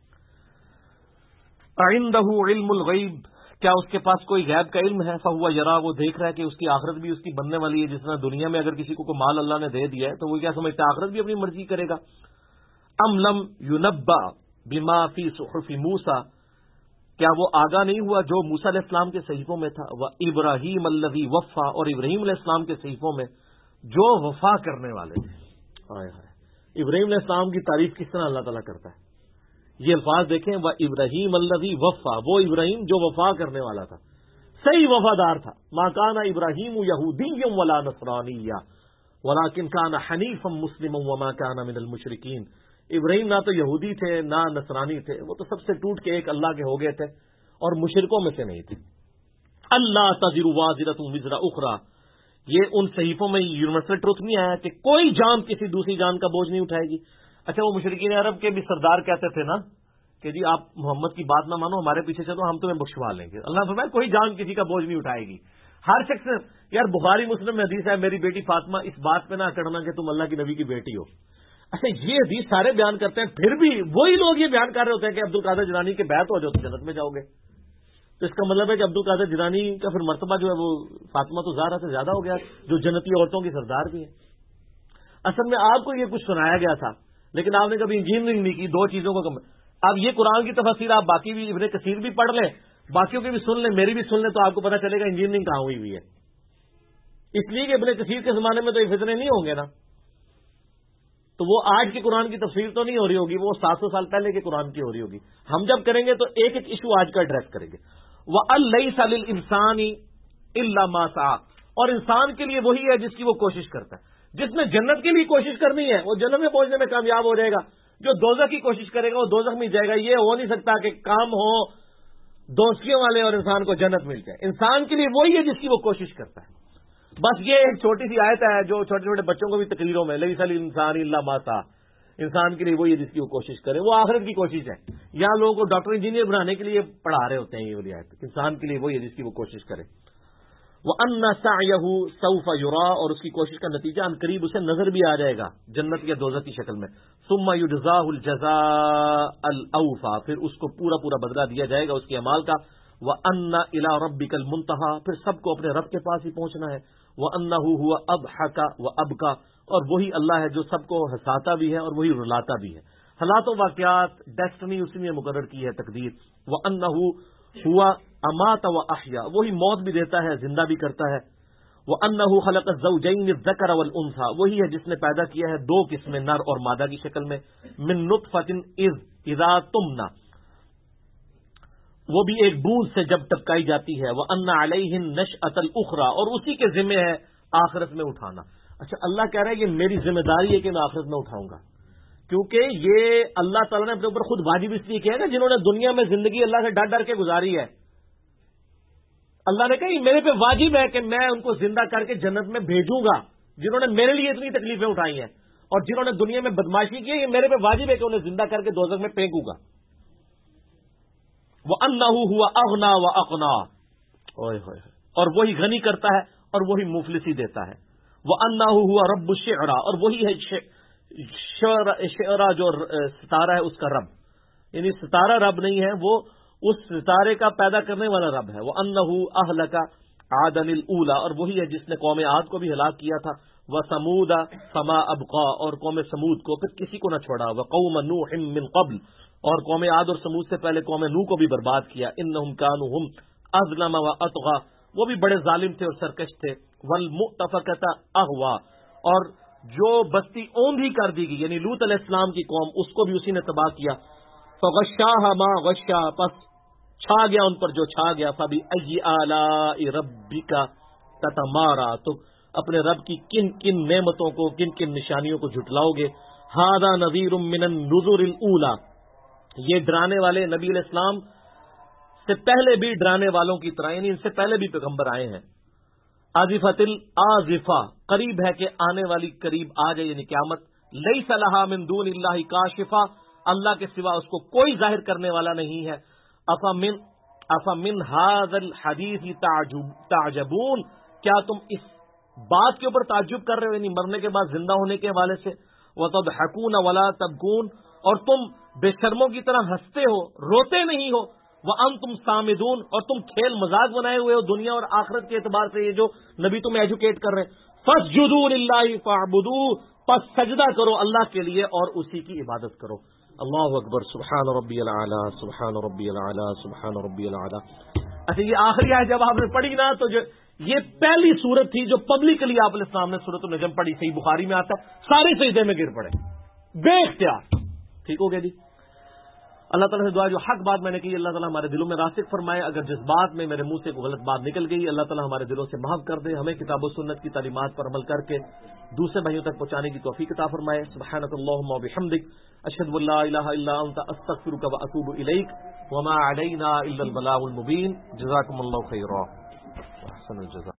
عِندَهُ عِلْمُ الْغَيْبِ، کیا اس کے پاس کوئی غیب کا علم ہے؟ فَهُوَ يَرَى، وہ دیکھ رہا ہے کہ اس کی آخرت بھی اس کی بننے والی ہے، جس طرح دنیا میں اگر کسی کو مال اللہ نے دے دیا ہے تو وہ کیا سمجھتا ہے آخرت بھی اپنی مرضی کرے گا۔ أَمْ لَمْ يُنَبَّأْ بِمَا فِي صُحُفِ مُوسَىٰ، کیا وہ آگاہ نہیں ہوا جو موسیٰ علیہ السلام کے صحیفوں میں تھا، وَإِبْرَاهِيمَ الَّذِي وَفَّىٰ، اور ابراہیم علیہ السلام کے صحیفوں میں جو وفا کرنے والے تھے۔ ابراہیم علیہ السلام کی تعریف کس طرح اللہ تعالیٰ کرتا ہے، یہ الفاظ دیکھیں، وَإِبْرَاهِيمَ الَّذِي وَفَّىٰ، وہ ابراہیم جو وفا کرنے والا تھا، صحیح وفادار تھا۔ مَا كَانَ إِبْرَاهِيمُ يَهُودِيًّا وَلَا نَصْرَانِيًّا وَلَٰكِن كَانَ حَنِيفًا مُسْلِمًا وَمَا كَانَ مِنَ الْمُشْرِكِينَ، ابراہیم نہ تو یہودی تھے نہ نصرانی تھے، وہ تو سب سے ٹوٹ کے ایک اللہ کے ہو گئے تھے اور مشرکوں میں سے نہیں تھے۔ اللہ تزر وازرۃ وزر اخرى، یہ ان صحیفوں میں یونیورسل ٹروتھ نہیں آیا کہ کوئی جان کسی دوسری جان کا بوجھ نہیں اٹھائے گی۔ اچھا، وہ مشرکین عرب کے بھی سردار کہتے تھے نا کہ جی آپ محمد کی بات نہ مانو، ہمارے پیچھے چلو، ہم تمہیں بخشوا لیں گے۔ اللہ فرمایا کوئی جان کسی کا بوجھ نہیں اٹھائے گی، ہر شخص، یار بخاری مسلم میں حدیث ہے، میری بیٹی فاطمہ اس بات پہ نہ اکڑنا کہ تم اللہ کی نبی کی بیٹی ہو۔ اچھا، یہ حدیث سارے بیان کرتے ہیں، پھر بھی وہی لوگ یہ بیان کر رہے ہوتے ہیں کہ عبد القادر جیلانی کے بیعت ہو جاؤ تو جنت میں جاؤ گے، تو اس کا مطلب ہے کہ عبد القادر جیلانی کا پھر مرتبہ جو ہے وہ فاطمہ تو زہرا سے زیادہ ہو گیا، جو جنتی عورتوں کی سردار بھی ہیں۔ اصل میں آپ کو یہ کچھ سنایا گیا تھا لیکن آپ نے کبھی انجینئرنگ نہیں کی، 2 چیزوں کو اب یہ قرآن کی تفسیر آپ باقی بھی ابن کثیر بھی پڑھ لیں، باقیوں کی بھی سن لیں، میری بھی سن لیں، تو آپ کو پتہ چلے گا انجینئرنگ کہاں ہوئی ہے۔ اس لیے کہ ابن کثیر کے زمانے میں تو یہ فتنے نہیں ہوں گے نا، تو وہ آج کی قرآن کی تفسیر تو نہیں ہو رہی ہوگی، وہ 700 سال پہلے کے قرآن کی ہو رہی ہوگی۔ ہم جب کریں گے تو ایک ایک ایشو آج کا ایڈریس کریں گے۔ وَأَلَّيْسَ لِلْإِنسَانِ إِلَّا مَا سَعَىٰ، اور انسان کے لیے وہی ہے جس کی وہ کوشش کرتا ہے۔ جس نے جنت کے لیے کوشش کرنی ہے وہ جنت میں پہنچنے میں کامیاب ہو جائے گا، جو دوزخ کی کوشش کرے گا وہ دوزخ میں جائے گا۔ یہ ہو نہیں سکتا کہ کام ہو دوستیوں والے اور انسان کو جنت مل جائے۔ انسان کے لیے وہی ہے جس کی وہ کوشش کرتا ہے۔ بس یہ ایک چھوٹی سی آیت ہے جو چھوٹے چھوٹے بچوں کو بھی تقریروں میں، لَيْسَ لِلْإِنسَانِ إِلَّا مَا سَعَىٰ، انسان کے لیے وہی ہے جس کی وہ کوشش کرے، وہ آخرت کی کوشش ہے۔ یہاں لوگوں کو ڈاکٹر انجینئر بنانے کے لیے پڑھا رہے ہوتے ہیں یہ والی آیت، انسان کے لیے وہی ہے جس کی وہ کوشش کرے۔ وَأَنَّ سَعْيَهُ سَوْفَ يُرَىٰ، اور اس کی کوشش کا نتیجہ ان قریب اسے نظر بھی آ جائے گا جنت یا دوزخ کی شکل میں۔ ثُمَّ يُجْزَاهُ الْجَزَاءَ الْأَوْفَىٰ، پھر اس کو پورا پورا بدلہ دیا جائے گا اس کے اعمال کا۔ وَأَنَّ إِلَىٰ رَبِّكَ الْمُنتَهَىٰ، پھر سب کو اپنے رب کے پاس ہی پہنچنا ہے۔ وَأَنَّهُ هُوَ أَضْحَكَ وَأَبْكَىٰ، اور وہی اللہ ہے جو سب کو ہنساتا بھی ہے اور وہی رلاتا بھی ہے۔ حالات و واقعات ڈیسٹنی اسی نے مقرر کی ہے، تقدیر۔ وَأَنَّهُ هُوَ أَمَاتَ وَأَحْيَا، وہی موت بھی دیتا ہے زندہ بھی کرتا ہے۔ وَأَنَّهُ خَلَقَ الزَّوْجَيْنِ الذَّكَرَ وَالْأُنثَىٰ، وہی ہے جس نے پیدا کیا ہے 2 قسمیں، نر اور مادہ کی شکل میں۔ مِن نُطْفَةٍ إِذَا تُمْنَىٰ، وہ بھی ایک بوند سے جب ٹپکائی جاتی ہے۔ وَأَنَّ عَلَيْهِ النَّشْأَةَ الْأُخْرَىٰ، اور اسی کے ذمہ ہے آخرت میں اٹھانا۔ اچھا، اللہ کہہ رہا ہے یہ میری ذمہ داری ہے کہ میں آخرت میں اٹھاؤں گا، کیونکہ یہ اللہ تعالیٰ نے اپنے اوپر خود واجب اس لیے کیا ہے نا، جنہوں نے دنیا میں زندگی اللہ سے ڈر ڈر کے گزاری ہے، اللہ نے کہا یہ میرے پہ واجب ہے کہ میں ان کو زندہ کر کے جنت میں بھیجوں گا، جنہوں نے میرے لیے اتنی تکلیفیں اٹھائی ہیں، اور جنہوں نے دنیا میں بدماشی کی ہے، یہ میرے پہ واجب ہے کہ انہیں زندہ کر کے دوزخ میں پھینکوں گا۔ وَأَنَّهُ هُوَ أَغْنَىٰ وَأَقْنَىٰ، اور وہی غنی کرتا ہے اور وہی مفلسی دیتا ہے. وَأَنَّهُ هُوَ رَبُّ الشِّعْرَى، اور وہی ہے شعرا جو ستارہ ہے اس کا رب، یعنی ستارہ رب نہیں ہے، وہ اس ستارے کا پیدا کرنے والا رب ہے. وَأَنَّهُ أَهْلَكَ عَادًا الْأُولَى، اور وہی ہے جس نے قوم عاد کو بھی ہلاک کیا تھا. وَثَمُودَ فَمَا أَبْقَى، اور قوم سمود کو پھر کسی کو نہ چھوڑا. وَقَوْمَ نُوحٍ مِّن قَبْلُ، اور قوم عاد اور سمود سے پہلے قوم نوح کو بھی برباد کیا. إِنَّهُمْ كَانُوا هُمْ أَظْلَمَ وَأَطْغَى، وہ بھی بڑے ظالم تھے اور سرکش تھے. وَالْمُؤْتَفِكَةَ أَهْوَى، اور جو بستی اوندھی کر دی گئی یعنی لوط علیہ السلام کی قوم، اس کو بھی اسی نے تباہ کیا. فَغَشَّاهَا مَا غَشَّا، پس چھا گیا ان پر جو چھا گیا. فَبِأَيِّ آلَاءِ رَبِّكَ تَتَمَارَىٰ، تو اپنے رب کی کن کن نعمتوں کو، کن کن نشانیوں کو جھٹلاؤ گے. هَذَا نَذِيرٌ مِّنَ النُّذُرِ الْأُولَىٰ، یہ ڈرانے والے نبی علیہ السلام سے پہلے بھی ڈرانے والوں کی طرح، یعنی ان سے پہلے بھی پیغمبر آئے ہیں. آزفۃ الآزفہ، قریب ہے کہ آنے والی قریب آ جائے یعنی قیامت. لیس لہا من دون اللہ کاشفہ، اللہ کے سوا اس کو کوئی ظاہر کرنے والا نہیں ہے. افمن ھذا الحدیث تعجبون، کیا تم اس بات کے اوپر تعجب کر رہے ہو، یعنی مرنے کے بعد زندہ ہونے کے حوالے سے. وتضحکون ولا تبکون، اور تم بے شرموں کی طرح ہنستے ہو روتے نہیں ہو. وانتم صامدون، اور تم کھیل مذاق بنائے ہوئے ہو دنیا اور آخرت کے اعتبار سے، یہ جو نبی تمہیں ایجوکیٹ کر رہے ہیں. فاسجدوا للہ فاعبدوا، پس سجدہ کرو اللہ کے لیے اور اسی کی عبادت کرو. اللہ اکبر. سبحان ربی العلی، سبحان ربی العلی، سبحان ربی العلی. اچھا، یہ آخری آیت جب آپ نے پڑھی نا، تو یہ پہلی سورت تھی جو پبلکلی آپ علیہ السلام نے سورۃ النجم پڑھی. صحیح بخاری میں آتا ہے، سارے سجدے میں گر پڑے بے اختیار. ٹھیک ہو گیا جی. اللہ تعالیٰ سے دعا جو حق بات میں نے کی، اللہ تعالیٰ ہمارے دلوں میں راسخ فرمائے. اگر جس بات میں میرے منہ سے کوئی غلط بات نکل گئی، اللہ تعالیٰ ہمارے دلوں سے معاف کر دے. ہمیں کتاب و سنت کی تعلیمات پر عمل کر کے دوسرے بھائیوں تک پہنچانے کی توفیق عطا فرمائے. سبحانک اللہم و بحمدک، اشہد ان لا الہ الا انت، استغفرک و اتوب الیک. وما علینا الا البلاغ المبین. جزاکم اللہ خیرا، احسن الجزاء.